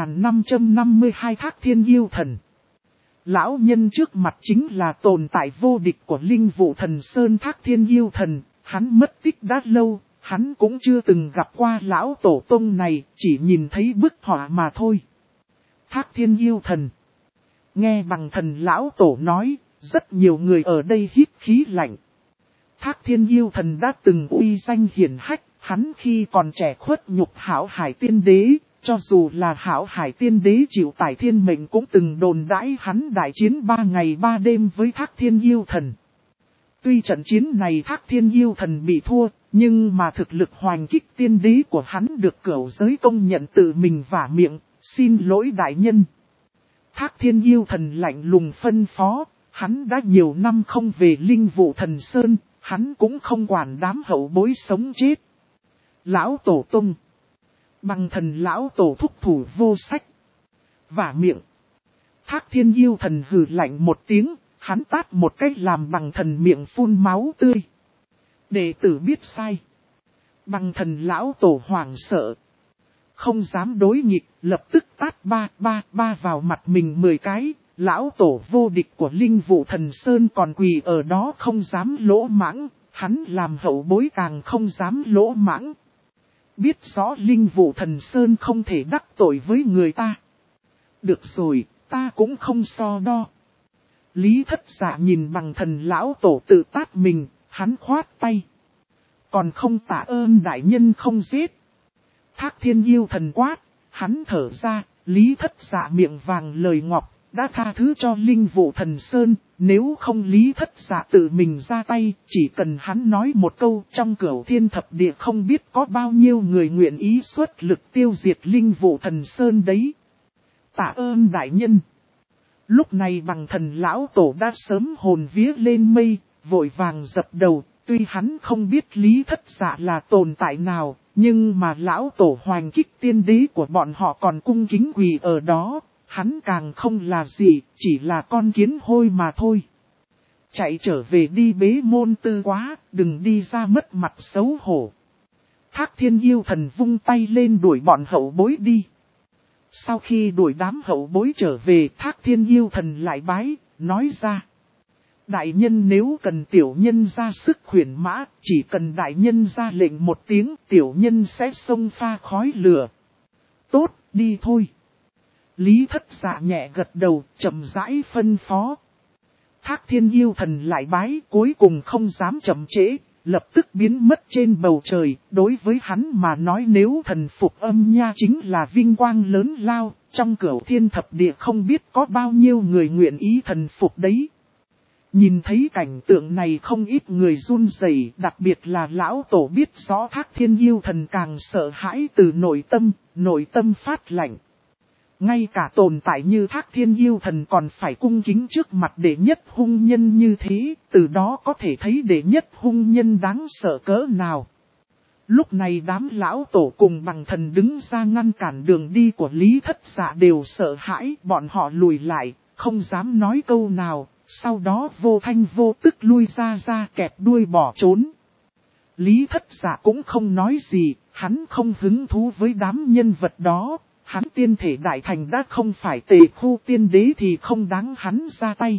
[SPEAKER 1] 2552 Thác Thiên Yêu Thần. Lão nhân trước mặt chính là tồn tại vô địch của linh vụ thần Sơn Thác Thiên Yêu Thần, hắn mất tích đã lâu. Hắn cũng chưa từng gặp qua lão tổ tông này, chỉ nhìn thấy bức họa mà thôi. Thác Thiên Yêu Thần. Nghe bằng thần lão tổ nói, rất nhiều người ở đây hít khí lạnh. Thác Thiên Yêu Thần đã từng uy danh hiển hách, hắn khi còn trẻ khuất nhục Hảo Hải Tiên Đế, cho dù là Hảo Hải Tiên Đế chịu tải thiên mệnh cũng từng đồn đãi hắn đại chiến 3 ngày 3 đêm với Thác Thiên Yêu Thần. Tuy trận chiến này Thác Thiên Yêu Thần bị thua, nhưng mà thực lực hoành kích tiên đế của hắn được cửu giới công nhận tự mình vả miệng, xin lỗi đại nhân. Thác Thiên Yêu Thần lạnh lùng phân phó, hắn đã nhiều năm không về linh vụ thần Sơn, hắn cũng không quản đám hậu bối sống chết. Lão Tổ Tông. Bằng thần lão tổ thúc thủ vô sách. Vả miệng. Thác Thiên Yêu Thần hừ lạnh một tiếng, hắn tát một cách làm bằng thần miệng phun máu tươi. Đệ tử biết sai. Bằng thần lão tổ hoảng sợ. Không dám đối nghịch, lập tức tát ba vào mặt mình 10 cái. Lão tổ vô địch của linh vụ thần Sơn còn quỳ ở đó không dám lỗ mãng. Hắn làm hậu bối càng không dám lỗ mãng. Biết rõ linh vụ thần Sơn không thể đắc tội với người ta. Được rồi, ta cũng không so đo. Lý Thất Dạ nhìn bằng thần lão tổ tự tát mình, hắn khoát tay. Còn không tạ ơn đại nhân không giết. Thác Thiên Yêu Thần quát, hắn thở ra, Lý Thất Dạ miệng vàng lời ngọc, đã tha thứ cho linh vụ thần Sơn, nếu không Lý Thất Dạ tự mình ra tay, chỉ cần hắn nói một câu trong cửu thiên thập địa không biết có bao nhiêu người nguyện ý xuất lực tiêu diệt linh vụ thần Sơn đấy. Tạ ơn đại nhân. Lúc này bằng thần lão tổ đã sớm hồn vía lên mây, vội vàng dập đầu, Tuy hắn không biết Lý Thất Dạ là tồn tại nào, nhưng mà lão tổ hoành kích tiên đế của bọn họ còn cung kính quỳ ở đó, hắn càng không là gì, chỉ là con kiến hôi mà thôi. Chạy trở về đi bế môn tư quá, đừng đi ra mất mặt xấu hổ. Thác Thiên Yêu Thần vung tay lên đuổi bọn hậu bối đi. Sau khi đuổi đám hậu bối trở về, Thác Thiên Yêu Thần lại bái, nói ra. Đại nhân nếu cần tiểu nhân ra sức khuyển mã, chỉ cần đại nhân ra lệnh một tiếng, tiểu nhân sẽ xông pha khói lửa. Tốt, đi thôi. Lý Thất Dạ nhẹ gật đầu, chậm rãi phân phó. Thác Thiên Yêu Thần lại bái, cuối cùng không dám chậm trễ, lập tức biến mất trên bầu trời. Đối với hắn mà nói, nếu thần phục âm nha chính là vinh quang lớn lao, trong cửu thiên thập địa không biết có bao nhiêu người nguyện ý thần phục đấy. Nhìn thấy cảnh tượng này không ít người run rẩy, đặc biệt là lão tổ biết rõ Thác Thiên Yêu Thần càng sợ hãi từ nội tâm phát lạnh. Ngay cả tồn tại như Thác Thiên Yêu Thần còn phải cung kính trước mặt đệ nhất hung nhân như thế, từ đó có thể thấy đệ nhất hung nhân đáng sợ cỡ nào. Lúc này đám lão tổ cùng bằng thần đứng ra ngăn cản đường đi của Lý Thất Dạ đều sợ hãi, bọn họ lùi lại, không dám nói câu nào, sau đó vô thanh vô tức lui ra kẹp đuôi bỏ trốn. Lý Thất Dạ cũng không nói gì, hắn không hứng thú với đám nhân vật đó. Hắn tiên thể đại thành đã không phải Tề Khu tiên đế thì không đáng hắn ra tay.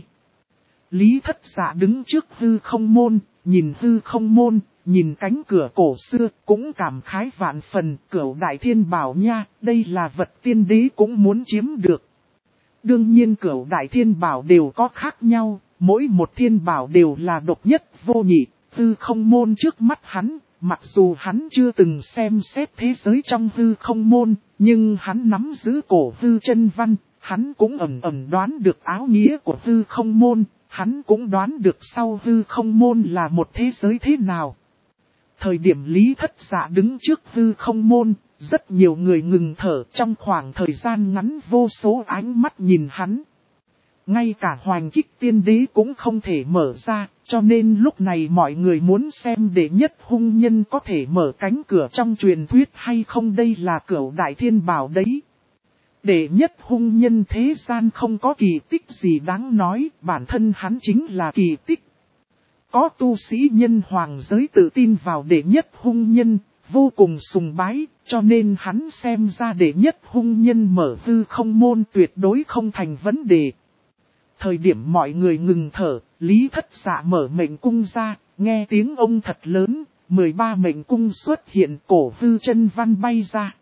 [SPEAKER 1] Lý Thất Dạ đứng trước hư không môn, nhìn hư không môn, nhìn cánh cửa cổ xưa, cũng cảm khái vạn phần. Cửu đại thiên bảo nha, đây là vật tiên đế cũng muốn chiếm được. Đương nhiên cửu đại thiên bảo đều có khác nhau, mỗi một thiên bảo đều là độc nhất vô nhị. Hư không môn trước mắt hắn, mặc dù hắn chưa từng xem xét thế giới trong hư không môn, nhưng hắn nắm giữ cổ hư chân văn, hắn cũng ẩn đoán được áo nghĩa của hư không môn, hắn cũng đoán được sau hư không môn là một thế giới thế nào. Thời điểm Lý Thất Dạ đứng trước hư không môn, rất nhiều người ngừng thở, trong khoảng thời gian ngắn vô số ánh mắt nhìn hắn. Ngay cả hoành kích tiên đế cũng không thể mở ra, cho nên lúc này mọi người muốn xem đệ nhất hung nhân có thể mở cánh cửa trong truyền thuyết hay không, đây là cửu đại thiên bảo đấy. Đệ nhất hung nhân thế gian không có kỳ tích gì đáng nói, bản thân hắn chính là kỳ tích. Có tu sĩ nhân hoàng giới tự tin vào đệ nhất hung nhân, vô cùng sùng bái, cho nên hắn xem ra đệ nhất hung nhân mở hư không môn tuyệt đối không thành vấn đề. Thời điểm mọi người ngừng thở, Lý Thất Dạ mở mệnh cung ra, nghe tiếng ông thật lớn, 13 mệnh cung xuất hiện, cổ hư chân văn bay ra.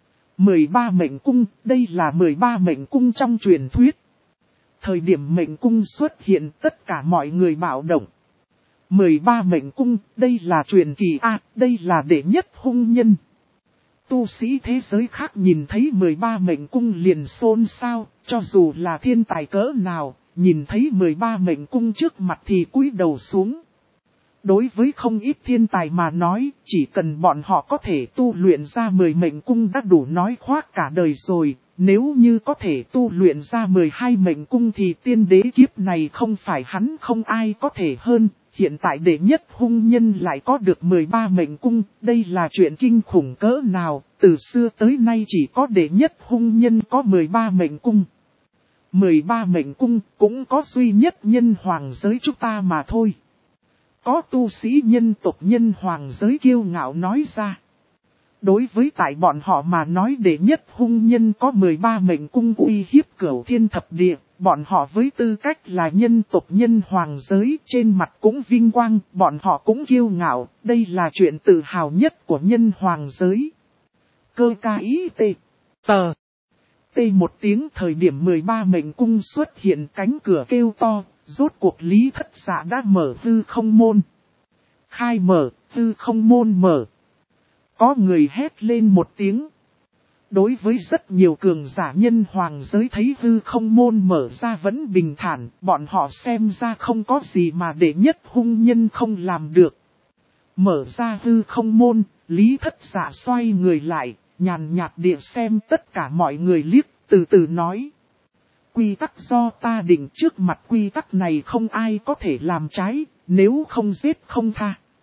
[SPEAKER 1] 13 mệnh cung, đây là 13 mệnh cung trong truyền thuyết. Thời điểm mệnh cung xuất hiện, tất cả mọi người bạo động. 13 mệnh cung, đây là truyền kỳ A, đây là đệ nhất hung nhân. Tu sĩ thế giới khác nhìn thấy 13 mệnh cung liền xôn xao, cho dù là thiên tài cỡ nào, nhìn thấy 13 mệnh cung trước mặt thì cúi đầu xuống. Đối với không ít thiên tài mà nói, chỉ cần bọn họ có thể tu luyện ra 10 mệnh cung đã đủ nói khoác cả đời rồi. Nếu như có thể tu luyện ra 12 mệnh cung thì tiên đế kiếp này không phải hắn không ai có thể hơn. Hiện tại đệ nhất hung nhân lại có được 13 mệnh cung, đây là chuyện kinh khủng cỡ nào, từ xưa tới nay chỉ có đệ nhất hung nhân có 13 mệnh cung. 13 mệnh cung cũng có duy nhất nhân hoàng giới chúng ta mà thôi. Có tu sĩ nhân tộc nhân hoàng giới kiêu ngạo nói ra. Đối với tại bọn họ mà nói đệ nhất hung nhân có 13 mệnh cung uy hiếp cửu thiên thập địa, bọn họ với tư cách là nhân tộc nhân hoàng giới trên mặt cũng vinh quang, bọn họ cũng kiêu ngạo, đây là chuyện tự hào nhất của nhân hoàng giới. Cơ ca ý tê, tờ, tê một tiếng thời điểm 13 mệnh cung xuất hiện cánh cửa kêu to, rốt cuộc Lý Thất Dạ đã mở hư không môn. Khai mở, hư không môn mở. Có người hét lên một tiếng. Đối với rất nhiều cường giả nhân hoàng giới thấy hư không môn mở ra vẫn bình thản, bọn họ xem ra không có gì mà đệ nhất hung nhân không làm được. Mở ra hư không môn, Lý Thất Dạ xoay người lại, nhàn nhạt địa xem tất cả mọi người liếc, từ từ nói. Quy tắc do ta định, trước mặt quy tắc này không ai có thể làm trái, nếu không giết không tha.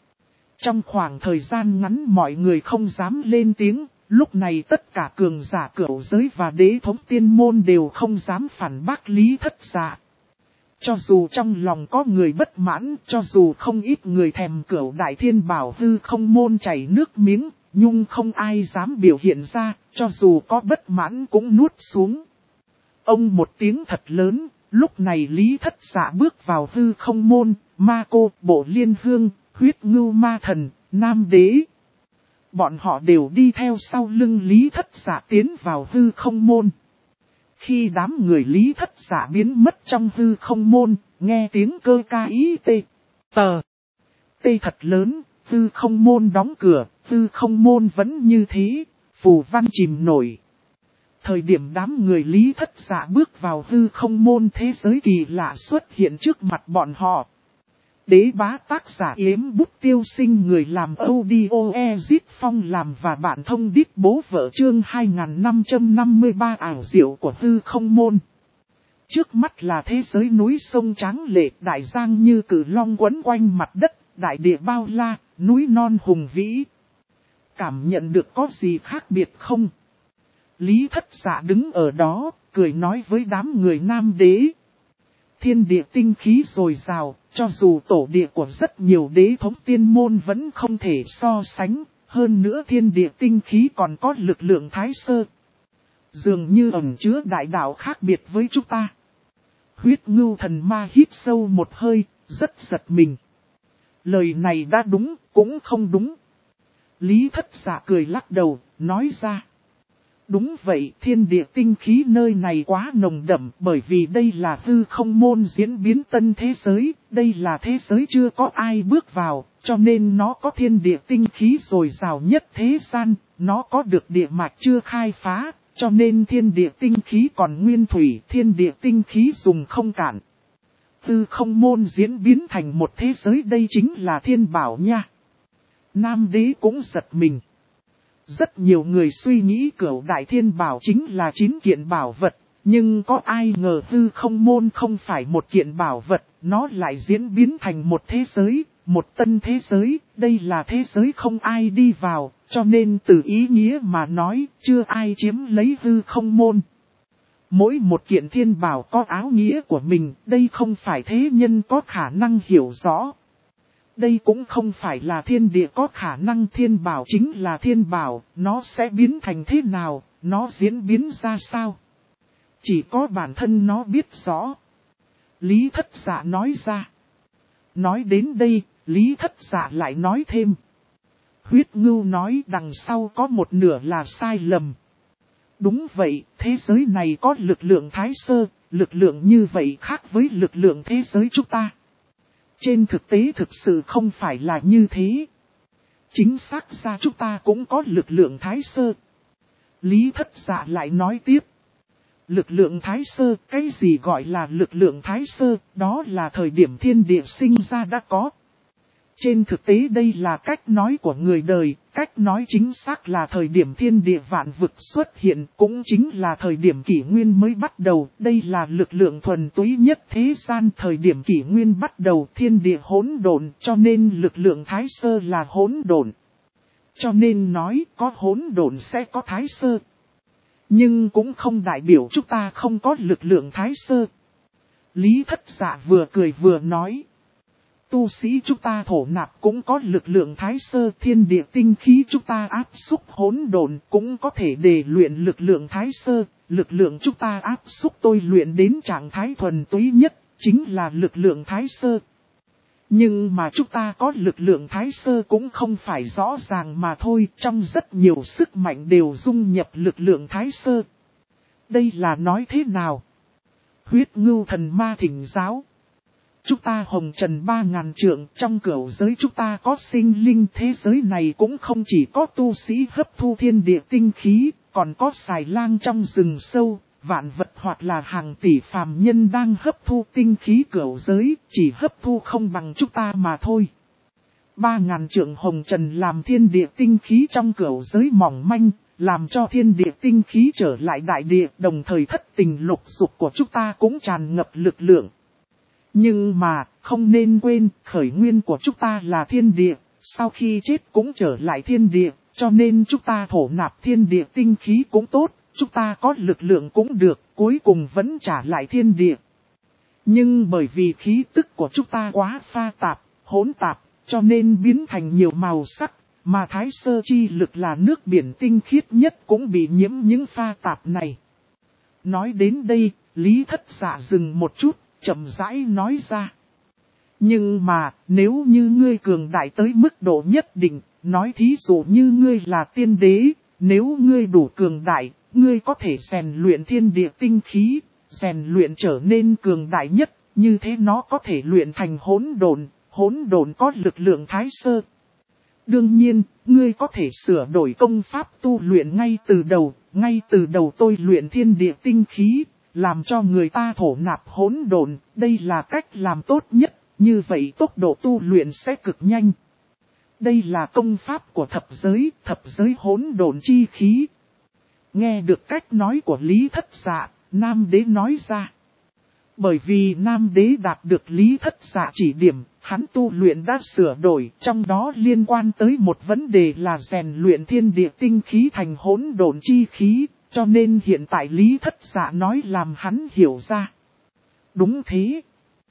[SPEAKER 1] Trong khoảng thời gian ngắn mọi người không dám lên tiếng, lúc này tất cả cường giả cửu giới và đế thống tiên môn đều không dám phản bác Lý Thất Dạ. Cho dù trong lòng có người bất mãn, cho dù không ít người thèm cửu đại thiên bảo hư không môn chảy nước miếng, nhưng không ai dám biểu hiện ra, cho dù có bất mãn cũng nuốt xuống. Ông một tiếng thật lớn, lúc này Lý Thất Dạ bước vào hư không môn, Ma Cô, Bộ Liên Hương, Huyết Ngưu Ma Thần, Nam Đế. Bọn họ đều đi theo sau lưng Lý Thất Dạ tiến vào hư không môn. Khi đám người Lý Thất Dạ biến mất trong hư không môn, nghe tiếng cơ ca ý tê, tờ, tê thật lớn, hư không môn đóng cửa, hư không môn vẫn như thế, phù văn chìm nổi. Thời điểm đám người Lý Thất Dạ bước vào hư không môn, thế giới kỳ lạ xuất hiện trước mặt bọn họ. Đế bá tác giả Yếm Bút Tiêu Sinh, người làm audio Ezit Phong làm và bạn thông đít bố vợ, chương 2553 ảo diệu của hư không môn. Trước mắt là thế giới núi sông tráng lệ, đại giang như cử long quấn quanh mặt đất, đại địa bao la, núi non hùng vĩ. Cảm nhận được có gì khác biệt không? Lý Thất Dạ đứng ở đó, cười nói với đám người Nam Đế. Thiên địa tinh khí dồi dào, cho dù tổ địa của rất nhiều đế thống tiên môn vẫn không thể so sánh, hơn nữa thiên địa tinh khí còn có lực lượng thái sơ. Dường như ẩn chứa đại đạo khác biệt với chúng ta. Huyết Ngưu Thần Ma hít sâu một hơi, rất giật mình. Lời này đã đúng, cũng không đúng. Lý Thất Dạ cười lắc đầu, nói ra. Đúng vậy, thiên địa tinh khí nơi này quá nồng đậm, bởi vì đây là hư không môn diễn biến tân thế giới, đây là thế giới chưa có ai bước vào, cho nên nó có thiên địa tinh khí dồi dào nhất thế gian, nó có được địa mạch chưa khai phá, cho nên thiên địa tinh khí còn nguyên thủy, thiên địa tinh khí dùng không cạn. Hư không môn diễn biến thành một thế giới, đây chính là thiên bảo nha. Nam Đế cũng giật mình. Rất nhiều người suy nghĩ cửu đại thiên bảo chính là 9 kiện bảo vật, nhưng có ai ngờ hư không môn không phải một kiện bảo vật, nó lại diễn biến thành một thế giới, một tân thế giới, đây là thế giới không ai đi vào, cho nên từ ý nghĩa mà nói, chưa ai chiếm lấy hư không môn. Mỗi một kiện thiên bảo có áo nghĩa của mình, đây không phải thế nhân có khả năng hiểu rõ. Đây cũng không phải là thiên địa có khả năng, thiên bảo chính là thiên bảo, nó sẽ biến thành thế nào, nó diễn biến ra sao. Chỉ có bản thân nó biết rõ. Lý Thất Dạ nói ra. Nói đến đây, Lý Thất Dạ lại nói thêm. Huyết Ngưu nói đằng sau có một nửa là sai lầm. Đúng vậy, thế giới này có lực lượng thái sơ, lực lượng như vậy khác với lực lượng thế giới chúng ta. Trên thực tế thực sự không phải là như thế. Chính xác ra chúng ta cũng có lực lượng thái sơ. Lý Thất Dạ lại nói tiếp. Lực lượng thái sơ, cái gì gọi là lực lượng thái sơ, đó là thời điểm thiên địa sinh ra đã có. Trên thực tế đây là cách nói của người đời, cách nói chính xác là thời điểm thiên địa vạn vực xuất hiện, cũng chính là thời điểm kỷ nguyên mới bắt đầu, đây là lực lượng thuần túy nhất thế gian. Thời điểm kỷ nguyên bắt đầu thiên địa hỗn độn, cho nên lực lượng thái sơ là hỗn độn. Cho nên nói có hỗn độn sẽ có thái sơ. Nhưng cũng không đại biểu chúng ta không có lực lượng thái sơ. Lý Thất Dạ vừa cười vừa nói. Tu sĩ chúng ta thổ nạp cũng có lực lượng thái sơ, thiên địa tinh khí chúng ta áp xúc hỗn độn cũng có thể để luyện lực lượng thái sơ, lực lượng chúng ta áp xúc tôi luyện đến trạng thái thuần túy nhất, chính là lực lượng thái sơ. Nhưng mà chúng ta có lực lượng thái sơ cũng không phải rõ ràng mà thôi, trong rất nhiều sức mạnh đều dung nhập lực lượng thái sơ. Đây là nói thế nào? Huyết Ngưu Thần Ma thỉnh giáo. Chúng ta hồng trần 3000 trượng, trong cửu giới chúng ta có sinh linh, thế giới này cũng không chỉ có tu sĩ hấp thu thiên địa tinh khí, còn có xài lang trong rừng sâu, vạn vật hoặc là hàng tỷ phàm nhân đang hấp thu tinh khí cửu giới, chỉ hấp thu không bằng chúng ta mà thôi. 3000 trượng hồng trần làm thiên địa tinh khí trong cửu giới mỏng manh, làm cho thiên địa tinh khí trở lại đại địa, đồng thời thất tình lục dục của chúng ta cũng tràn ngập lực lượng. Nhưng mà, không nên quên, khởi nguyên của chúng ta là thiên địa, sau khi chết cũng trở lại thiên địa, cho nên chúng ta thổ nạp thiên địa tinh khí cũng tốt, chúng ta có lực lượng cũng được, cuối cùng vẫn trả lại thiên địa. Nhưng bởi vì khí tức của chúng ta quá pha tạp, hỗn tạp, cho nên biến thành nhiều màu sắc, mà thái sơ chi lực là nước biển tinh khiết nhất cũng bị nhiễm những pha tạp này. Nói đến đây, Lý Thất Dạ dừng một chút, chậm rãi nói ra. Nhưng mà, nếu như ngươi cường đại tới mức độ nhất định, nói thí dụ như ngươi là tiên đế, nếu ngươi đủ cường đại, ngươi có thể rèn luyện thiên địa tinh khí, rèn luyện trở nên cường đại nhất, như thế nó có thể luyện thành hỗn độn có lực lượng thái sơ. Đương nhiên, ngươi có thể sửa đổi công pháp tu luyện ngay từ đầu tôi luyện thiên địa tinh khí, làm cho người ta thổ nạp hỗn độn, đây là cách làm tốt nhất, như vậy tốc độ tu luyện sẽ cực nhanh. Đây là công pháp của thập giới hỗn độn chi khí. Nghe được cách nói của Lý Thất Dạ, Nam Đế nói ra. Bởi vì Nam Đế đạt được Lý Thất Dạ chỉ điểm, hắn tu luyện đã sửa đổi, trong đó liên quan tới một vấn đề là rèn luyện thiên địa tinh khí thành hỗn độn chi khí, cho nên hiện tại Lý Thất Dạ nói làm hắn hiểu ra. Đúng thế.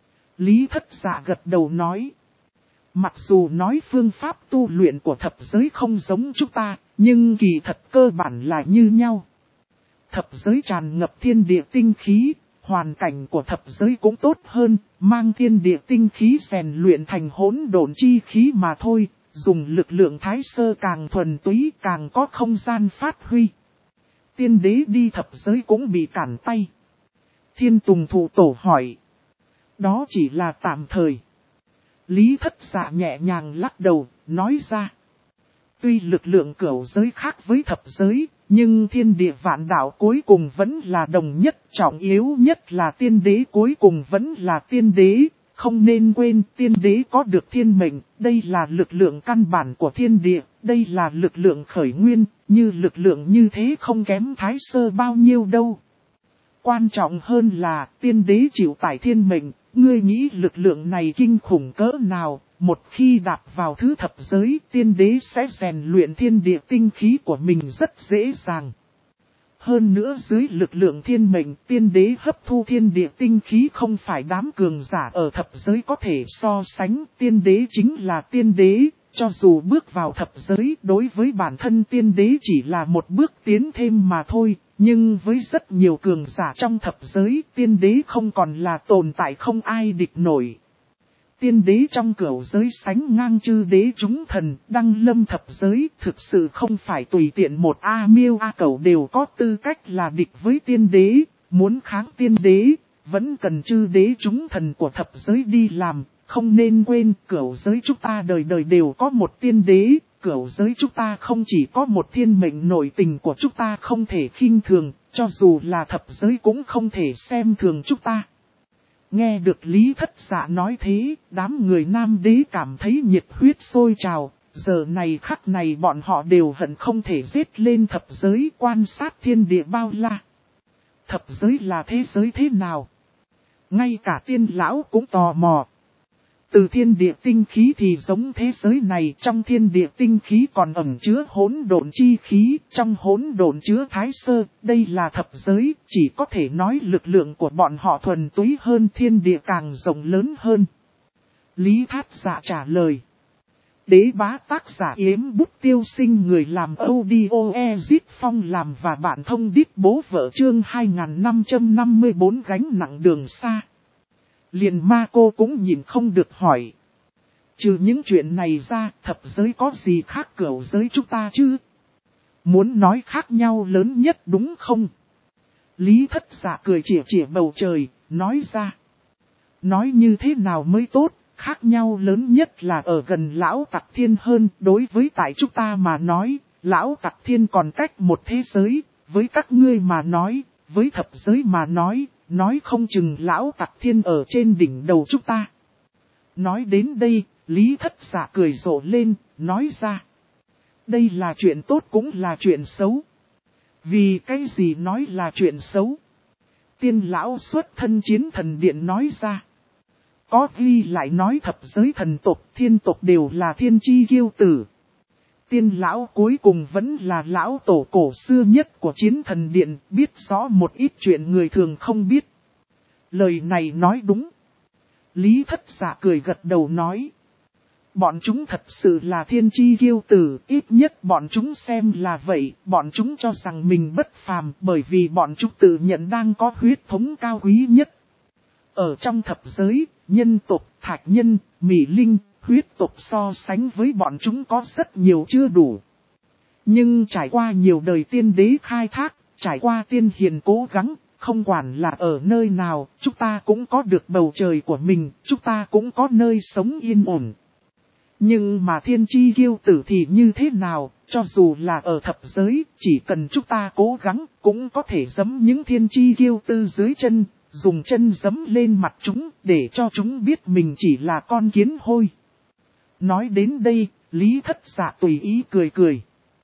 [SPEAKER 1] Lý Thất Dạ gật đầu nói. Mặc dù nói phương pháp tu luyện của thập giới không giống chúng ta, nhưng kỳ thật cơ bản là như nhau. Thập giới tràn ngập thiên địa tinh khí, hoàn cảnh của thập giới cũng tốt hơn, mang thiên địa tinh khí rèn luyện thành hỗn độn chi khí mà thôi, dùng lực lượng thái sơ càng thuần túy càng có không gian phát huy. Tiên đế đi thập giới cũng bị cản tay. Thiên Tùng Thụ Tổ hỏi. Đó chỉ là tạm thời. Lý Thất Dạ nhẹ nhàng lắc đầu, nói ra. Tuy lực lượng cửu giới khác với thập giới, nhưng thiên địa vạn đạo cuối cùng vẫn là đồng nhất, trọng yếu nhất là tiên đế cuối cùng vẫn là tiên đế. Không nên quên tiên đế có được thiên mệnh, đây là lực lượng căn bản của thiên địa, đây là lực lượng khởi nguyên, như lực lượng như thế không kém thái sơ bao nhiêu đâu. Quan trọng hơn là tiên đế chịu tải thiên mệnh, ngươi nghĩ lực lượng này kinh khủng cỡ nào, một khi đạp vào thứ thập giới tiên đế sẽ rèn luyện thiên địa tinh khí của mình rất dễ dàng. Hơn nữa dưới lực lượng thiên mệnh tiên đế hấp thu thiên địa tinh khí không phải đám cường giả ở thập giới có thể so sánh, tiên đế chính là tiên đế, cho dù bước vào thập giới đối với bản thân tiên đế chỉ là một bước tiến thêm mà thôi, nhưng với rất nhiều cường giả trong thập giới tiên đế không còn là tồn tại không ai địch nổi. Tiên đế trong cửu giới sánh ngang chư đế chúng thần, đăng lâm thập giới, thực sự không phải tùy tiện một A Miêu A Cẩu đều có tư cách là địch với tiên đế, muốn kháng tiên đế, vẫn cần chư đế chúng thần của thập giới đi làm, không nên quên cửu giới chúng ta đời đời đều có một tiên đế, cửu giới chúng ta không chỉ có một thiên mệnh nội tình của chúng ta không thể khinh thường, cho dù là thập giới cũng không thể xem thường chúng ta. Nghe được Lý Thất Dạ nói thế, đám người nam đế cảm thấy nhiệt huyết sôi trào, giờ này khắc này bọn họ đều hận không thể giết lên thập giới quan sát thiên địa bao la. Thập giới là thế giới thế nào? Ngay cả tiên lão cũng tò mò. Từ thiên địa tinh khí thì giống thế giới này, trong thiên địa tinh khí còn ẩn chứa hỗn độn chi khí, trong hỗn độn chứa thái sơ, đây là thập giới, chỉ có thể nói lực lượng của bọn họ thuần túy hơn, thiên địa càng rộng lớn hơn. Lý Thát Dạ trả lời. Đế bá tác giả Yếm Bút Tiêu Sinh, người làm audio Ezit Phong làm và bạn thông đít bố vợ, chương 2554 gánh nặng đường xa. Liền ma cô cũng nhìn không được hỏi. Trừ những chuyện này ra, thập giới có gì khác cửu giới chúng ta chứ? Muốn nói khác nhau lớn nhất đúng không? Lý Thất Dạ cười chỉa chỉa bầu trời, nói ra. Nói như thế nào mới tốt, khác nhau lớn nhất là ở gần Lão Tặc Thiên hơn. Đối với tại chúng ta mà nói, Lão Tặc Thiên còn cách một thế giới, với các ngươi mà nói, với thập giới mà nói không chừng Lão Tặc Thiên ở trên đỉnh đầu chúng ta. Nói đến đây, Lý Thất Dạ cười rộ lên, nói ra. Đây là chuyện tốt cũng là chuyện xấu. Vì cái gì nói là chuyện xấu? Tiên lão xuất thân chiến thần điện nói ra. Có ghi lại nói thập giới thần tộc, thiên tộc đều là thiên chi kiêu tử. Tiên lão cuối cùng vẫn là lão tổ cổ xưa nhất của chiến thần điện, biết rõ một ít chuyện người thường không biết. Lời này nói đúng. Lý Thất Dạ cười gật đầu nói. Bọn chúng thật sự là thiên chi kiêu tử, ít nhất bọn chúng xem là vậy, bọn chúng cho rằng mình bất phàm bởi vì bọn chúng tự nhận đang có huyết thống cao quý nhất. Ở trong thập giới, nhân tộc, thạch nhân, mỹ linh, huyết tộc so sánh với bọn chúng có rất nhiều chưa đủ. Nhưng trải qua nhiều đời tiên đế khai thác, trải qua tiên hiền cố gắng, không quản là ở nơi nào, chúng ta cũng có được bầu trời của mình, chúng ta cũng có nơi sống yên ổn. Nhưng mà thiên chi kiêu tử thì như thế nào, cho dù là ở thập giới, chỉ cần chúng ta cố gắng, cũng có thể giẫm những thiên chi kiêu tư dưới chân, dùng chân giẫm lên mặt chúng, để cho chúng biết mình chỉ là con kiến hôi. Nói đến đây, Lý Thất Dạ tùy ý cười cười.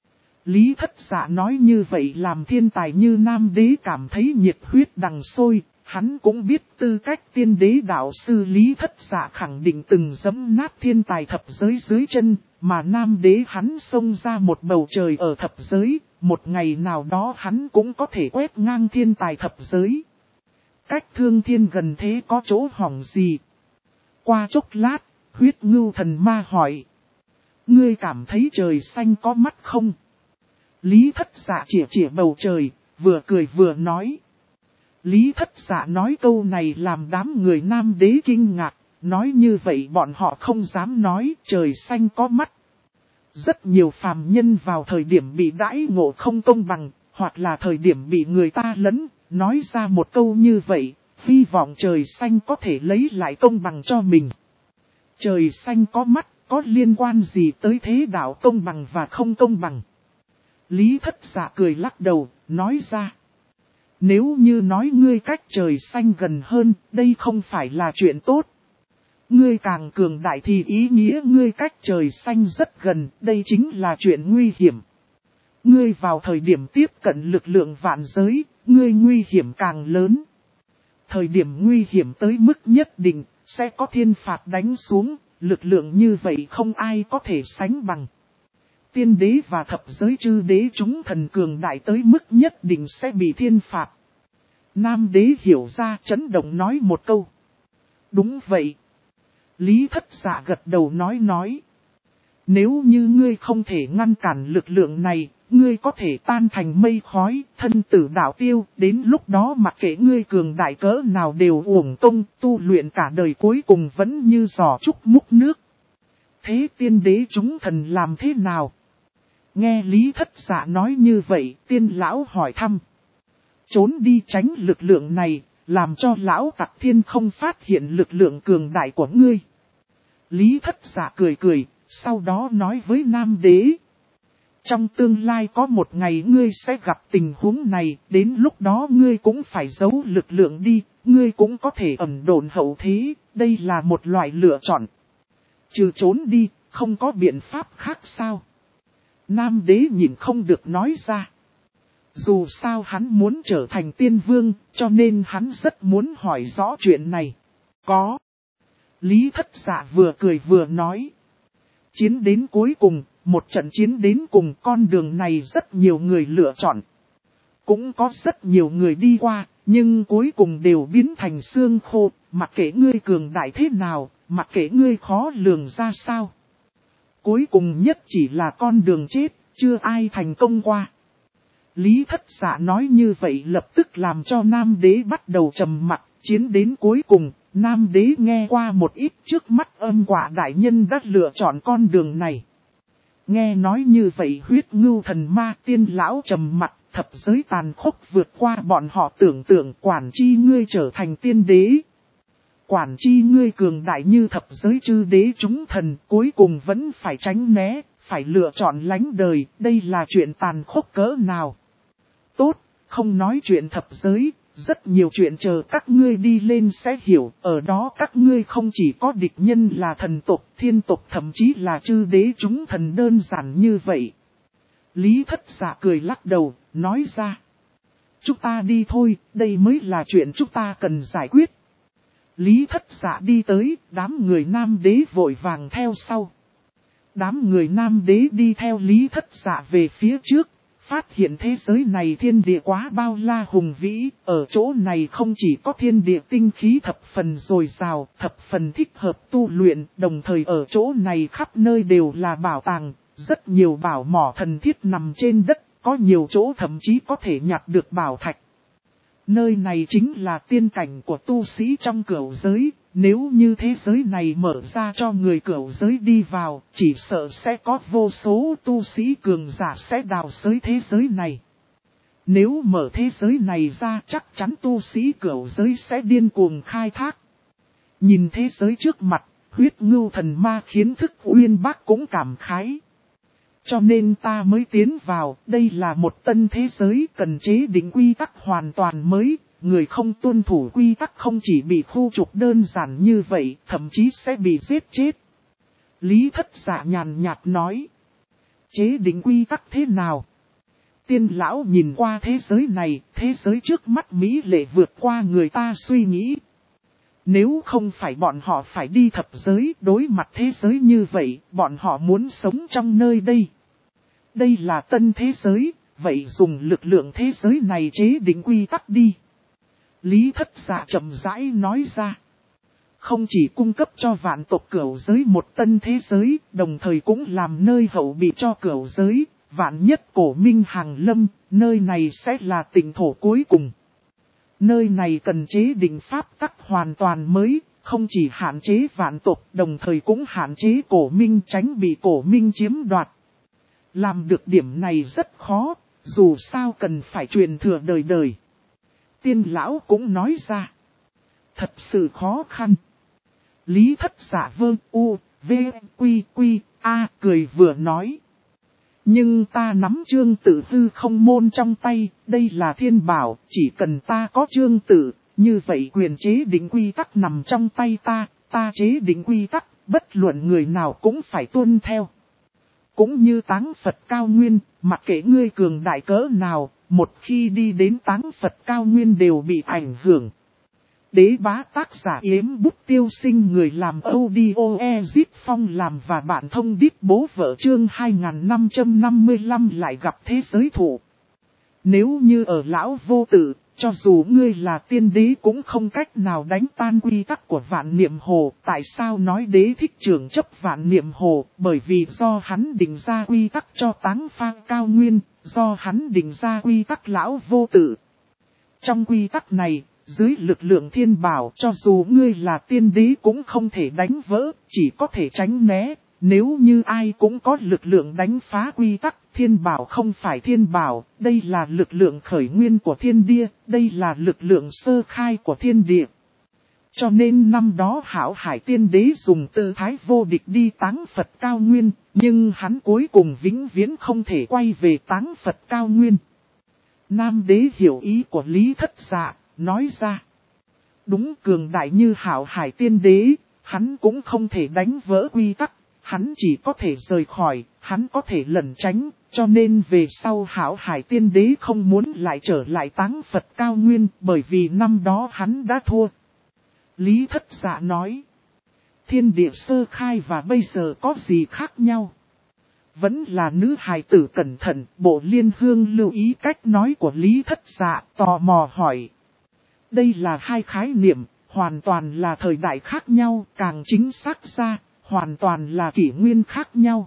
[SPEAKER 1] Lý Thất Dạ nói như vậy làm thiên tài như Nam Đế cảm thấy nhiệt huyết đằng sôi. Hắn cũng biết tư cách tiên đế đạo sư Lý Thất Dạ khẳng định từng giẫm nát thiên tài thập giới dưới chân, mà Nam Đế hắn xông ra một bầu trời ở thập giới, một ngày nào đó hắn cũng có thể quét ngang thiên tài thập giới. Cách thương thiên gần thế có chỗ hỏng gì? Qua chốc lát, huyết ngưu thần ma hỏi. Ngươi cảm thấy trời xanh có mắt không? Lý Thất Dạ chĩa chĩa bầu trời, vừa cười vừa nói. Lý Thất Dạ nói câu này làm đám người Nam Đế kinh ngạc, nói như vậy bọn họ không dám nói trời xanh có mắt. Rất nhiều phàm nhân vào thời điểm bị đãi ngộ không công bằng, hoặc là thời điểm bị người ta lấn, nói ra một câu như vậy, hy vọng trời xanh có thể lấy lại công bằng cho mình. Trời xanh có mắt, có liên quan gì tới thế đạo công bằng và không công bằng? Lý Thất Dạ cười lắc đầu, nói ra. Nếu như nói ngươi cách trời xanh gần hơn, đây không phải là chuyện tốt. Ngươi càng cường đại thì ý nghĩa ngươi cách trời xanh rất gần, đây chính là chuyện nguy hiểm. Ngươi vào thời điểm tiếp cận lực lượng vạn giới, ngươi nguy hiểm càng lớn. Thời điểm nguy hiểm tới mức nhất định, sẽ có thiên phạt đánh xuống, lực lượng như vậy không ai có thể sánh bằng. Tiên đế và thập giới chư đế chúng thần cường đại tới mức nhất định sẽ bị thiên phạt. Nam đế hiểu ra chấn động nói một câu. Đúng vậy. Lý Thất Dạ gật đầu nói. Nếu như ngươi không thể ngăn cản lực lượng này, ngươi có thể tan thành mây khói, thân tử đạo tiêu, đến lúc đó mặc kệ ngươi cường đại cỡ nào đều uổng công, tu luyện cả đời cuối cùng vẫn như giò trúc múc nước. Thế tiên đế chúng thần làm thế nào? Nghe Lý Thất Dạ nói như vậy, tiên lão hỏi thăm. Trốn đi tránh lực lượng này, làm cho lão tặc thiên không phát hiện lực lượng cường đại của ngươi. Lý Thất Dạ cười, sau đó nói với Nam Đế. Trong tương lai có một ngày ngươi sẽ gặp tình huống này, đến lúc đó ngươi cũng phải giấu lực lượng đi, ngươi cũng có thể ẩn độn hậu thế, đây là một loại lựa chọn. Trừ trốn đi, không có biện pháp khác sao? Nam Đế nhìn không được nói ra. Dù sao hắn muốn trở thành tiên vương, cho nên hắn rất muốn hỏi rõ chuyện này. Có. Lý Thất Dạ vừa cười vừa nói. Chiến đến cuối cùng, một trận chiến đến cùng con đường này rất nhiều người lựa chọn. Cũng có rất nhiều người đi qua, nhưng cuối cùng đều biến thành xương khô, mặc kệ ngươi cường đại thế nào, mặc kệ ngươi khó lường ra sao. Cuối cùng nhất chỉ là con đường chết, chưa ai thành công qua. Lý Thất Dạ nói như vậy lập tức làm cho Nam Đế bắt đầu trầm mặc, chiến đến cuối cùng, Nam Đế nghe qua một ít trước mắt âm quả đại nhân đã lựa chọn con đường này. Nghe nói như vậy huyết ngưu thần ma tiên lão trầm mặc, thập giới tàn khốc vượt qua bọn họ tưởng tượng quản chi ngươi trở thành tiên đế. Quản chi ngươi cường đại như thập giới chư đế chúng thần cuối cùng vẫn phải tránh né, phải lựa chọn lánh đời, đây là chuyện tàn khốc cỡ nào. Tốt, không nói chuyện thập giới, rất nhiều chuyện chờ các ngươi đi lên sẽ hiểu, ở đó các ngươi không chỉ có địch nhân là thần tộc, thiên tộc thậm chí là chư đế chúng thần đơn giản như vậy. Lý Thất Dạ cười lắc đầu, nói ra. Chúng ta đi thôi, đây mới là chuyện chúng ta cần giải quyết. Lý Thất Dạ đi tới, đám người Nam Đế vội vàng theo sau. Đám người Nam Đế đi theo Lý Thất Dạ về phía trước, phát hiện thế giới này thiên địa quá bao la hùng vĩ, ở chỗ này không chỉ có thiên địa tinh khí thập phần dồi dào, thập phần thích hợp tu luyện, đồng thời ở chỗ này khắp nơi đều là bảo tàng, rất nhiều bảo mỏ thần thiết nằm trên đất, có nhiều chỗ thậm chí có thể nhặt được bảo thạch. Nơi này chính là tiên cảnh của tu sĩ trong cửu giới, nếu như thế giới này mở ra cho người cửu giới đi vào, chỉ sợ sẽ có vô số tu sĩ cường giả sẽ đào xới thế giới này. Nếu mở thế giới này ra chắc chắn tu sĩ cửu giới sẽ điên cuồng khai thác. Nhìn thế giới trước mặt, huyết ngưu thần ma khiến Thức Uyên Bác cũng cảm khái. Cho nên ta mới tiến vào, đây là một tân thế giới cần chế định quy tắc hoàn toàn mới, người không tuân thủ quy tắc không chỉ bị khu trục đơn giản như vậy, thậm chí sẽ bị giết chết. Lý Thất Dạ nhàn nhạt nói, chế định quy tắc thế nào? Tiên lão nhìn qua thế giới này, thế giới trước mắt mỹ lệ vượt qua người ta suy nghĩ. Nếu không phải bọn họ phải đi thập giới đối mặt thế giới như vậy, bọn họ muốn sống trong nơi đây. Đây là tân thế giới, vậy dùng lực lượng thế giới này chế định quy tắc đi. Lý Thất Dạ chậm rãi nói ra. Không chỉ cung cấp cho vạn tộc cửu giới một tân thế giới, đồng thời cũng làm nơi hậu bị cho cửu giới, vạn nhất cổ minh hàng lâm, nơi này sẽ là tỉnh thổ cuối cùng. Nơi này cần chế định pháp tắc hoàn toàn mới, không chỉ hạn chế vạn tộc, đồng thời cũng hạn chế cổ minh tránh bị cổ minh chiếm đoạt. Làm được điểm này rất khó, dù sao cần phải truyền thừa đời đời. Tiên lão cũng nói ra. Thật sự khó khăn. Lý Thất Dạ vơ u, v, quy quy, a cười vừa nói. Nhưng ta nắm chương tử hư không môn trong tay, đây là thiên bảo, chỉ cần ta có chương tử, như vậy quyền chế định quy tắc nằm trong tay ta chế định quy tắc, bất luận người nào cũng phải tuân theo. Cũng như Táng Phật Cao Nguyên, mặc kệ ngươi cường đại cỡ nào, một khi đi đến Táng Phật Cao Nguyên đều bị ảnh hưởng. Đế bá tác giả Yếm Bút Tiêu Sinh, người làm audio Ezip Phong làm và bạn thông điệp bố vợ chương 2555 lại gặp thế giới thủ. Nếu như ở lão vô tử, cho dù ngươi là tiên đế cũng không cách nào đánh tan quy tắc của vạn niệm hồ. Tại sao nói đế thích trưởng chấp vạn niệm hồ? Bởi vì do hắn định ra quy tắc cho Táng Phang Cao Nguyên, do hắn định ra quy tắc lão vô tử. Trong quy tắc này, dưới lực lượng thiên bảo cho dù ngươi là tiên đế cũng không thể đánh vỡ, chỉ có thể tránh né. Nếu như ai cũng có lực lượng đánh phá quy tắc, thiên bảo không phải thiên bảo, đây là lực lượng khởi nguyên của thiên địa, đây là lực lượng sơ khai của thiên địa. Cho nên năm đó Hảo Hải tiên đế dùng tư thái vô địch đi Táng Phật Cao Nguyên, nhưng hắn cuối cùng vĩnh viễn không thể quay về Táng Phật Cao Nguyên. Nam đế hiểu ý của Lý Thất Dạ, nói ra. Đúng, cường đại như Hảo Hải tiên đế, hắn cũng không thể đánh vỡ quy tắc. Hắn chỉ có thể rời khỏi, hắn có thể lẩn tránh, cho nên về sau Hảo Hải tiên đế không muốn lại trở lại Táng Phật Cao Nguyên, bởi vì năm đó hắn đã thua. Lý Thất Dạ nói, thiên địa sơ khai và bây giờ có gì khác nhau? Vẫn là nữ hài tử cẩn thận, Bộ Liên Hương lưu ý cách nói của Lý Thất Dạ, tò mò hỏi. Đây là hai khái niệm, hoàn toàn là thời đại khác nhau, càng chính xác ra. Hoàn toàn là kỷ nguyên khác nhau.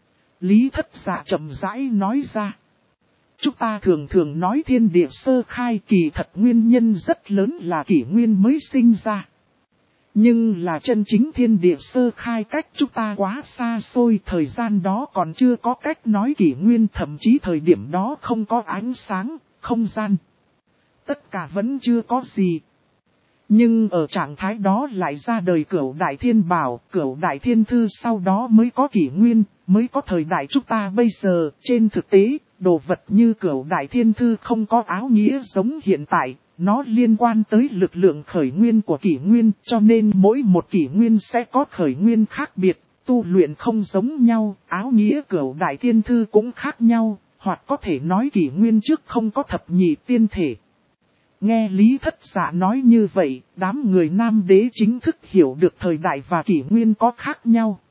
[SPEAKER 1] Lý Thất Dạ chậm rãi nói ra. Chúng ta thường nói thiên địa sơ khai, kỳ thật nguyên nhân rất lớn là kỷ nguyên mới sinh ra. Nhưng là chân chính thiên địa sơ khai cách chúng ta quá xa xôi, thời gian đó còn chưa có cách nói kỷ nguyên, thậm chí thời điểm đó không có ánh sáng, không gian. Tất cả vẫn chưa có gì. Nhưng ở trạng thái đó lại ra đời Cửu Đại Thiên Bảo, Cửu Đại Thiên Thư, sau đó mới có kỷ nguyên, mới có thời đại chúng ta bây giờ. Trên thực tế, đồ vật như Cửu Đại Thiên Thư không có áo nghĩa giống hiện tại, nó liên quan tới lực lượng khởi nguyên của kỷ nguyên, cho nên mỗi một kỷ nguyên sẽ có khởi nguyên khác biệt, tu luyện không giống nhau, áo nghĩa Cửu Đại Thiên Thư cũng khác nhau, hoặc có thể nói kỷ nguyên trước không có thập nhị tiên thể. Nghe Lý Thất Dạ nói như vậy, đám người Nam Đế chính thức hiểu được thời đại và kỷ nguyên có khác nhau.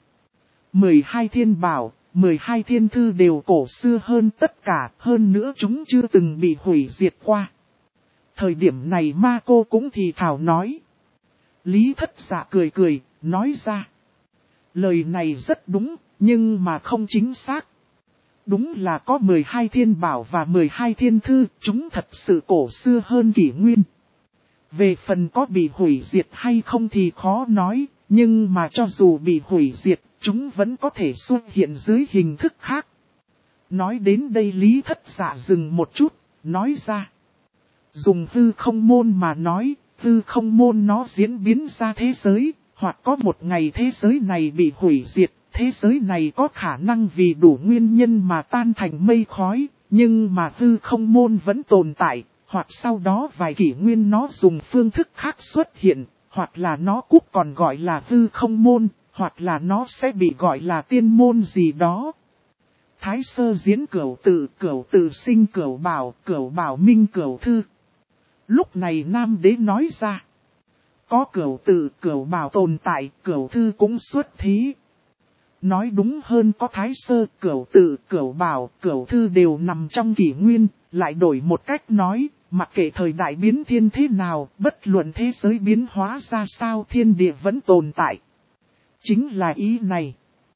[SPEAKER 1] 12 thiên bảo, 12 thiên thư đều cổ xưa hơn tất cả, hơn nữa chúng chưa từng bị hủy diệt qua. Thời điểm này ma cô cũng thì thào nói. Lý Thất Dạ cười cười, nói ra. Lời này rất đúng, nhưng mà không chính xác. Đúng là có 12 thiên bảo và 12 thiên thư, chúng thật sự cổ xưa hơn kỷ nguyên. Về phần có bị hủy diệt hay không thì khó nói, nhưng mà cho dù bị hủy diệt, chúng vẫn có thể xuất hiện dưới hình thức khác. Nói đến đây Lý Thất Dạ dừng một chút, nói ra. Dùng hư không môn mà nói, hư không môn nó diễn biến ra thế giới, hoặc có một ngày thế giới này bị hủy diệt, thế giới này có khả năng vì đủ nguyên nhân mà tan thành mây khói, nhưng mà hư không môn vẫn tồn tại, hoặc sau đó vài kỷ nguyên nó dùng phương thức khác xuất hiện, hoặc là nó cúc còn gọi là hư không môn, hoặc là nó sẽ bị gọi là tiên môn gì đó. Thái sơ diễn cửu tự sinh cửu bảo minh cửu thư. Lúc này Nam Đế nói ra. Có cửu tự cửu bảo tồn tại, cửu thư cũng xuất thí. Nói đúng hơn có thái sơ, cửu tự, cửu bảo, cửu thư đều nằm trong kỷ nguyên, lại đổi một cách nói, mặc kệ thời đại biến thiên thế nào, bất luận thế giới biến hóa ra sao thiên địa vẫn tồn tại. Chính là ý này.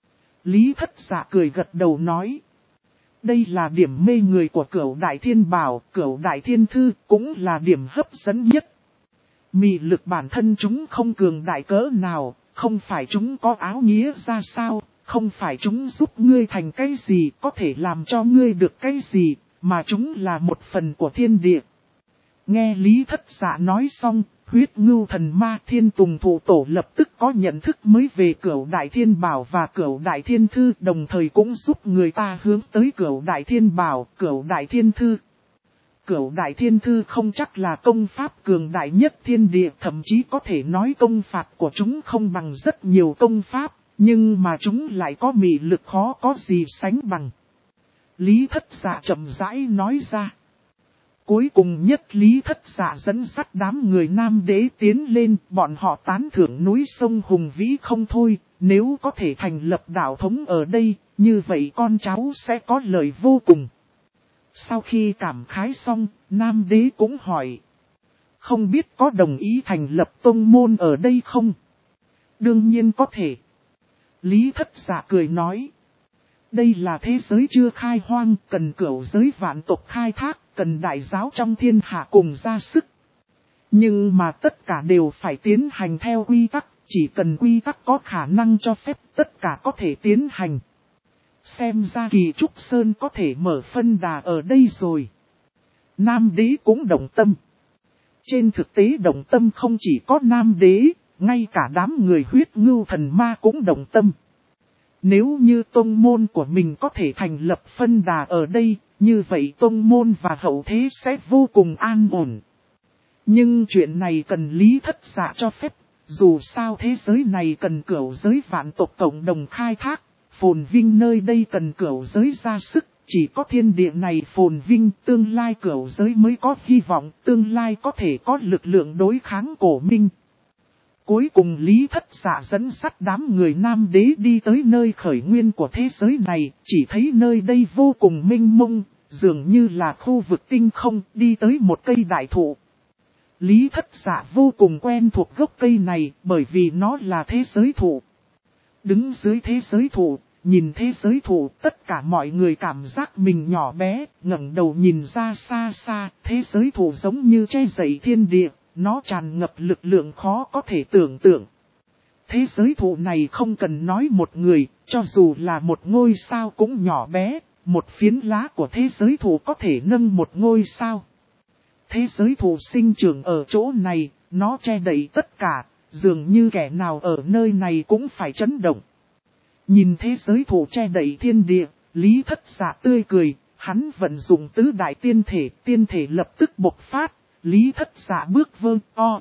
[SPEAKER 1] Lý Thất Dạ cười gật đầu nói. Đây là điểm mê người của cửu đại thiên bảo, cửu đại thiên thư cũng là điểm hấp dẫn nhất. Mị lực bản thân chúng không cường đại cỡ nào, không phải chúng có áo nghĩa ra sao, không phải chúng giúp ngươi thành cái gì, có thể làm cho ngươi được cái gì, mà chúng là một phần của thiên địa. Nghe Lý Thất Dạ nói xong, huyết ngưu thần ma thiên tùng thủ tổ lập tức có nhận thức mới về cửu đại thiên bảo và cửu đại thiên thư, đồng thời cũng giúp người ta hướng tới cửu đại thiên bảo, cửu đại thiên thư. Cửu đại thiên thư không chắc là công pháp cường đại nhất thiên địa, thậm chí có thể nói công phạt của chúng không bằng rất nhiều công pháp, nhưng mà chúng lại có mị lực khó có gì sánh bằng. Lý Thất Dạ chậm rãi nói ra. Cuối cùng nhất Lý Thất Dạ dẫn dắt đám người Nam Đế tiến lên, bọn họ tán thưởng núi sông hùng vĩ không thôi, nếu có thể thành lập đạo thống ở đây, như vậy con cháu sẽ có lợi vô cùng. Sau khi cảm khái xong, Nam Đế cũng hỏi. Không biết có đồng ý thành lập tông môn ở đây không? Đương nhiên có thể. Lý Thất Dạ cười nói. Đây là thế giới chưa khai hoang, cần cửu giới vạn tộc khai thác, cần đại giáo trong thiên hạ cùng ra sức. Nhưng mà tất cả đều phải tiến hành theo quy tắc, chỉ cần quy tắc có khả năng cho phép tất cả có thể tiến hành. Xem ra Kỳ Trúc Sơn có thể mở phân đà ở đây rồi. Nam Đế cũng đồng tâm. Trên thực tế đồng tâm không chỉ có Nam Đế, ngay cả đám người huyết ngưu thần ma cũng đồng tâm. Nếu như tông môn của mình có thể thành lập phân đà ở đây, như vậy tông môn và hậu thế sẽ vô cùng an ổn. Nhưng chuyện này cần Lý Thất Dạ cho phép, dù sao thế giới này cần cửu giới vạn tộc cộng đồng khai thác, phồn vinh nơi đây cần cửu giới ra sức, chỉ có thiên địa này phồn vinh tương lai cửu giới mới có hy vọng, tương lai có thể có lực lượng đối kháng cổ minh. Cuối cùng Lý Thất Dạ dẫn dắt đám người Nam Đế đi tới nơi khởi nguyên của thế giới này, chỉ thấy nơi đây vô cùng mênh mông, dường như là khu vực tinh không, đi tới một cây đại thụ. Lý Thất Dạ vô cùng quen thuộc gốc cây này, bởi vì nó là thế giới thụ. Đứng dưới thế giới thụ, nhìn thế giới thụ, tất cả mọi người cảm giác mình nhỏ bé, ngẩng đầu nhìn ra xa xa, thế giới thụ giống như che dậy thiên địa. Nó tràn ngập lực lượng khó có thể tưởng tượng. Thế giới thụ này không cần nói một người, cho dù là một ngôi sao cũng nhỏ bé, một phiến lá của thế giới thụ có thể nâng một ngôi sao. Thế giới thụ sinh trưởng ở chỗ này, nó che đậy tất cả, dường như kẻ nào ở nơi này cũng phải chấn động. Nhìn thế giới thụ che đậy thiên địa, Lý Thất Dạ tươi cười, hắn vận dụng tứ đại tiên thể lập tức bộc phát. Lý Thất Dạ bước vơ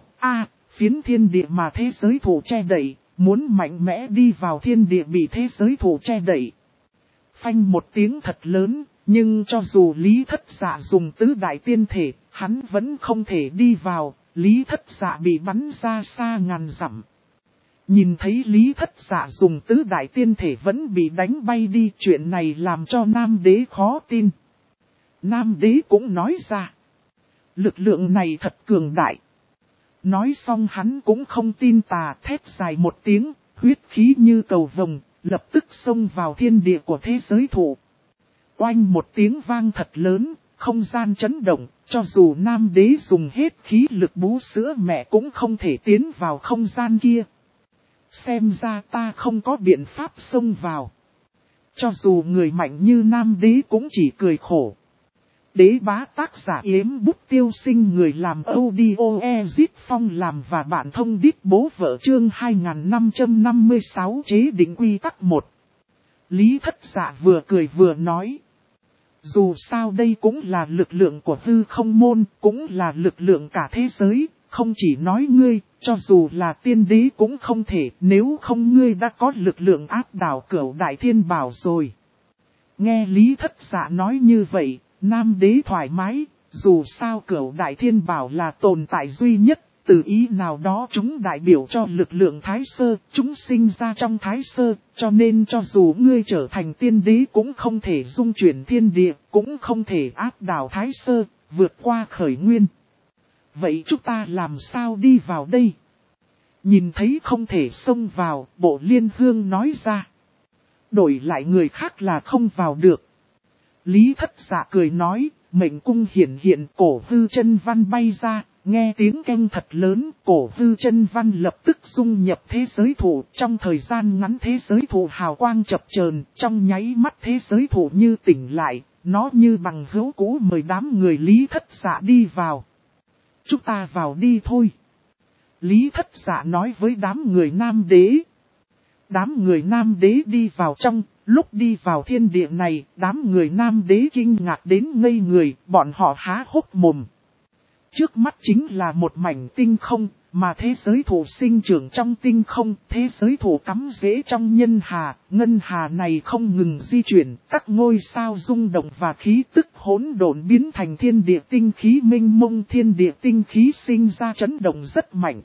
[SPEAKER 1] phiến thiên địa mà thế giới thụ che đậy, muốn mạnh mẽ đi vào thiên địa bị thế giới thụ che đậy. Phanh một tiếng thật lớn, nhưng cho dù Lý Thất Dạ dùng tứ đại tiên thể, hắn vẫn không thể đi vào, Lý Thất Dạ bị bắn ra xa ngàn dặm. Nhìn thấy Lý Thất Dạ dùng tứ đại tiên thể vẫn bị đánh bay đi, chuyện này làm cho Nam Đế khó tin. Nam Đế cũng nói ra, lực lượng này thật cường đại. Nói xong hắn cũng không tin tà, thét dài một tiếng, huyết khí như cầu vồng, lập tức xông vào thiên địa của thế giới thụ. Oanh một tiếng vang thật lớn, không gian chấn động, cho dù Nam Đế dùng hết khí lực bú sữa mẹ cũng không thể tiến vào không gian kia. Xem ra ta không có biện pháp xông vào. Cho dù người mạnh như Nam Đế cũng chỉ cười khổ. Đế bá tác giả Yếm Bút Tiêu Sinh, người làm audio Ezit Phong làm và bạn thông đít bố vợ, chương 2556 chế định quy tắc 1. Lý Thất Dạ vừa cười vừa nói. Dù sao đây cũng là lực lượng của hư không môn, cũng là lực lượng cả thế giới, không chỉ nói ngươi, cho dù là tiên đế cũng không thể, nếu không ngươi đã có lực lượng áp đảo Cửu Đại Thiên Bảo rồi. Nghe Lý Thất Dạ nói như vậy, Nam Đế thoải mái, dù sao Cửu Đại Thiên Bảo là tồn tại duy nhất, từ ý nào đó chúng đại biểu cho lực lượng Thái Sơ, chúng sinh ra trong Thái Sơ, cho nên cho dù ngươi trở thành tiên đế cũng không thể dung chuyển thiên địa, cũng không thể áp đảo Thái Sơ, vượt qua khởi nguyên. Vậy chúng ta làm sao đi vào đây? Nhìn thấy không thể xông vào, Bộ Liên Hương nói ra. Đổi lại người khác là không vào được. Lý Thất Dạ cười nói, mệnh cung hiển hiện, cổ hư chân văn bay ra, nghe tiếng keng thật lớn, cổ hư chân văn lập tức dung nhập thế giới thụ, trong thời gian ngắn thế giới thụ hào quang chập chờn, trong nháy mắt thế giới thụ như tỉnh lại, nó như bằng hữu cũ mời đám người Lý Thất Dạ đi vào. Chúng ta vào đi thôi. Lý Thất Dạ nói với đám người Nam Đế. Đám người Nam Đế đi vào trong, lúc đi vào thiên địa này, đám người Nam Đế kinh ngạc đến ngây người, bọn họ há hốc mồm. Trước mắt chính là một mảnh tinh không, mà thế giới thụ sinh trưởng trong tinh không, thế giới thụ cắm rễ trong nhân hà, ngân hà này không ngừng di chuyển, các ngôi sao rung động và khí tức hỗn độn biến thành thiên địa tinh khí minh mông, thiên địa tinh khí sinh ra chấn động rất mạnh.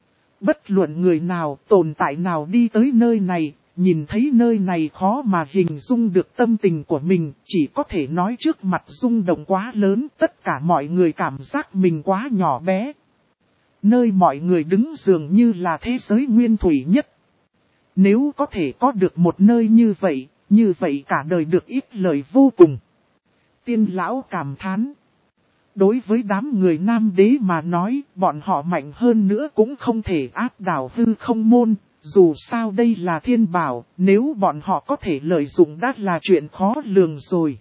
[SPEAKER 1] Bất luận người nào, tồn tại nào đi tới nơi này, nhìn thấy nơi này khó mà hình dung được tâm tình của mình, chỉ có thể nói trước mặt rung động quá lớn, tất cả mọi người cảm giác mình quá nhỏ bé. Nơi mọi người đứng dường như là thế giới nguyên thủy nhất. Nếu có thể có được một nơi như vậy cả đời được ít lời vô cùng. Tiên lão cảm thán. Đối với đám người Nam Đế mà nói, bọn họ mạnh hơn nữa cũng không thể áp đảo hư không môn, dù sao đây là thiên bảo, nếu bọn họ có thể lợi dụng đã là chuyện khó lường rồi.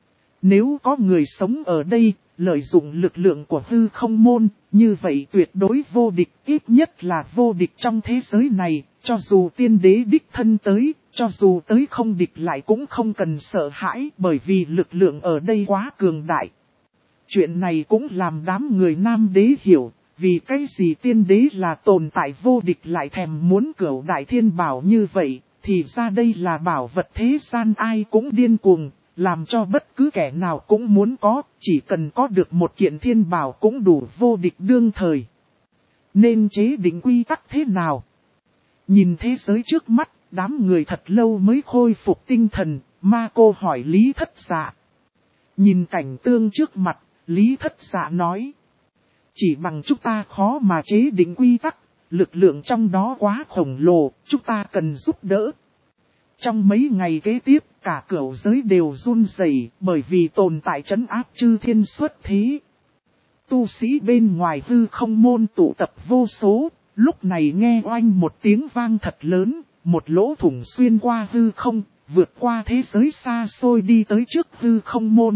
[SPEAKER 1] Nếu có người sống ở đây, lợi dụng lực lượng của hư không môn, như vậy tuyệt đối vô địch, ít nhất là vô địch trong thế giới này, cho dù tiên đế đích thân tới, cho dù tới không địch lại cũng không cần sợ hãi, bởi vì lực lượng ở đây quá cường đại. Chuyện này cũng làm đám người Nam Đế hiểu, vì cái gì tiên đế là tồn tại vô địch lại thèm muốn Cửu Đại Thiên Bảo như vậy, thì ra đây là bảo vật thế gian ai cũng điên cuồng, làm cho bất cứ kẻ nào cũng muốn có, chỉ cần có được một kiện thiên bảo cũng đủ vô địch đương thời. Nên chế định quy tắc thế nào? Nhìn thế giới trước mắt, đám người thật lâu mới khôi phục tinh thần, Ma Cô hỏi Lý Thất Dạ. Nhìn cảnh tương trước mặt, Lý Thất Dạ nói. Chỉ bằng chúng ta khó mà chế định quy tắc, lực lượng trong đó quá khổng lồ, chúng ta cần giúp đỡ. Trong mấy ngày kế tiếp, cả cửu giới đều run rẩy bởi vì tồn tại trấn áp chư thiên xuất thế. Tu sĩ bên ngoài hư không môn tụ tập vô số, lúc này nghe oanh một tiếng vang thật lớn, một lỗ thủng xuyên qua hư không, vượt qua thế giới xa xôi đi tới trước hư không môn.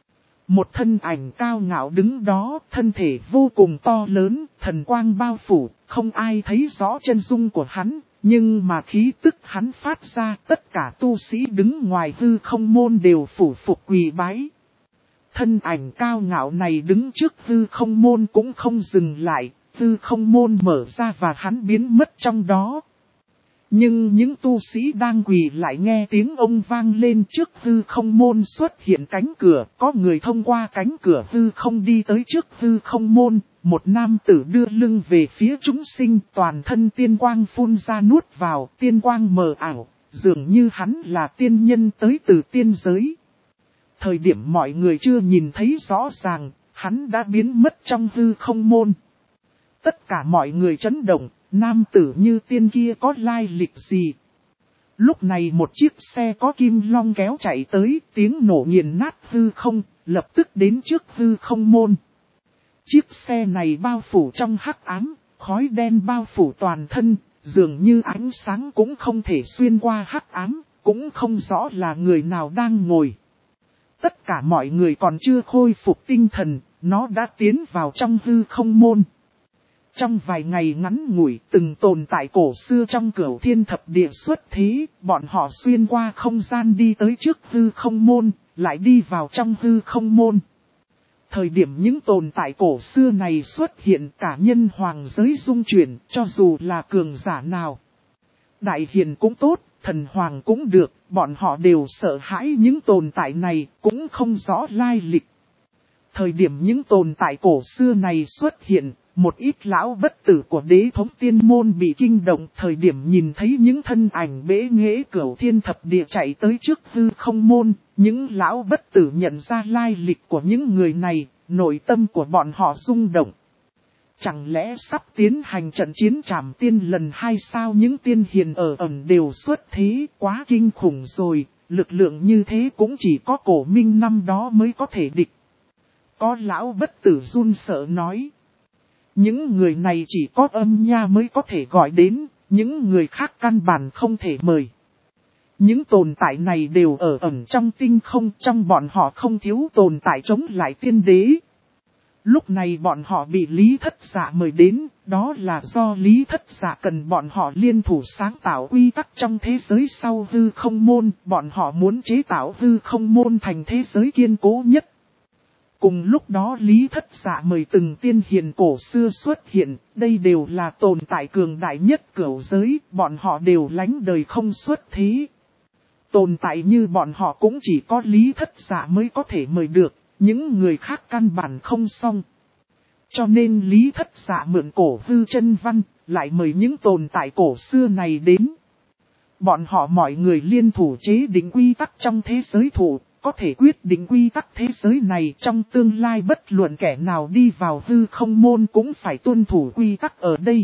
[SPEAKER 1] Một thân ảnh cao ngạo đứng đó, thân thể vô cùng to lớn, thần quang bao phủ, không ai thấy rõ chân dung của hắn, nhưng mà khí tức hắn phát ra, tất cả tu sĩ đứng ngoài hư không môn đều phủ phục quỳ bái. Thân ảnh cao ngạo này đứng trước hư không môn cũng không dừng lại, hư không môn mở ra và hắn biến mất trong đó. Nhưng những tu sĩ đang quỳ lại nghe tiếng ông vang lên trước hư không môn xuất hiện cánh cửa, có người thông qua cánh cửa hư không đi tới trước hư không môn, một nam tử đưa lưng về phía chúng sinh, toàn thân tiên quang phun ra nuốt vào, tiên quang mờ ảo, dường như hắn là tiên nhân tới từ tiên giới. Thời điểm mọi người chưa nhìn thấy rõ ràng, hắn đã biến mất trong hư không môn. Tất cả mọi người chấn động, nam tử như tiên kia có lai lịch gì? Lúc này một chiếc xe có kim long kéo chạy tới, tiếng nổ nghiền nát hư không, lập tức đến trước hư không môn. Chiếc xe này bao phủ trong hắc ám, khói đen bao phủ toàn thân, dường như ánh sáng cũng không thể xuyên qua hắc ám, cũng không rõ là người nào đang ngồi. Tất cả mọi người còn chưa khôi phục tinh thần, nó đã tiến vào trong hư không môn. Trong vài ngày ngắn ngủi, từng tồn tại cổ xưa trong cửu thiên thập địa xuất thế, bọn họ xuyên qua không gian đi tới trước hư không môn, lại đi vào trong hư không môn. Thời điểm những tồn tại cổ xưa này xuất hiện, cả nhân hoàng giới rung chuyển, cho dù là cường giả nào. Đại hiền cũng tốt, thần hoàng cũng được, bọn họ đều sợ hãi những tồn tại này, cũng không rõ lai lịch. Thời điểm những tồn tại cổ xưa này xuất hiện, một ít lão bất tử của đế thống tiên môn bị kinh động. Thời điểm nhìn thấy những thân ảnh bế nghễ cửu thiên thập địa chạy tới trước hư không môn, những lão bất tử nhận ra lai lịch của những người này, nội tâm của bọn họ rung động. Chẳng lẽ sắp tiến hành trận chiến trảm tiên lần 2 sao? Những tiên hiền ở ẩn đều xuất thế, quá kinh khủng rồi, lực lượng như thế cũng chỉ có Cổ Minh năm đó mới có thể địch. Có lão bất tử run sợ nói. Những người này chỉ có âm nha mới có thể gọi đến, những người khác căn bản không thể mời. Những tồn tại này đều ở ẩn trong tinh không, trong bọn họ không thiếu tồn tại chống lại tiên đế. Lúc này bọn họ bị Lý Thất Dạ mời đến, đó là do Lý Thất Dạ cần bọn họ liên thủ sáng tạo quy tắc trong thế giới sau hư không môn, bọn họ muốn chế tạo hư không môn thành thế giới kiên cố nhất. Cùng lúc đó Lý Thất Dạ mời từng tiên hiền cổ xưa xuất hiện, đây đều là tồn tại cường đại nhất cửu giới, bọn họ đều lánh đời không xuất thế. Tồn tại như bọn họ cũng chỉ có Lý Thất Dạ mới có thể mời được, những người khác căn bản không xong. Cho nên Lý Thất Dạ mượn cổ hư chân văn, lại mời những tồn tại cổ xưa này đến. Bọn họ mọi người liên thủ chế định quy tắc trong thế giới thủ, có thể quyết định quy tắc thế giới này trong tương lai bất luận kẻ nào đi vào hư không môn cũng phải tuân thủ quy tắc ở đây.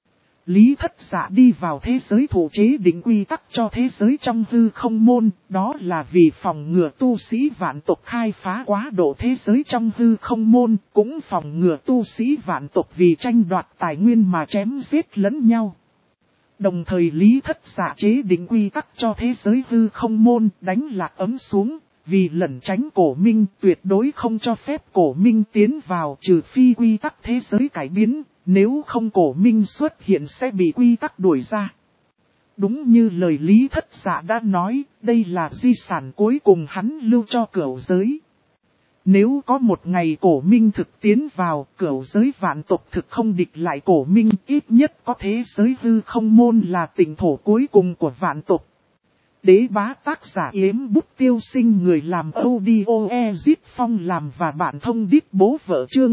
[SPEAKER 1] Lý Thất Dạ đi vào thế giới thủ chế định quy tắc cho thế giới trong hư không môn, đó là vì phòng ngừa tu sĩ vạn tộc khai phá quá độ thế giới trong hư không môn, cũng phòng ngừa tu sĩ vạn tộc vì tranh đoạt tài nguyên mà chém giết lẫn nhau. Đồng thời Lý Thất Dạ chế định quy tắc cho thế giới hư không môn, đánh lạc ấm xuống, vì lẩn tránh Cổ Minh tuyệt đối không cho phép Cổ Minh tiến vào trừ phi quy tắc thế giới cải biến. Nếu không Cổ Minh xuất hiện sẽ bị quy tắc đuổi ra. Đúng như lời Lý Thất Dạ đã nói, đây là di sản cuối cùng hắn lưu cho cửu giới. Nếu có một ngày Cổ Minh thực tiến vào, cửu giới vạn tộc thực không địch lại Cổ Minh, ít nhất có thế giới hư không môn là tỉnh thổ cuối cùng của vạn tộc. Đế bá tác giả Yếm Bút Tiêu Sinh, người làm audio Ezit Phong làm và bạn thông đít bố vợ chương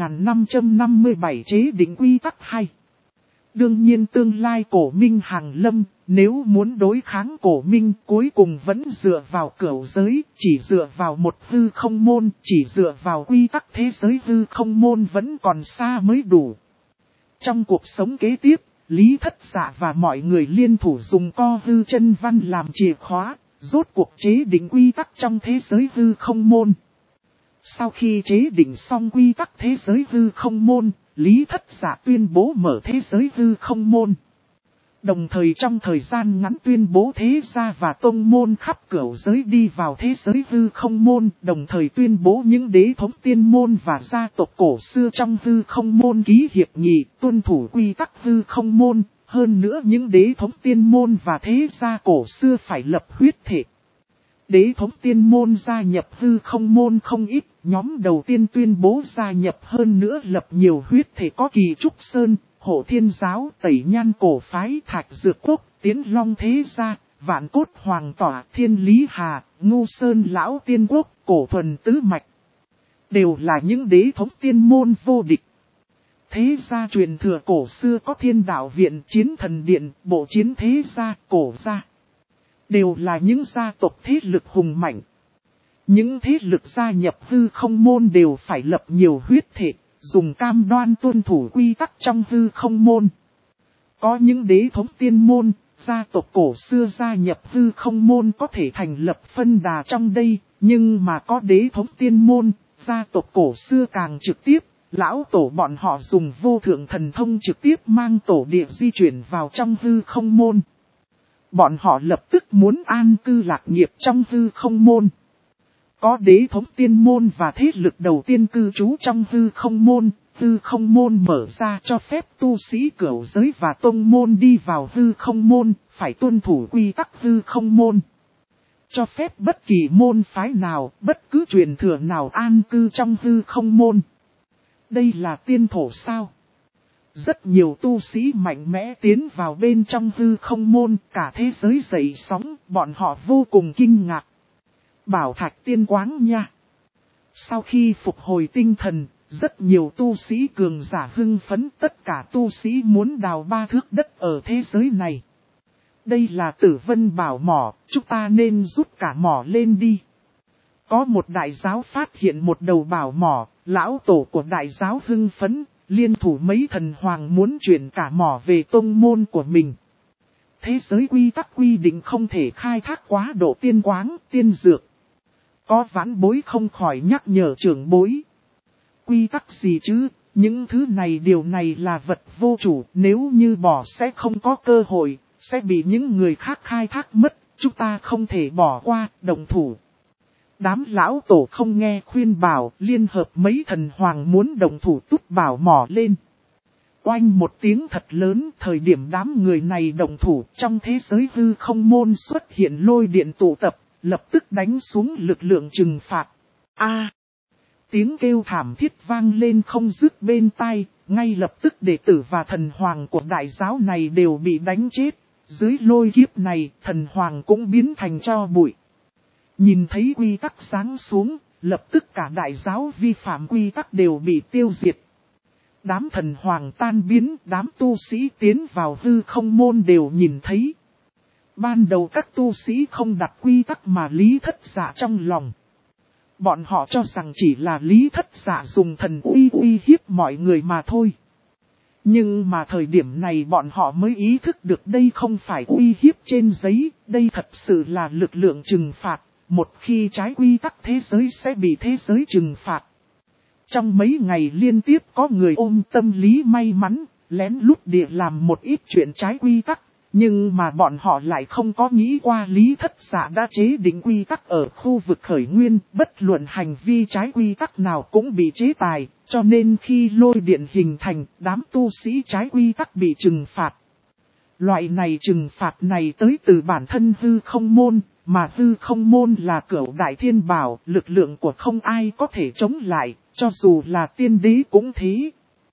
[SPEAKER 1] 2557 chế định quy tắc 2. Đương nhiên tương lai Cổ Minh hàng lâm, nếu muốn đối kháng Cổ Minh cuối cùng vẫn dựa vào cửu giới, chỉ dựa vào một hư không môn, chỉ dựa vào quy tắc thế giới hư không môn vẫn còn xa mới đủ. Trong cuộc sống kế tiếp, Lý Thất Dạ và mọi người liên thủ dùng co hư chân văn làm chìa khóa, rốt cuộc chế định quy tắc trong thế giới hư không môn. Sau khi chế định xong quy tắc thế giới hư không môn, Lý Thất Dạ tuyên bố mở thế giới hư không môn. Đồng thời trong thời gian ngắn tuyên bố thế gia và tông môn khắp cửu giới đi vào thế giới hư không môn, đồng thời tuyên bố những đế thống tiên môn và gia tộc cổ xưa trong hư không môn ký hiệp nghị, tuân thủ quy tắc hư không môn, hơn nữa những đế thống tiên môn và thế gia cổ xưa phải lập huyết thể. Đế thống tiên môn gia nhập hư không môn không ít, nhóm đầu tiên tuyên bố gia nhập hơn nữa lập nhiều huyết thể có Kỳ Trúc Sơn, Hộ Thiên Giáo, Tẩy Nhan Cổ Phái, Thạch Dược Quốc, Tiến Long Thế Gia, Vạn Cốt Hoàng Tỏa, Thiên Lý Hà, Ngô Sơn Lão Tiên Quốc, Cổ Thuần Tứ Mạch. Đều là những đế thống tiên môn vô địch. Thế gia truyền thừa cổ xưa có Thiên Đạo Viện, Chiến Thần Điện, Bộ Chiến Thế Gia, Cổ Gia. Đều là những gia tộc thế lực hùng mạnh. Những thế lực gia nhập hư không môn đều phải lập nhiều huyết thể, dùng cam đoan tuân thủ quy tắc trong hư không môn. Có những đế thống tiên môn, gia tộc cổ xưa gia nhập hư không môn có thể thành lập phân đà trong đây, nhưng mà có đế thống tiên môn, gia tộc cổ xưa càng trực tiếp, lão tổ bọn họ dùng vô thượng thần thông trực tiếp mang tổ địa di chuyển vào trong hư không môn. Bọn họ lập tức muốn an cư lạc nghiệp trong hư không môn. Có đế thống tiên môn và thế lực đầu tiên cư trú trong hư không môn mở ra cho phép tu sĩ cửu giới và tông môn đi vào hư không môn, phải tuân thủ quy tắc hư không môn. Cho phép bất kỳ môn phái nào, bất cứ truyền thừa nào an cư trong hư không môn. Đây là tiên thổ sao? Rất nhiều tu sĩ mạnh mẽ tiến vào bên trong hư không môn, cả thế giới dậy sóng, bọn họ vô cùng kinh ngạc. Bảo Thạch Tiên Quáng nha. Sau khi phục hồi tinh thần, rất nhiều tu sĩ cường giả hưng phấn, tất cả tu sĩ muốn đào 3 thước đất ở thế giới này. Đây là Tử Vân Bảo mỏ, chúng ta nên rút cả mỏ lên đi. Có một đại giáo phát hiện một đầu bảo mỏ, lão tổ của đại giáo hưng phấn, liên thủ mấy thần hoàng muốn chuyển cả mỏ về tông môn của mình. Thế giới quy tắc quy định không thể khai thác quá độ tiên quáng, tiên dược. Có vãn bối không khỏi nhắc nhở trưởng bối. Quy tắc gì chứ, những thứ này điều này là vật vô chủ, nếu như bỏ sẽ không có cơ hội, sẽ bị những người khác khai thác mất, chúng ta không thể bỏ qua, đồng thủ. Đám lão tổ không nghe khuyên bảo, liên hợp mấy thần hoàng muốn đồng thủ tút bảo mỏ lên. Oanh một tiếng thật lớn, thời điểm đám người này đồng thủ, trong thế giới hư không môn xuất hiện lôi điện tụ tập, lập tức đánh xuống lực lượng trừng phạt. Tiếng kêu thảm thiết vang lên không dứt bên tai, ngay lập tức đệ tử và thần hoàng của đại giáo này đều bị đánh chết. Dưới lôi kiếp này, thần hoàng cũng biến thành tro bụi. Nhìn thấy quy tắc giáng xuống, lập tức cả đại giáo vi phạm quy tắc đều bị tiêu diệt. Đám thần hoàng tan biến, đám tu sĩ tiến vào hư không môn đều nhìn thấy. Ban đầu các tu sĩ không đặt quy tắc mà Lý Thất Dạ trong lòng. Bọn họ cho rằng chỉ là Lý Thất Dạ dùng thần uy hiếp mọi người mà thôi. Nhưng mà thời điểm này bọn họ mới ý thức được đây không phải uy hiếp trên giấy, đây thật sự là lực lượng trừng phạt. Một khi trái quy tắc thế giới sẽ bị thế giới trừng phạt. Trong mấy ngày liên tiếp có người ôm tâm lý may mắn, lén lút địa làm một ít chuyện trái quy tắc. Nhưng mà bọn họ lại không có nghĩ qua Lý Thất Dạ đã chế định quy tắc ở khu vực khởi nguyên, bất luận hành vi trái quy tắc nào cũng bị chế tài, cho nên khi lôi điện hình thành, đám tu sĩ trái quy tắc bị trừng phạt. Loại này trừng phạt này tới từ bản thân hư không môn, mà hư không môn là cửu đại thiên bảo, lực lượng của không ai có thể chống lại, cho dù là tiên đế cũng thế.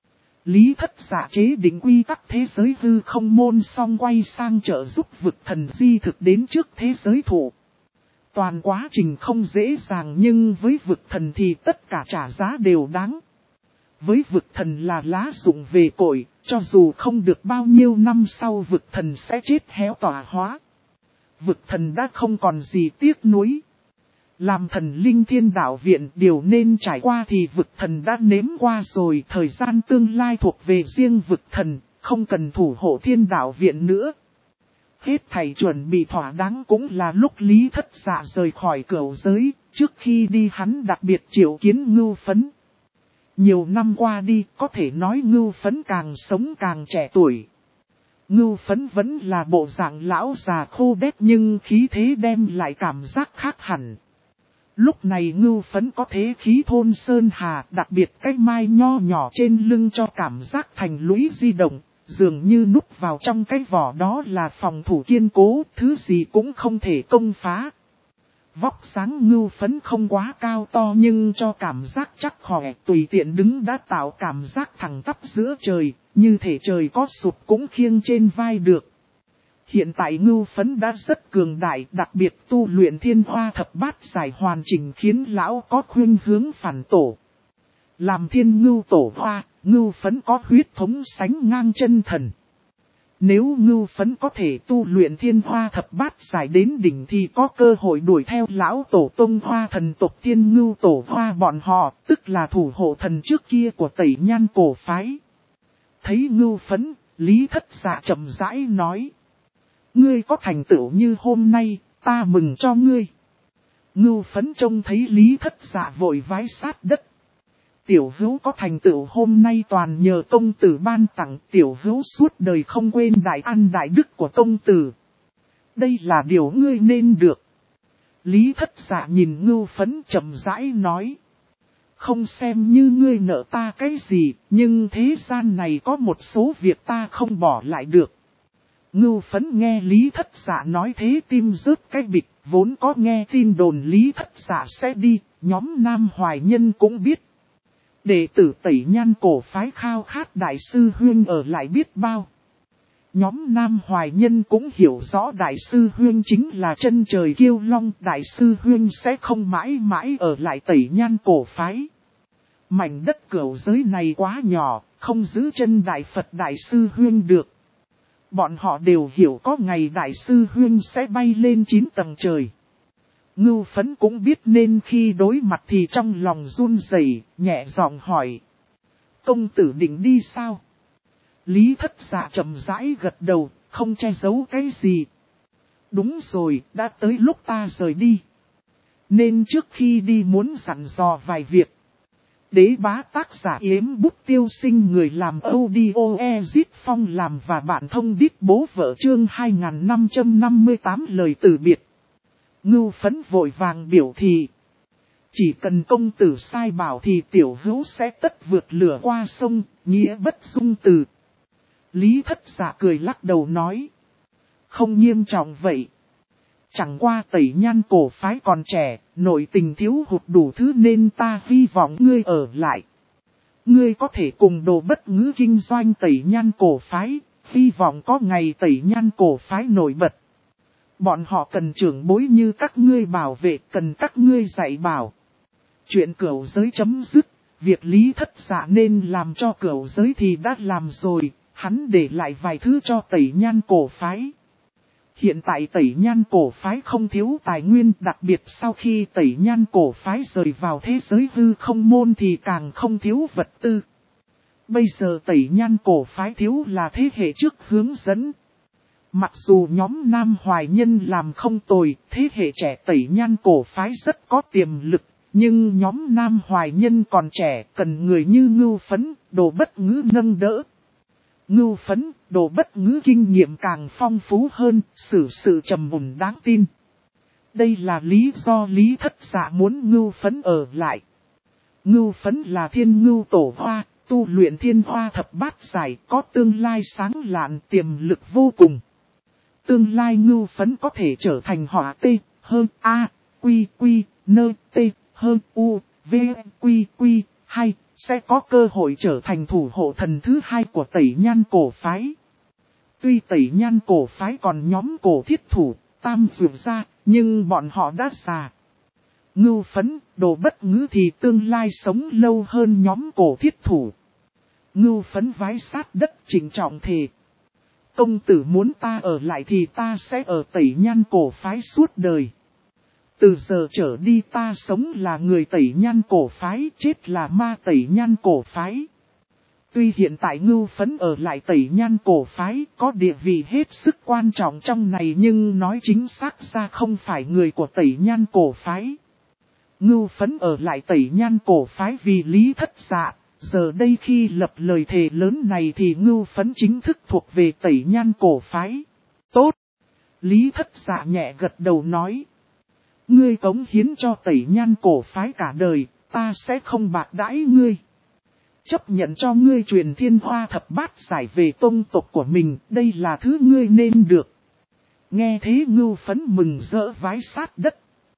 [SPEAKER 1] Lý Thất Dạ chế định quy tắc thế giới hư không môn xong quay sang trợ giúp vực thần di thực đến trước thế giới thụ. Toàn quá trình không dễ dàng nhưng với vực thần thì tất cả trả giá đều đáng. Với vực thần là lá dụng về cội, cho dù không được bao nhiêu năm sau vực thần sẽ chết héo tỏa hóa. Vực thần đã không còn gì tiếc nuối. Làm thần linh thiên đạo viện điều nên trải qua thì vực thần đã nếm qua rồi, thời gian tương lai thuộc về riêng vực thần, không cần thủ hộ thiên đạo viện nữa. Hết thảy chuẩn bị thỏa đáng cũng là lúc Lý Thất Dạ rời khỏi cửu giới, trước khi đi hắn đặc biệt triệu kiến Ngưu Phấn. Nhiều năm qua đi, có thể nói Ngưu Phấn càng sống càng trẻ tuổi. Ngưu Phấn vẫn là bộ dạng lão già khô đét nhưng khí thế đem lại cảm giác khác hẳn. Lúc này Ngưu Phấn có thế khí thôn sơn hà, đặc biệt cái mai nho nhỏ trên lưng cho cảm giác thành lũy di động, dường như núp vào trong cái vỏ đó là phòng thủ kiên cố, thứ gì cũng không thể công phá. Vóc dáng Ngưu Phấn không quá cao to nhưng cho cảm giác chắc khỏe, tùy tiện đứng đã tạo cảm giác thẳng tắp giữa trời, như thể trời có sụp cũng khiêng trên vai được. Hiện tại Ngưu Phấn đã rất cường đại, đặc biệt tu luyện Thiên Hoa Thập Bát Giải hoàn chỉnh khiến lão có khuynh hướng phản tổ. Làm Thiên Ngưu Tổ Hoa, Ngưu Phấn có huyết thống sánh ngang chân thần. Nếu Ngưu Phấn có thể tu luyện Thiên Hoa Thập Bát Giải đến đỉnh thì có cơ hội đuổi theo lão tổ tông Hoa thần tộc Thiên Ngưu Tổ Hoa bọn họ, tức là thủ hộ thần trước kia của Tẩy Nhan cổ phái. Thấy Ngưu Phấn, Lý Thất Dạ chậm rãi nói. Ngươi có thành tựu như hôm nay, ta mừng cho ngươi. Ngưu Phấn trông thấy Lý Thất Dạ vội vái sát đất. Tiểu hữu có thành tựu hôm nay toàn nhờ công tử ban tặng, tiểu hữu suốt đời không quên đại ăn đại đức của công tử. Đây là điều ngươi nên được. Lý Thất Dạ nhìn Ngưu Phấn chậm rãi nói. Không xem như ngươi nợ ta cái gì, nhưng thế gian này có một số việc ta không bỏ lại được. Ngưu Phấn nghe Lý Thất Dạ nói thế tim rớt cái bịch, vốn có nghe tin đồn Lý Thất Dạ sẽ đi, nhóm Nam Hoài Nhân cũng biết. Đệ tử Tẩy Nhan cổ phái khao khát đại sư Huyên ở lại biết bao. Nhóm Nam Hoài Nhân cũng hiểu rõ đại sư Huyên chính là chân trời kiêu long, đại sư Huyên sẽ không mãi mãi ở lại Tẩy Nhan cổ phái. Mảnh đất cửu giới này quá nhỏ, không giữ chân đại Phật đại sư Huyên được. Bọn họ đều hiểu có ngày đại sư Huyên sẽ bay lên 9 tầng trời. Ngưu Phấn cũng biết nên khi đối mặt thì trong lòng run rẩy, nhẹ giọng hỏi. Công tử định đi sao? Lý Thất Dạ chậm rãi gật đầu, không che giấu cái gì. Đúng rồi, đã tới lúc ta rời đi. Nên trước khi đi muốn dặn dò vài việc. Đế bá tác giả Yếm Bút Tiêu Sinh người làm audio Ezit Phong làm và bạn thông điệp bố vợ chương 2558 lời từ biệt. Ngưu Phấn vội vàng biểu thị. Chỉ cần công tử sai bảo thì tiểu hữu sẽ tất vượt lửa qua sông, nghĩa bất dung từ. Lý Thất Dạ cười lắc đầu nói. Không nghiêm trọng vậy. Chẳng qua Tẩy Nhan cổ phái còn trẻ, nội tình thiếu hụt đủ thứ nên ta hy vọng ngươi ở lại. Ngươi có thể cùng Đồ Bất Ngữ kinh doanh Tẩy Nhan cổ phái, hy vọng có ngày Tẩy Nhan cổ phái nổi bật. Bọn họ cần trưởng bối như các ngươi bảo vệ, cần các ngươi dạy bảo. Chuyện cửu giới chấm dứt, việc Lý Thất Dạ nên làm cho cửu giới thì đã làm rồi, hắn để lại vài thứ cho Tẩy Nhan cổ phái. Hiện tại Tẩy Nhan cổ phái không thiếu tài nguyên, đặc biệt sau khi Tẩy Nhan cổ phái rời vào thế giới hư không môn thì càng không thiếu vật tư. Bây giờ Tẩy Nhan cổ phái thiếu là thế hệ trước hướng dẫn. Mặc dù nhóm Nam Hoài Nhân làm không tồi, thế hệ trẻ Tẩy Nhan cổ phái rất có tiềm lực, nhưng nhóm Nam Hoài Nhân còn trẻ cần người như Ngưu Phấn, Đồ Bất Ngữ nâng đỡ. Ngưu Phấn, Đồ Bất Ngữ kinh nghiệm càng phong phú hơn, xử sự trầm mùn đáng tin. Đây là lý do Lý Thất Dạ muốn Ngưu Phấn ở lại. Ngưu Phấn là Thiên Ngưu Tổ Hoa, tu luyện Thiên Hoa Thập Bát Giải, có tương lai sáng lạn tiềm lực vô cùng. Tương lai Ngưu Phấn có thể trở thành hỏa T, hơn A, Quy Quy, Nơ T, hơn U, V, Quy Quy, hay sẽ có cơ hội trở thành thủ hộ thần thứ hai của Tẩy Nhan cổ phái. Tuy Tẩy Nhan cổ phái còn nhóm cổ thiết thủ, tam dược ra, nhưng bọn họ đã già. Ngưu Phấn, Đồ Bất Ngữ thì tương lai sống lâu hơn nhóm cổ thiết thủ. Ngưu Phấn vái sát đất trịnh trọng thề. Công tử muốn ta ở lại thì ta sẽ ở Tẩy Nhan cổ phái suốt đời. Từ giờ trở đi ta sống là người Tẩy Nhan cổ phái, chết là ma Tẩy Nhan cổ phái. Tuy hiện tại Ngưu Phấn ở lại Tẩy Nhan cổ phái có địa vị hết sức quan trọng trong này, nhưng nói chính xác ra không phải người của Tẩy Nhan cổ phái. Ngưu Phấn ở lại Tẩy Nhan cổ phái vì Lý Thất Dạ. Giờ đây khi lập lời thề lớn này thì Ngưu Phấn chính thức thuộc về Tẩy Nhan cổ phái. Tốt! Lý Thất Dạ nhẹ gật đầu nói. Ngươi cống hiến cho Tẩy Nhan cổ phái cả đời, ta sẽ không bạc đãi ngươi. Chấp nhận cho ngươi truyền Thiên Hoa Thập Bát Giải về tông tộc của mình, đây là thứ ngươi nên được. Nghe thế Ngưu Phấn mừng rỡ vái sát đất.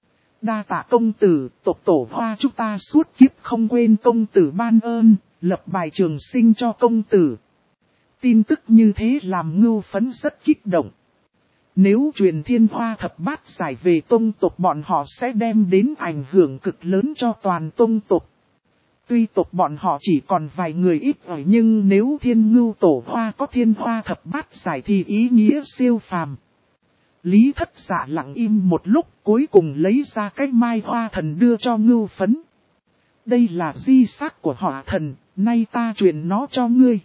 [SPEAKER 1] Đa tạ công tử, tộc tổ Hoa chúng ta suốt kiếp không quên công tử ban ơn, lập bài trường sinh cho công tử. tin tức như thế làm Ngưu Phấn rất kích động. Nếu truyền Thiên Hoa Thập Bát giải về tông tộc bọn họ sẽ đem đến ảnh hưởng cực lớn cho toàn tông tộc. Tuy tộc bọn họ chỉ còn vài người ít ỏi nhưng nếu Thiên Ngưu Tổ Hoa có Thiên Hoa Thập Bát giải thì ý nghĩa siêu phàm. Lý Thất Dạ lặng im một lúc, cuối cùng lấy ra cái mai hoa thần đưa cho Ngưu Phấn. Đây là di xác của Hỏa Thần, nay ta truyền nó cho ngươi.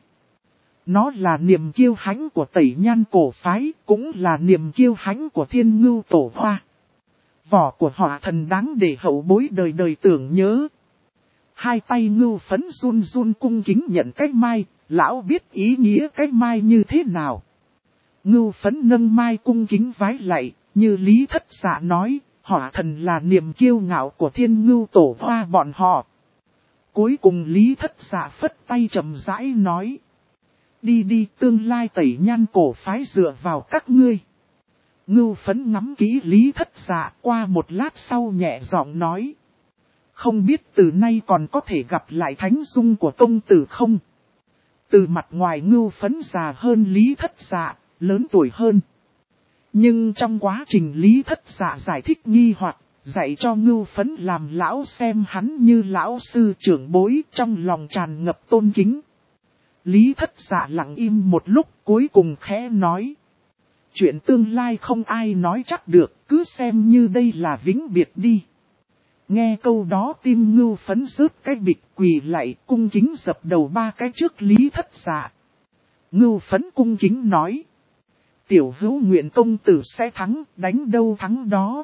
[SPEAKER 1] Nó là niềm kiêu hãnh của Tẩy Nhan cổ phái, cũng là niềm kiêu hãnh của Thiên Ngưu Tổ Hoa. Vỏ của Hỏa Thần đáng để hậu bối đời đời tưởng nhớ. Hai tay Ngưu Phấn run run cung kính nhận cái mai, lão biết ý nghĩa cái mai như thế nào. Ngưu Phấn nâng mai cung kính vái lạy, như Lý Thất Dạ nói, Hỏa Thần là niềm kiêu ngạo của Thiên Ngưu Tổ Hoa bọn họ. Cuối cùng Lý Thất Dạ phất tay chậm rãi nói. Đi đi, tương lai Tẩy Nhan cổ phái dựa vào các ngươi. Ngưu Phấn ngắm kỹ Lý Thất Dạ, qua một lát sau nhẹ giọng nói. Không biết từ nay còn có thể gặp lại thánh dung của công tử không? Từ mặt ngoài Ngưu Phấn già hơn Lý Thất Dạ, lớn tuổi hơn. Nhưng trong quá trình Lý Thất Dạ giải thích nghi hoặc, dạy cho Ngưu Phấn làm lão xem hắn như lão sư trưởng bối, trong lòng tràn ngập tôn kính. Lý Thất Dạ lặng im một lúc, cuối cùng khẽ nói. Chuyện tương lai không ai nói chắc được, cứ xem như đây là vĩnh biệt đi. Nghe câu đó tim Ngưu Phấn rớt cái bịch, quỳ lạy cung kính dập đầu ba cái trước Lý Thất Dạ. Ngưu Phấn cung kính nói. Tiểu hữu nguyện công tử sẽ thắng, đánh đâu thắng đó.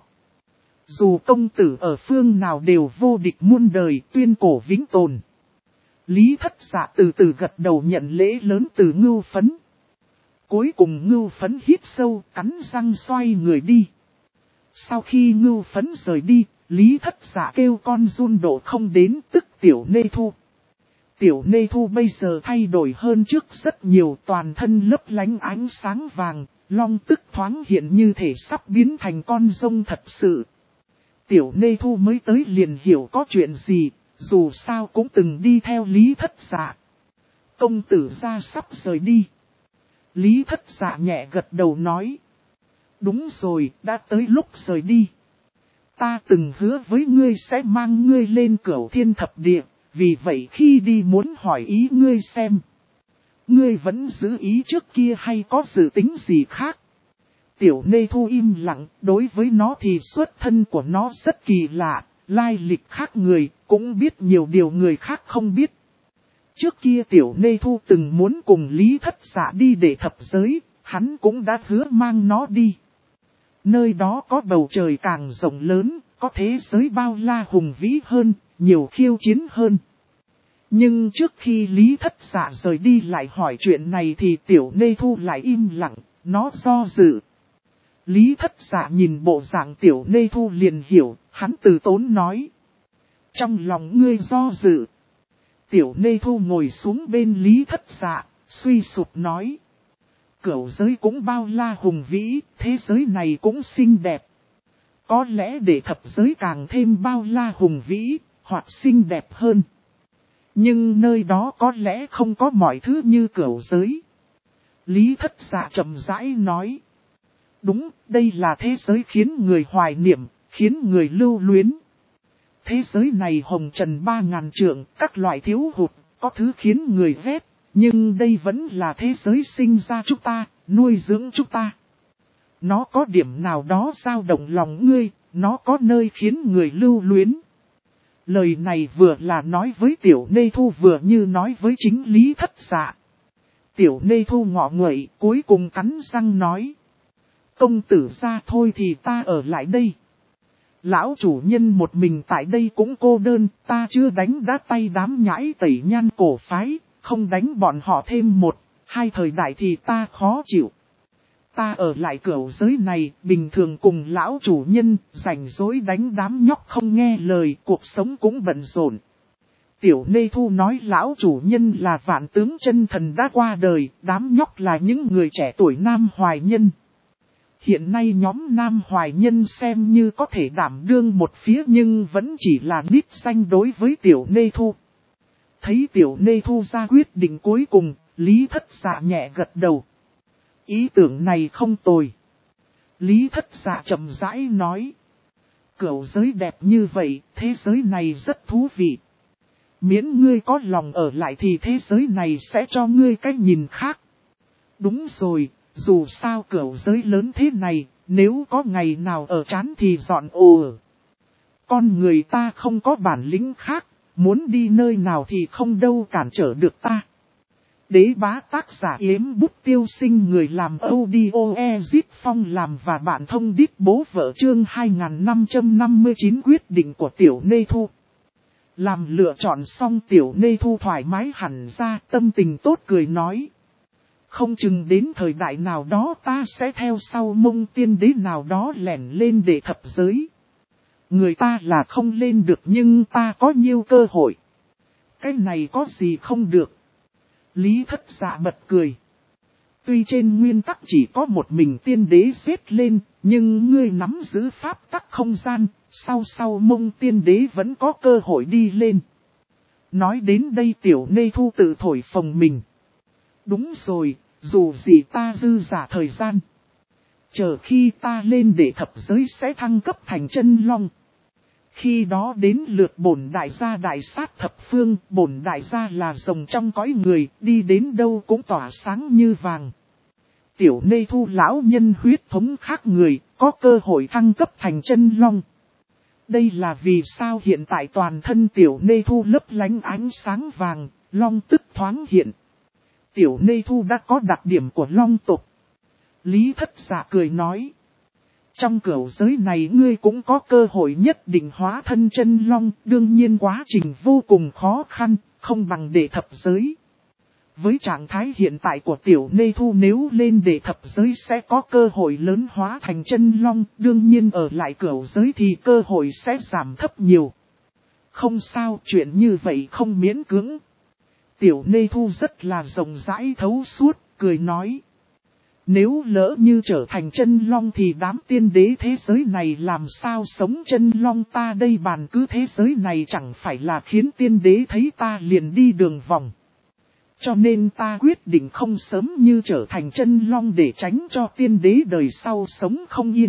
[SPEAKER 1] Dù công tử ở phương nào đều vô địch muôn đời, tuyên cổ vĩnh tồn. Lý Thất Dạ từ từ gật đầu nhận lễ lớn từ Ngưu Phấn. Cuối cùng Ngưu Phấn hít sâu, cắn răng xoay người đi. Sau khi Ngưu Phấn rời đi, Lý Thất Dạ kêu con run độ không đến, tức Tiểu Nê Thu. Tiểu Nê Thu bây giờ thay đổi hơn trước rất nhiều, toàn thân lấp lánh ánh sáng vàng, long tức thoáng hiện như thể sắp biến thành con rông thật sự. Tiểu Nê Thu mới tới liền hiểu có chuyện gì, dù sao cũng từng đi theo Lý Thất Dạ. Công tử gia sắp rời đi. Lý Thất Dạ nhẹ gật đầu nói. Đúng rồi, đã tới lúc rời đi. Ta từng hứa với ngươi sẽ mang ngươi lên Cửu Thiên Thập Địa, vì vậy khi đi muốn hỏi ý ngươi xem. Ngươi vẫn giữ ý trước kia hay có dự tính gì khác? Tiểu Nê Thu im lặng, đối với nó thì xuất thân của nó rất kỳ lạ, lai lịch khác người, cũng biết nhiều điều người khác không biết. Trước kia Tiểu Nê Thu từng muốn cùng Lý Thất Dạ đi để thập giới, hắn cũng đã hứa mang nó đi. Nơi đó có bầu trời càng rộng lớn, có thế giới bao la hùng vĩ hơn, nhiều khiêu chiến hơn. Nhưng trước khi Lý Thất Dạ rời đi lại hỏi chuyện này thì Tiểu Nê Thu lại im lặng, nó do dự. Lý Thất Dạ nhìn bộ dạng Tiểu Nê Thu liền hiểu, hắn từ tốn nói. Trong lòng ngươi do dự. Tiểu Nê Thu ngồi xuống bên Lý Thất Dạ, suy sụp nói. Cửu giới cũng bao la hùng vĩ, thế giới này cũng xinh đẹp. Có lẽ để thập giới càng thêm bao la hùng vĩ, hoặc xinh đẹp hơn. Nhưng nơi đó có lẽ không có mọi thứ như cửu giới. Lý Thất Dạ chậm rãi nói. Đúng, đây là thế giới khiến người hoài niệm, khiến người lưu luyến. Thế giới này hồng trần 3000 trượng, các loại thiếu hụt, có thứ khiến người ghét. Nhưng đây vẫn là thế giới sinh ra chúng ta, nuôi dưỡng chúng ta. Nó có điểm nào đó dao động lòng ngươi, nó có nơi khiến người lưu luyến. Lời này vừa là nói với Tiểu Nê Thu vừa như nói với chính Lý Thất Dạ. Tiểu Nê Thu ngọ nguậy, cuối cùng cắn răng nói. Công tử ra thôi thì ta ở lại đây. Lão chủ nhân một mình tại đây cũng cô đơn, ta chưa đánh đã tay đám nhãi Tẩy Nhan cổ phái, không đánh bọn họ thêm 1-2 thời đại thì ta khó chịu. Ta ở lại cửu giới này, bình thường cùng lão chủ nhân, rảnh rỗi đánh đám nhóc không nghe lời, cuộc sống cũng bận rộn. Tiểu Nê Thu nói lão chủ nhân là Vạn Tướng Chân Thần đã qua đời, đám nhóc là những người trẻ tuổi nam hoài nhân. Hiện nay nhóm nam hoài nhân xem như có thể đảm đương một phía nhưng vẫn chỉ là nít xanh đối với Tiểu Nê Thu. Thấy Tiểu Nê Thu ra quyết định cuối cùng, Lý Thất Dạ nhẹ gật đầu. Ý tưởng này không tồi. Lý Thất Dạ chậm rãi nói. Cửu giới đẹp như vậy, thế giới này rất thú vị. Miễn ngươi có lòng ở lại thì thế giới này sẽ cho ngươi cái nhìn khác. Đúng rồi, dù sao cửu giới lớn thế này, nếu có ngày nào ở chán thì dọn ồ ở. Con người ta không có bản lĩnh khác, muốn đi nơi nào thì không đâu cản trở được ta. Đế bá tác giả Yếm Bút Tiêu Sinh, người làm audio Ezit Phong làm và bạn thông đít bố vợ, chương 2559 quyết định của Tiểu Nê Thu. Làm lựa chọn xong, Tiểu Nê Thu thoải mái hẳn ra, tâm tình tốt cười nói. Không chừng đến thời đại nào đó ta sẽ theo sau Mông tiên đế nào đó lẻn lên để thập giới. Người ta là không lên được nhưng ta có nhiều cơ hội. Cái này có gì không được. Lý Thất Dạ bật cười. Tuy trên nguyên tắc chỉ có một mình tiên đế xếp lên, nhưng ngươi nắm giữ pháp tắc không gian, sau Mông tiên đế vẫn có cơ hội đi lên. Nói đến đây Tiểu Nê Thu tự thổi phồng mình. Đúng rồi, dù gì ta dư giả thời gian. Chờ khi ta lên để thập giới sẽ thăng cấp thành chân long. Khi đó đến lượt bổn đại gia đại sát thập phương, bổn đại gia là rồng trong cõi người, đi đến đâu cũng tỏa sáng như vàng. Tiểu Nê Thu lão nhân huyết thống khác người, có cơ hội thăng cấp thành chân long. Đây là vì sao hiện tại toàn thân Tiểu Nê Thu lấp lánh ánh sáng vàng, long tức thoáng hiện. Tiểu Nê Thu đã có đặc điểm của long tộc. Lý Thất Dạ cười nói. Trong cửu giới này ngươi cũng có cơ hội nhất định hóa thân chân long, đương nhiên quá trình vô cùng khó khăn, không bằng để thập giới. Với trạng thái hiện tại của Tiểu Nê Thu, nếu lên để thập giới sẽ có cơ hội lớn hóa thành chân long, đương nhiên ở lại cửu giới thì cơ hội sẽ giảm thấp nhiều. Không sao, chuyện như vậy không miễn cưỡng. Tiểu Nê Thu rất là rộng rãi thấu suốt, cười nói. Nếu lỡ như trở thành chân long thì đám tiên đế thế giới này làm sao sống, chân long ta đây bàn cứ thế giới này chẳng phải là khiến tiên đế thấy ta liền đi đường vòng. Cho nên ta quyết định không sớm như trở thành chân long để tránh cho tiên đế đời sau sống không yên.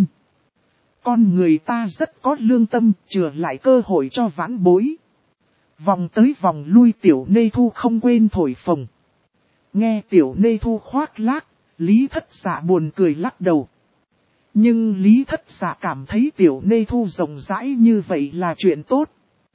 [SPEAKER 1] Con người ta rất có lương tâm, chừa lại cơ hội cho vãn bối. Vòng tới vòng lui Tiểu Nê Thu không quên thổi phồng. Nghe Tiểu Nê Thu khoác lác, Lý Thất Dạ buồn cười lắc đầu. Nhưng Lý Thất Dạ cảm thấy Tiểu Nê Thu rộng rãi như vậy là chuyện tốt.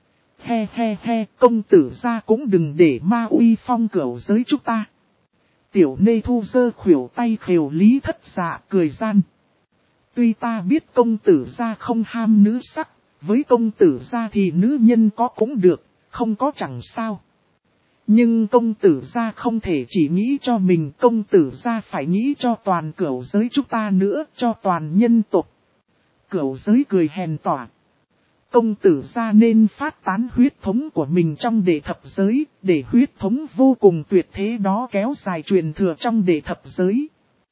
[SPEAKER 1] He, công tử gia cũng đừng để ma uy phong cửu giới chúng ta. Tiểu Nê Thu giơ khuỷu tay khều Lý Thất Dạ cười gian. Tuy ta biết công tử gia không ham nữ sắc, với công tử gia thì nữ nhân có cũng được, không có chẳng sao. Nhưng công tử gia không thể chỉ nghĩ cho mình, công tử gia phải nghĩ cho toàn cửu giới chúng ta nữa, cho toàn nhân tộc. Cửu giới cười hèn tỏa. Công tử gia nên phát tán huyết thống của mình trong đệ thập giới, để huyết thống vô cùng tuyệt thế đó kéo dài truyền thừa trong đệ thập giới.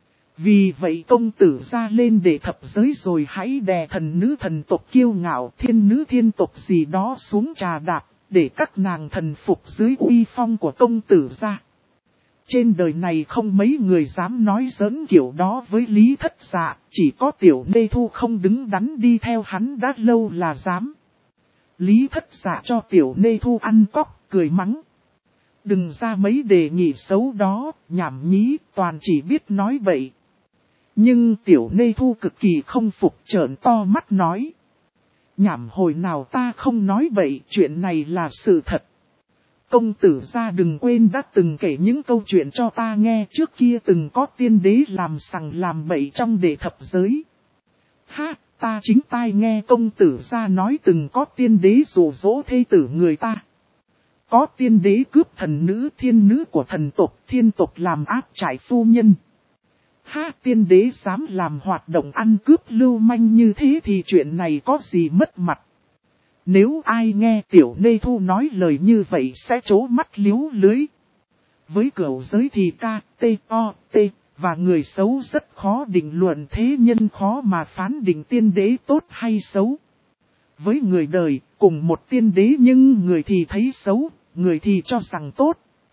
[SPEAKER 1] Vì vậy công tử gia lên đệ thập giới rồi hãy đè thần nữ thần tộc kiêu ngạo, thiên nữ thiên tộc gì đó xuống trà đạp, để các nàng thần phục dưới uy phong của công tử gia. Trên đời này không mấy người dám nói giỡn kiểu đó với Lý Thất Dạ, chỉ có Tiểu Nê Thu không đứng đắn đi theo hắn đã lâu là dám. Lý Thất Dạ cho Tiểu Nê Thu ăn cóc, cười mắng. Đừng ra mấy đề nghị xấu đó, nhảm nhí, toàn chỉ biết nói bậy. Nhưng Tiểu Nê Thu cực kỳ không phục, trợn to mắt nói. Nhảm hồi nào ta không nói bậy, chuyện này là sự thật. Công tử gia đừng quên đã từng kể những câu chuyện cho ta nghe, trước kia từng có tiên đế làm sằng làm bậy trong đệ thập giới. Ha, ta chính tai nghe công tử gia nói từng có tiên đế dụ dỗ thê tử người ta. Có tiên đế cướp thần nữ thiên nữ của thần tộc, thiên tộc làm áp trải phu nhân. Ha, tiên đế dám làm hoạt động ăn cướp lưu manh như thế thì chuyện này có gì mất mặt. Nếu ai nghe Tiểu Nê Thu nói lời như vậy sẽ trố mắt liếu lưới. Với cửu giới thì K.T.O.T. và người xấu rất khó định luận, thế nhân khó mà phán định tiên đế tốt hay xấu. Với người đời, cùng một tiên đế nhưng người thì thấy xấu, người thì cho rằng tốt.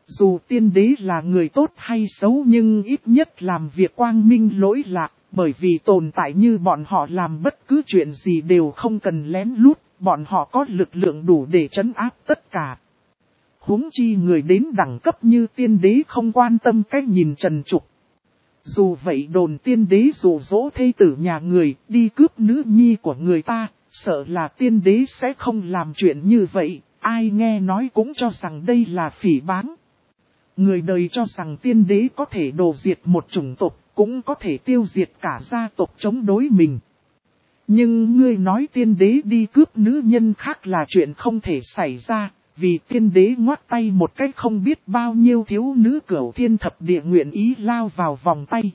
[SPEAKER 1] Dù tiên đế là người tốt hay xấu nhưng ít nhất làm việc quang minh lỗi lạc, bởi vì tồn tại như bọn họ làm bất cứ chuyện gì đều không cần lén lút, bọn họ có lực lượng đủ để trấn áp tất cả. Huống chi người đến đẳng cấp như tiên đế không quan tâm cách nhìn trần trục. Dù vậy đồn tiên đế dụ dỗ thê tử nhà người đi cướp nữ nhi của người ta, sợ là tiên đế sẽ không làm chuyện như vậy, ai nghe nói cũng cho rằng đây là phỉ báng. Người đời cho rằng tiên đế có thể đổ diệt một chủng tộc, cũng có thể tiêu diệt cả gia tộc chống đối mình. Nhưng ngươi nói tiên đế đi cướp nữ nhân khác là chuyện không thể xảy ra, vì tiên đế ngoắt tay một cách không biết bao nhiêu thiếu nữ cửu thiên thập địa nguyện ý lao vào vòng tay.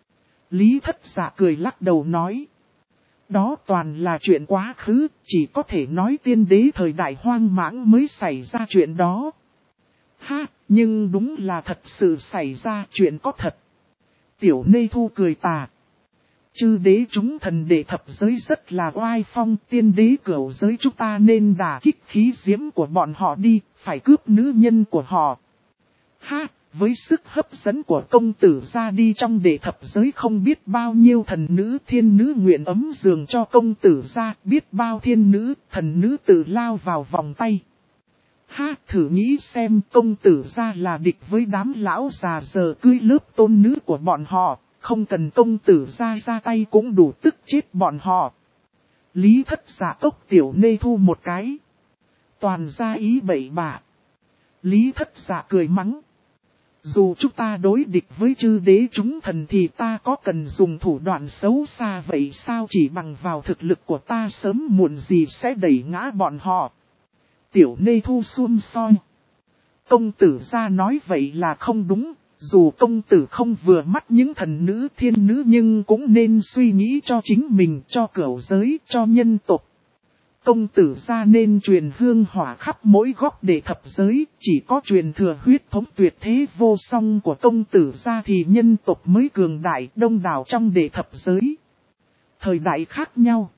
[SPEAKER 1] Lý Thất Dạ cười lắc đầu nói. Đó toàn là chuyện quá khứ, chỉ có thể nói tiên đế thời đại hoang mãng mới xảy ra chuyện đó. Ha, nhưng đúng là thật sự xảy ra chuyện có thật. Tiểu Nê Thu cười tà. Chư đế chúng thần đệ thập giới rất là oai phong, tiên đế cửu giới chúng ta nên đả kích khí diễm của bọn họ đi, phải cướp nữ nhân của họ. Ha, với sức hấp dẫn của công tử ra đi trong đệ thập giới không biết bao nhiêu thần nữ thiên nữ nguyện ấm giường cho công tử ra, biết bao thiên nữ, thần nữ tự lao vào vòng tay. Ha, thử nghĩ xem công tử ra là địch với đám lão già giờ cưới lớp tôn nữ của bọn họ, không cần công tử ra tay cũng đủ tức chết bọn họ. Lý Thất Dạ cốc Tiểu Nê Thu một cái. Toàn ra ý bậy bạ. Lý Thất Dạ cười mắng. Dù chúng ta đối địch với chư đế chúng thần thì ta có cần dùng thủ đoạn xấu xa vậy sao, chỉ bằng vào thực lực của ta sớm muộn gì sẽ đẩy ngã bọn họ. Tiểu Nê Thu xum soi. Công tử ra nói vậy là không đúng, dù công tử không vừa mắt những thần nữ thiên nữ nhưng cũng nên suy nghĩ cho chính mình, cho cửu giới, cho nhân tộc. Công tử ra nên truyền hương hỏa khắp mỗi góc để thập giới, chỉ có truyền thừa huyết thống tuyệt thế vô song của công tử ra thì nhân tộc mới cường đại đông đảo trong đệ thập giới. Thời đại khác nhau.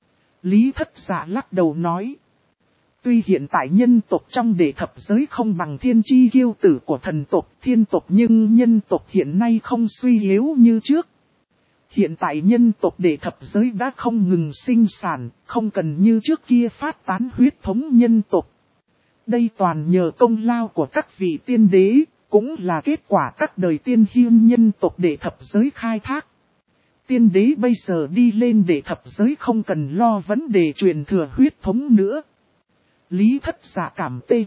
[SPEAKER 1] Lý Thất Dạ lắc đầu nói. Tuy hiện tại nhân tộc trong đệ thập giới không bằng thiên chi kiêu tử của thần tộc, thiên tộc nhưng nhân tộc hiện nay không suy yếu như trước. Hiện tại nhân tộc đệ thập giới đã không ngừng sinh sản, không cần như trước kia phát tán huyết thống nhân tộc. Đây toàn nhờ công lao của các vị tiên đế, cũng là kết quả các đời tiên hiên nhân tộc đệ thập giới khai thác. Tiên đế bây giờ đi lên đệ thập giới không cần lo vấn đề truyền thừa huyết thống nữa. Lý Thất Dạ cảm tê,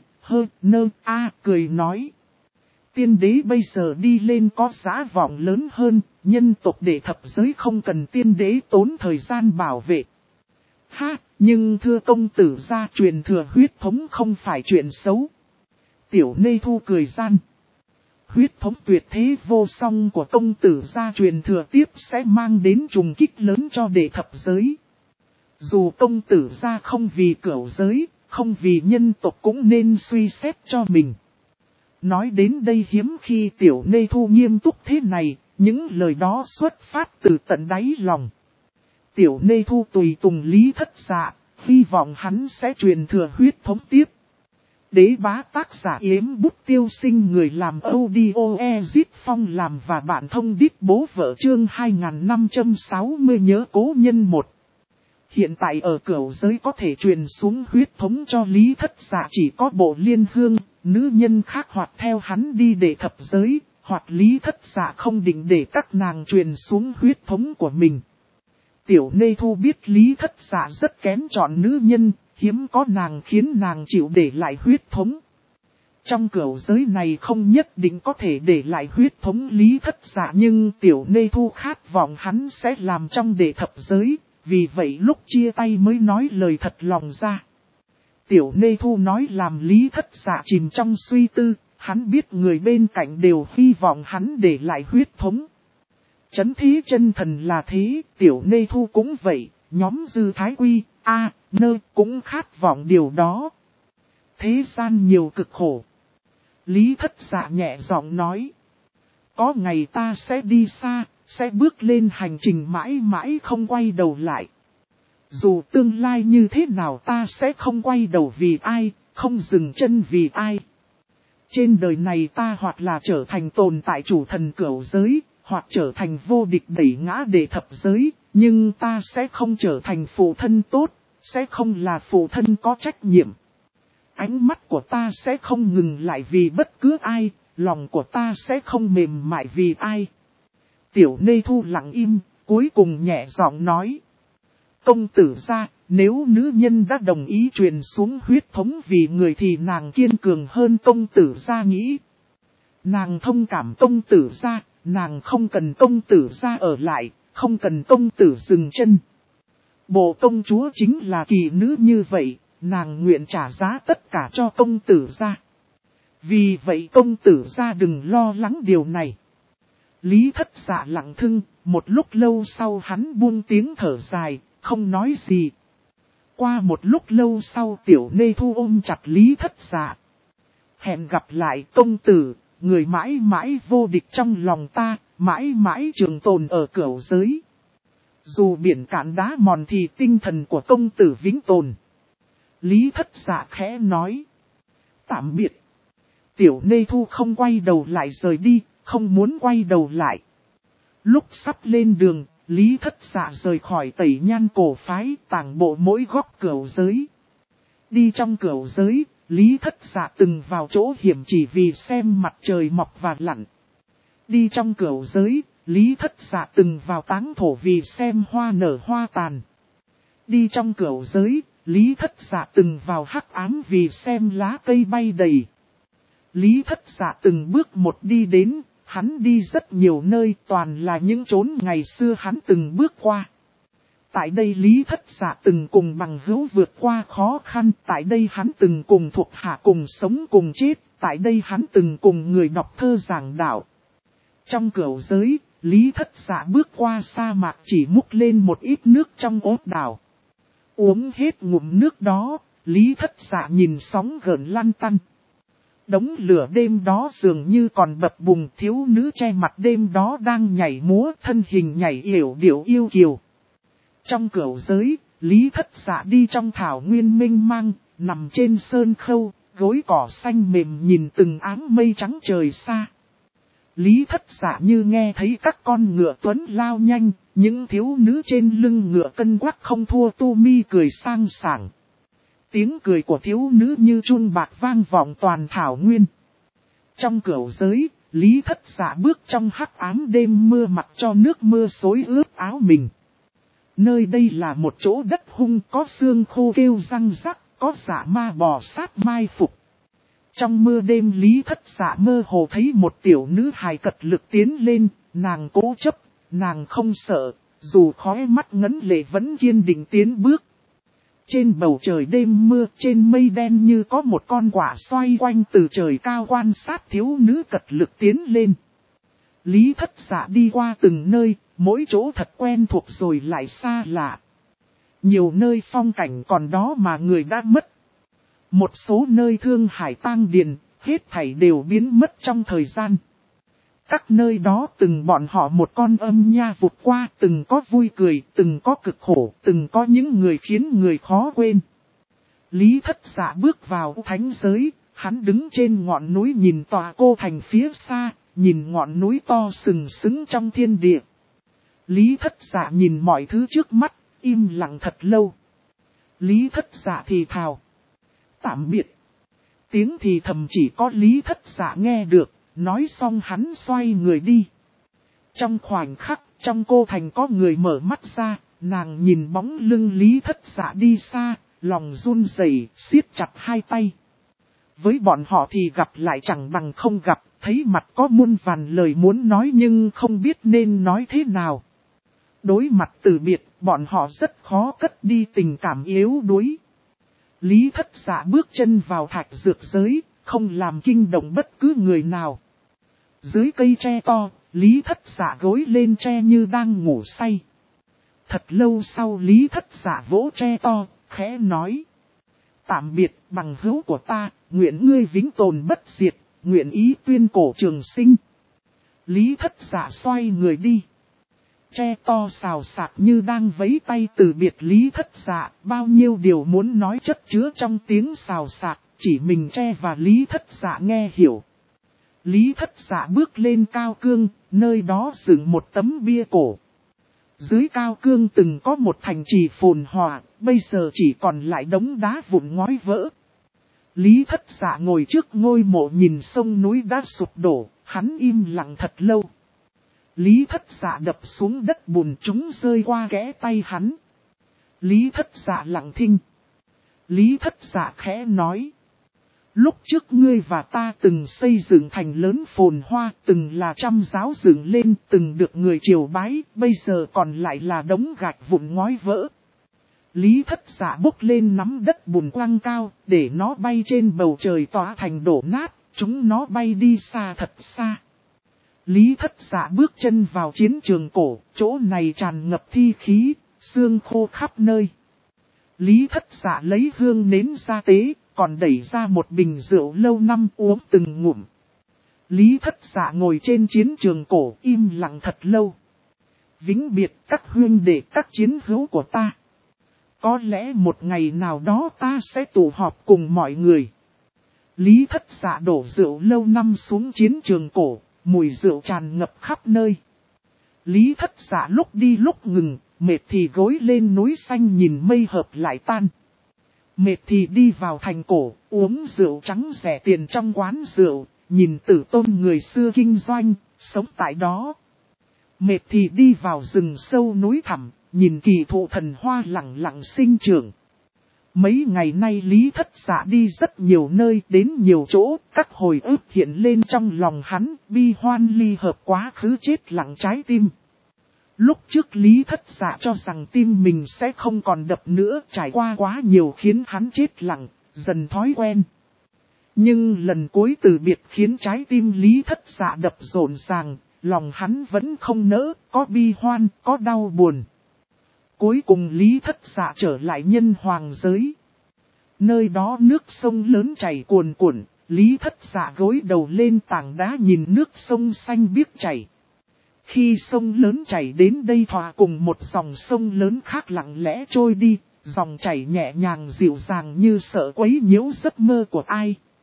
[SPEAKER 1] cười nói. Tiên đế bây giờ đi lên có giá vọng lớn hơn, nhân tộc đệ thập giới không cần tiên đế tốn thời gian bảo vệ. Ha, nhưng thưa công tử ra truyền thừa huyết thống không phải chuyện xấu. Tiểu Nê Thu cười gian. Huyết thống tuyệt thế vô song của công tử ra truyền thừa tiếp sẽ mang đến trùng kích lớn cho đệ thập giới. Dù công tử ra không vì cửu giới, không vì nhân tộc cũng nên suy xét cho mình. Nói đến đây hiếm khi Tiểu Nê Thu nghiêm túc thế này, những lời đó xuất phát từ tận đáy lòng. Tiểu Nê Thu tùy tùng Lý Thất Dạ, hy vọng hắn sẽ truyền thừa huyết thống tiếp. Đế bá tác giả Yếm Bút Tiêu Sinh, người làm audio Ezit Phong làm và bạn thông đít bố vợ chương 2560 nhớ cố nhân 1. Hiện tại ở cửu giới có thể truyền xuống huyết thống cho Lý Thất Dạ chỉ có Bộ Liên Hương, nữ nhân khác hoặc theo hắn đi để thập giới, hoặc Lý Thất Dạ không định để các nàng truyền xuống huyết thống của mình. Tiểu Nê Thu biết Lý Thất Dạ rất kén chọn nữ nhân, hiếm có nàng khiến nàng chịu để lại huyết thống. Trong cửu giới này không nhất định có thể để lại huyết thống Lý Thất Dạ nhưng Tiểu Nê Thu khát vọng hắn sẽ làm trong đệ thập giới. Vì vậy lúc chia tay mới nói lời thật lòng ra. Tiểu Nê Thu nói làm Lý Thất Dạ chìm trong suy tư, hắn biết người bên cạnh đều hy vọng hắn để lại huyết thống. Chấn thế chân thần là thế, Tiểu Nê Thu cũng vậy, nhóm Dư Thái Quy, cũng khát vọng điều đó. Thế gian nhiều cực khổ. Lý Thất Dạ nhẹ giọng nói. Có ngày ta sẽ đi xa. Sẽ bước lên hành trình mãi mãi không quay đầu lại. Dù tương lai như thế nào ta sẽ không quay đầu vì ai, không dừng chân vì ai. Trên đời này ta hoặc là trở thành tồn tại chủ thần cửu giới, hoặc trở thành vô địch đẩy ngã đệ thập giới, nhưng ta sẽ không trở thành phụ thân tốt, sẽ không là phụ thân có trách nhiệm. Ánh mắt của ta sẽ không ngừng lại vì bất cứ ai, lòng của ta sẽ không mềm mại vì ai. Tiểu Nê Thu lặng im, cuối cùng nhẹ giọng nói. Công tử gia, nếu nữ nhân đã đồng ý truyền xuống huyết thống vì người thì nàng kiên cường hơn công tử gia nghĩ. Nàng thông cảm công tử gia, nàng không cần công tử gia ở lại, không cần công tử dừng chân. Bộ công chúa chính là kỳ nữ như vậy, nàng nguyện trả giá tất cả cho công tử gia. Vì vậy công tử gia đừng lo lắng điều này. Lý Thất Dạ lặng thinh, một lúc lâu sau hắn buông tiếng thở dài, không nói gì. Qua một lúc lâu sau Tiểu Nê Thu ôm chặt Lý Thất Dạ. Hẹn gặp lại công tử, người mãi mãi vô địch trong lòng ta, mãi mãi trường tồn ở cửu giới. Dù biển cạn đá mòn thì tinh thần của công tử vĩnh tồn. Lý Thất Dạ khẽ nói. Tạm biệt. Tiểu Nê Thu không quay đầu lại rời đi, không muốn quay đầu lại. Lúc sắp lên đường, Lý Thất Dạ rời khỏi Tẩy Nhan cổ phái, tàng bộ mỗi góc cửu giới. Đi trong cửu giới, Lý Thất Dạ từng vào chỗ hiểm chỉ vì xem mặt trời mọc và lặn. Đi trong cửu giới, Lý Thất Dạ từng vào táng thổ vì xem hoa nở hoa tàn. Đi trong cửu giới, Lý Thất Dạ từng vào hắc ám vì xem lá cây bay đầy. Lý Thất Dạ từng bước một đi đến, hắn đi rất nhiều nơi toàn là những chốn ngày xưa hắn từng bước qua. Tại đây Lý Thất Dạ từng cùng bằng hữu vượt qua khó khăn, tại đây hắn từng cùng thuộc hạ cùng sống cùng chết, tại đây hắn từng cùng người đọc thơ giảng đạo. Trong cửu giới, Lý Thất Dạ bước qua sa mạc chỉ múc lên một ít nước trong ốt đảo. Uống hết ngụm nước đó, Lý Thất Dạ nhìn sóng gợn lăn tăn. Đống lửa đêm đó dường như còn bập bùng, thiếu nữ che mặt đêm đó đang nhảy múa, thân hình nhảy yểu điệu yêu kiều. Trong cửu giới, Lý Thất Dạ đi trong thảo nguyên mênh mang, nằm trên sơn khâu, gối cỏ xanh mềm nhìn từng áng mây trắng trời xa. Lý Thất Dạ như nghe thấy các con ngựa tuấn lao nhanh, những thiếu nữ trên lưng ngựa cân quắc không thua tu mi cười sang sảng. Tiếng cười của thiếu nữ như chun bạc vang vọng toàn thảo nguyên. Trong cửu giới, Lý Thất Dạ bước trong hắc ám đêm mưa mặc cho nước mưa xối ướt áo mình. Nơi đây là một chỗ đất hung, có xương khô kêu răng rắc, có dạ ma bò sát mai phục. Trong mưa đêm Lý Thất Dạ mơ hồ thấy một tiểu nữ hài cật lực tiến lên, nàng cố chấp, nàng không sợ, dù khói mắt ngấn lệ vẫn kiên định tiến bước. Trên bầu trời đêm mưa, trên mây đen như có một con quạ xoay quanh từ trời cao quan sát thiếu nữ cật lực tiến lên. Lý Thất Dạ đi qua từng nơi, mỗi chỗ thật quen thuộc rồi lại xa lạ. Nhiều nơi phong cảnh còn đó mà người đã mất. Một số nơi thương hải tang điền, hết thảy đều biến mất trong thời gian. Các nơi đó từng bọn họ một con âm nha vụt qua, từng có vui cười, từng có cực khổ, từng có những người khiến người khó quên. Lý Thất Dạ bước vào thánh giới, hắn đứng trên ngọn núi nhìn tòa cô thành phía xa, nhìn ngọn núi to sừng sững trong thiên địa. Lý Thất Dạ nhìn mọi thứ trước mắt, im lặng thật lâu. Lý Thất Dạ thì thào. Tạm biệt. Tiếng thì thầm chỉ có Lý Thất Dạ nghe được, nói xong hắn xoay người đi. Trong khoảnh khắc, trong cô thành có người mở mắt ra, nàng nhìn bóng lưng Lý Thất Dạ đi xa, lòng run rẩy, siết chặt hai tay. Với bọn họ thì gặp lại chẳng bằng không gặp, thấy mặt có muôn vàn lời muốn nói nhưng không biết nên nói thế nào. Đối mặt từ biệt, bọn họ rất khó cất đi tình cảm yếu đuối. Lý Thất Dạ bước chân vào thạch dược giới, không làm kinh động bất cứ người nào. Dưới cây tre to, Lý Thất Dạ gối lên tre như đang ngủ say. Thật lâu sau Lý Thất Dạ vỗ tre to, khẽ nói. Tạm biệt bằng hữu của ta, nguyện ngươi vĩnh tồn bất diệt, nguyện ý tuyên cổ trường sinh. Lý Thất Dạ xoay người đi. Tre to xào xạc như đang vẫy tay từ biệt Lý Thất Dạ, bao nhiêu điều muốn nói chất chứa trong tiếng xào xạc, chỉ mình Tre và Lý Thất Dạ nghe hiểu. Lý Thất Dạ bước lên Cao Cương, nơi đó dựng một tấm bia cổ. Dưới Cao Cương từng có một thành trì phồn hoa, bây giờ chỉ còn lại đống đá vụn ngói vỡ. Lý Thất Dạ ngồi trước ngôi mộ nhìn sông núi đã sụp đổ, hắn im lặng thật lâu. Lý Thất Dạ đập xuống đất bùn chúng rơi qua kẽ tay hắn. Lý Thất Dạ lặng thinh. Lý Thất Dạ khẽ nói. Lúc trước ngươi và ta từng xây dựng thành lớn phồn hoa, từng là trăm giáo dựng lên, từng được người triều bái, bây giờ còn lại là đống gạch vụn ngói vỡ. Lý Thất Dạ bốc lên nắm đất bùn quăng cao, để nó bay trên bầu trời tỏa thành đổ nát, chúng nó bay đi xa thật xa. Lý Thất Dạ bước chân vào chiến trường cổ, chỗ này tràn ngập thi khí, xương khô khắp nơi. Lý Thất Dạ lấy hương nến ra tế, còn đẩy ra một bình rượu lâu năm uống từng ngụm. Lý Thất Dạ ngồi trên chiến trường cổ im lặng thật lâu. Vĩnh biệt các huynh đệ các chiến hữu của ta. Có lẽ một ngày nào đó ta sẽ tụ họp cùng mọi người. Lý Thất Dạ đổ rượu lâu năm xuống chiến trường cổ, mùi rượu tràn ngập khắp nơi. Lý Thất Dạ lúc đi lúc ngừng, mệt thì gối lên núi xanh nhìn mây hợp lại tan. Mệt thì đi vào thành cổ, uống rượu trắng rẻ tiền trong quán rượu, nhìn Tử Tôn người xưa kinh doanh, sống tại đó. Mệt thì đi vào rừng sâu núi thẳm, nhìn kỳ thụ thần hoa lặng lặng sinh trưởng. Mấy ngày nay Lý Thất Dạ đi rất nhiều nơi, đến nhiều chỗ, các hồi ức hiện lên trong lòng hắn, bi hoan ly hợp quá khứ chết lặng trái tim. Lúc trước Lý Thất Dạ cho rằng tim mình sẽ không còn đập nữa, trải qua quá nhiều khiến hắn chết lặng, dần thói quen. Nhưng lần cuối từ biệt khiến trái tim Lý Thất Dạ đập rộn ràng, lòng hắn vẫn không nỡ, có bi hoan, có đau buồn. Cuối cùng Lý Thất Dạ trở lại nhân hoàng giới. Nơi đó nước sông lớn chảy cuồn cuộn, Lý Thất Dạ gối đầu lên tảng đá nhìn nước sông xanh biếc chảy. Khi sông lớn chảy đến đây hòa cùng một dòng sông lớn khác lặng lẽ trôi đi, dòng chảy nhẹ nhàng dịu dàng như sợ quấy nhiễu giấc mơ của ai.